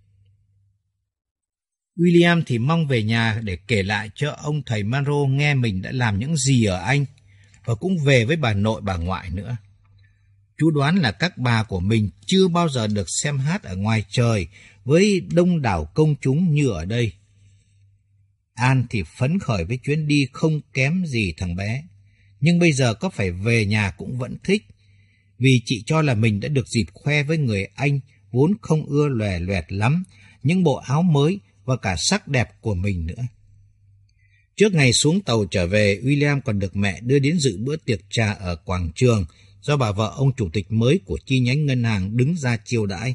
William thì mong về nhà để kể lại cho ông thầy Monroe nghe mình đã làm những gì ở Anh, và cũng về với bà nội bà ngoại nữa. Chú đoán là các bà của mình chưa bao giờ được xem hát ở ngoài trời với đông đảo công chúng như ở đây. An thì phấn khởi với chuyến đi không kém gì thằng bé, nhưng bây giờ có phải về nhà cũng vẫn thích, vì chị cho là mình đã được dịp khoe với người anh vốn không ưa lòe loẹt lắm những bộ áo mới và cả sắc đẹp của mình nữa. Trước ngày xuống tàu trở về, William còn được mẹ đưa đến dự bữa tiệc trà ở quảng trường do bà vợ ông chủ tịch mới của chi nhánh ngân hàng đứng ra chiêu đãi.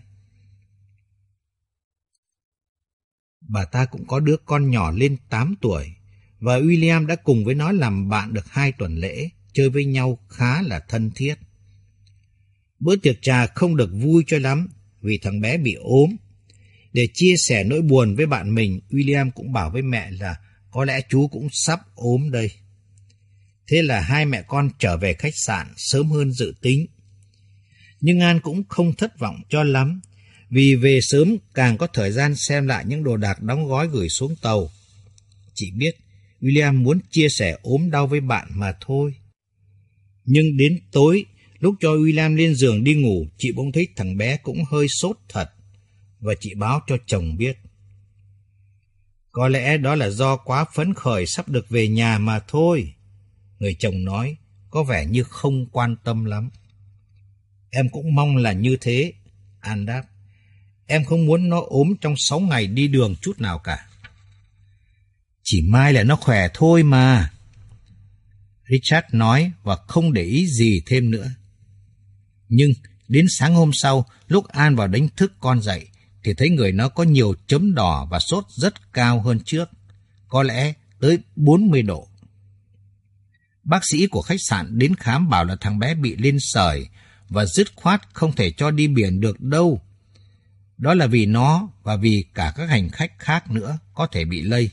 Bà ta cũng có đứa con nhỏ lên 8 tuổi, và William đã cùng với nó làm bạn được 2 tuần lễ, chơi với nhau khá là thân thiết. Bữa tiệc trà không được vui cho lắm vì thằng bé bị ốm. Để chia sẻ nỗi buồn với bạn mình, William cũng bảo với mẹ là có lẽ chú cũng sắp ốm đây. Thế là hai mẹ con trở về khách sạn sớm hơn dự tính. Nhưng An cũng không thất vọng cho lắm, vì về sớm càng có thời gian xem lại những đồ đạc đóng gói gửi xuống tàu. Chị biết William muốn chia sẻ ốm đau với bạn mà thôi. Nhưng đến tối, lúc cho William lên giường đi ngủ, chị bỗng thấy thằng bé cũng hơi sốt thật, và chị báo cho chồng biết. Có lẽ đó là do quá phấn khởi sắp được về nhà mà thôi. Người chồng nói, có vẻ như không quan tâm lắm. Em cũng mong là như thế, An đáp. Em không muốn nó ốm trong 6 ngày đi đường chút nào cả. Chỉ mai là nó khỏe thôi mà, Richard nói và không để ý gì thêm nữa. Nhưng đến sáng hôm sau, lúc An vào đánh thức con dậy, thì thấy người nó có nhiều chấm đỏ và sốt rất cao hơn trước, có lẽ tới 40 độ. Bác sĩ của khách sạn đến khám bảo là thằng bé bị lên sởi và dứt khoát không thể cho đi biển được đâu. Đó là vì nó và vì cả các hành khách khác nữa có thể bị lây.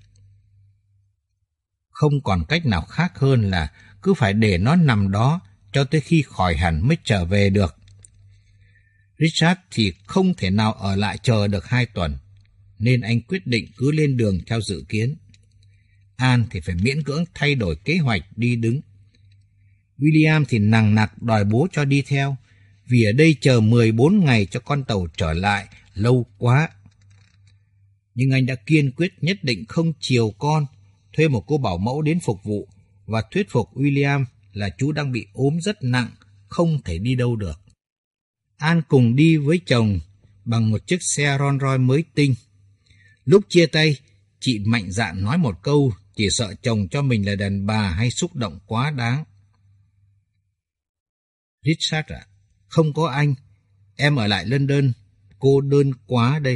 Không còn cách nào khác hơn là cứ phải để nó nằm đó cho tới khi khỏi hẳn mới trở về được. Richard thì không thể nào ở lại chờ được 2 tuần, nên anh quyết định cứ lên đường theo dự kiến. An thì phải miễn cưỡng thay đổi kế hoạch đi đứng. William thì nằng nặc đòi bố cho đi theo, vì ở đây chờ 14 ngày cho con tàu trở lại lâu quá. Nhưng anh đã kiên quyết nhất định không chiều con, thuê một cô bảo mẫu đến phục vụ và thuyết phục William là chú đang bị ốm rất nặng, không thể đi đâu được. An cùng đi với chồng bằng một chiếc xe Rolls Royce mới tinh. Lúc chia tay, chị mạnh dạn nói một câu, chỉ sợ chồng cho mình là đàn bà hay xúc động quá đáng. Richard ạ, không có anh, em ở lại London, cô đơn quá đây.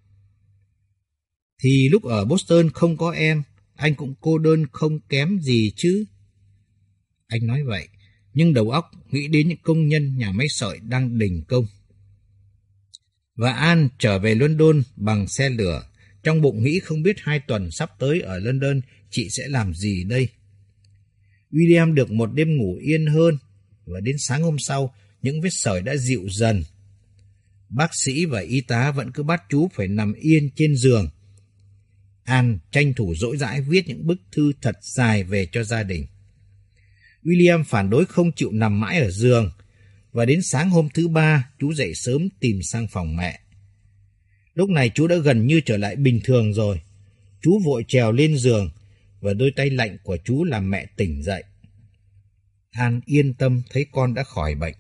Thì lúc ở Boston không có em, anh cũng cô đơn không kém gì chứ. Anh nói vậy, nhưng đầu óc nghĩ đến những công nhân nhà máy sợi đang đình công. Và An trở về London bằng xe lửa, trong bụng nghĩ không biết 2 tuần sắp tới ở London chị sẽ làm gì đây. William được một đêm ngủ yên hơn, và đến sáng hôm sau, những vết sởi đã dịu dần. Bác sĩ và y tá vẫn cứ bắt chú phải nằm yên trên giường. An tranh thủ dỗi dãi viết những bức thư thật dài về cho gia đình. William phản đối không chịu nằm mãi ở giường, và đến sáng hôm thứ 3, chú dậy sớm tìm sang phòng mẹ. Lúc này chú đã gần như trở lại bình thường rồi. Chú vội trèo lên giường, và đôi tay lạnh của chú làm mẹ tỉnh dậy. An yên tâm thấy con đã khỏi bệnh.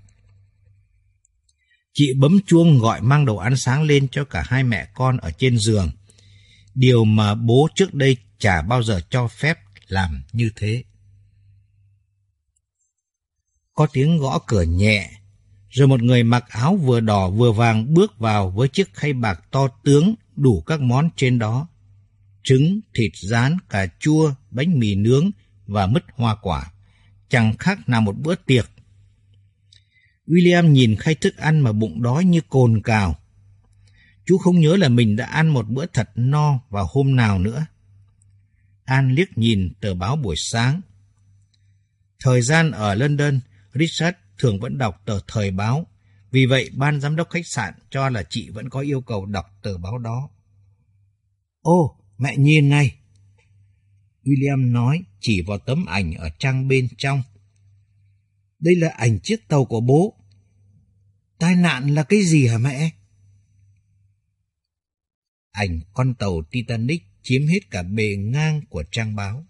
Chị bấm chuông gọi mang đồ ăn sáng lên cho cả hai mẹ con ở trên giường. Điều mà bố trước đây chả bao giờ cho phép làm như thế. Có tiếng gõ cửa nhẹ, rồi một người mặc áo vừa đỏ vừa vàng bước vào với chiếc khay bạc to tướng đủ các món trên đó. Trứng, thịt rán, cà chua, bánh mì nướng và mứt hoa quả. Chẳng khác nào một bữa tiệc. William nhìn khay thức ăn mà bụng đói như cồn cào. Chú không nhớ là mình đã ăn một bữa thật no vào hôm nào nữa. An liếc nhìn tờ báo buổi sáng. Thời gian ở London, Richard thường vẫn đọc tờ thời báo, Vì vậy, ban giám đốc khách sạn cho là chị vẫn có yêu cầu đọc tờ báo đó. Ô, mẹ nhìn này! William nói, chỉ vào tấm ảnh ở trang bên trong. Đây là ảnh chiếc tàu của bố. Tai nạn là cái gì hả mẹ? Ảnh con tàu Titanic chiếm hết cả bề ngang của trang báo.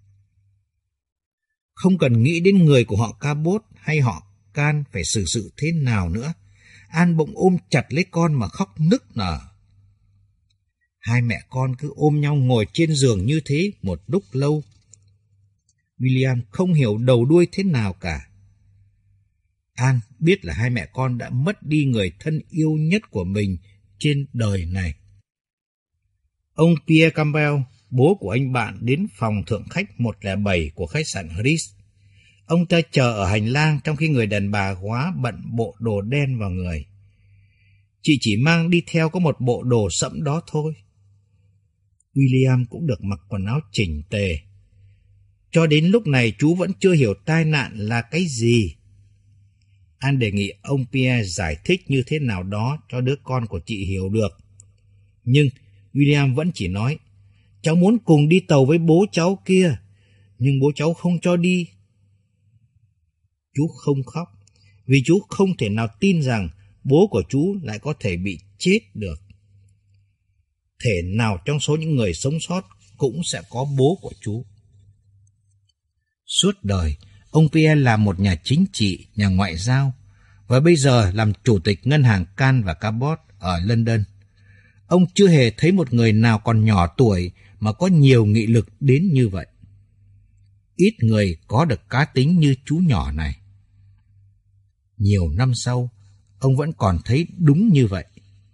Không cần nghĩ đến người của họ Cabot hay họ Can phải xử sự thế nào nữa. An bỗng ôm chặt lấy con mà khóc nức nở. Hai mẹ con cứ ôm nhau ngồi trên giường như thế một lúc lâu. William không hiểu đầu đuôi thế nào cả. An biết là hai mẹ con đã mất đi người thân yêu nhất của mình trên đời này. Ông Pierre Campbell, bố của anh bạn, đến phòng thượng khách 107 của khách sạn Ritz. Ông ta chờ ở hành lang trong khi người đàn bà quá bận bộ đồ đen vào người. Chị chỉ mang đi theo có một bộ đồ sẫm đó thôi. William cũng được mặc quần áo chỉnh tề. Cho đến lúc này chú vẫn chưa hiểu tai nạn là cái gì. An đề nghị ông Pierre giải thích như thế nào đó cho đứa con của chị hiểu được. Nhưng William vẫn chỉ nói, cháu muốn cùng đi tàu với bố cháu kia, nhưng bố cháu không cho đi. Chú không khóc, vì chú không thể nào tin rằng bố của chú lại có thể bị chết được. Thể nào trong số những người sống sót cũng sẽ có bố của chú. Suốt đời, ông Pierre là một nhà chính trị, nhà ngoại giao, và bây giờ làm chủ tịch ngân hàng Can và Cabot ở London. Ông chưa hề thấy một người nào còn nhỏ tuổi mà có nhiều nghị lực đến như vậy. Ít người có được cá tính như chú nhỏ này. Nhiều năm sau, ông vẫn còn thấy đúng như vậy.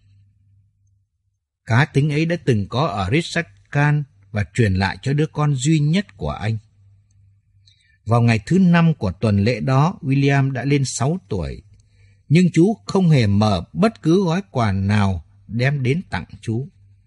Cá tính ấy đã từng có ở Richard Can và truyền lại cho đứa con duy nhất của anh. Vào ngày thứ 5 của tuần lễ đó, William đã lên 6 tuổi, nhưng chú không hề mở bất cứ gói quà nào đem đến tặng chú.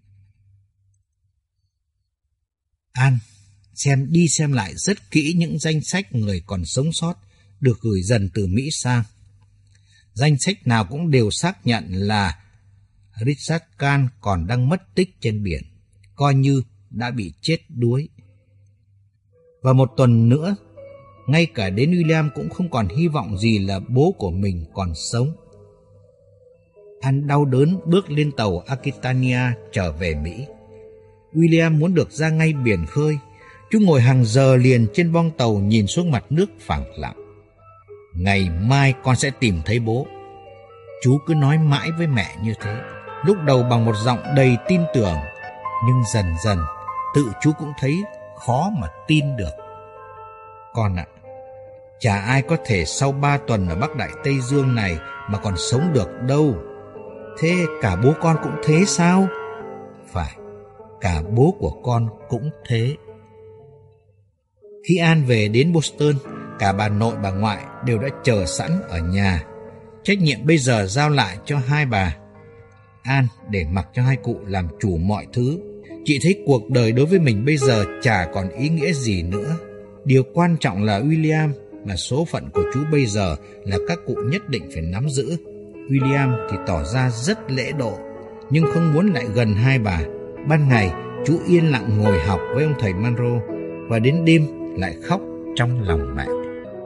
An xem đi xem lại rất kỹ những danh sách người còn sống sót được gửi dần từ Mỹ sang. Danh sách nào cũng đều xác nhận là Richard Can còn đang mất tích trên biển, coi như đã bị chết đuối. Và một tuần nữa, ngay cả đến William cũng không còn hy vọng gì là bố của mình còn sống. An đau đớn bước lên tàu Aquitania trở về Mỹ. William muốn được ra ngay biển khơi. Chú ngồi hàng giờ liền trên boong tàu nhìn xuống mặt nước phẳng lặng. Ngày mai con sẽ tìm thấy bố. Chú cứ nói mãi với mẹ như thế, lúc đầu bằng một giọng đầy tin tưởng, nhưng dần dần tự chú cũng thấy khó mà tin được. Con ạ, chả ai có thể sau 3 tuần ở Bắc Đại Tây Dương này mà còn sống được đâu. Thế cả bố con cũng thế sao? Phải, cả bố của con cũng thế. Khi An về đến Boston, cả bà nội bà ngoại đều đã chờ sẵn ở nhà. Trách nhiệm bây giờ giao lại cho hai bà. An để mặc cho hai cụ làm chủ mọi thứ. Chị thấy cuộc đời đối với mình bây giờ chả còn ý nghĩa gì nữa. Điều quan trọng là William, mà số phận của chú bây giờ là các cụ nhất định phải nắm giữ. William thì tỏ ra rất lễ độ, nhưng không muốn lại gần hai bà. Ban ngày, chú yên lặng ngồi học với ông thầy Monroe, và đến đêm lại khóc trong lòng mẹ.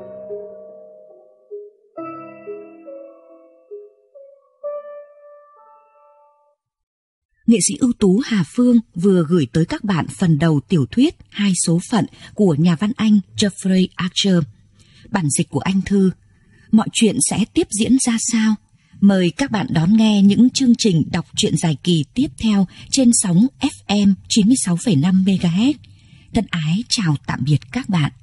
Nghệ sĩ ưu tú Hà Phương vừa gửi tới các bạn phần đầu tiểu thuyết 2 số phận của nhà văn Anh Jeffrey Archer. Bản dịch của Anh Thư. Mọi chuyện sẽ tiếp diễn ra sao? Mời các bạn đón nghe những chương trình đọc truyện dài kỳ tiếp theo trên sóng FM 96,5 MHz. Thân ái chào tạm biệt các bạn.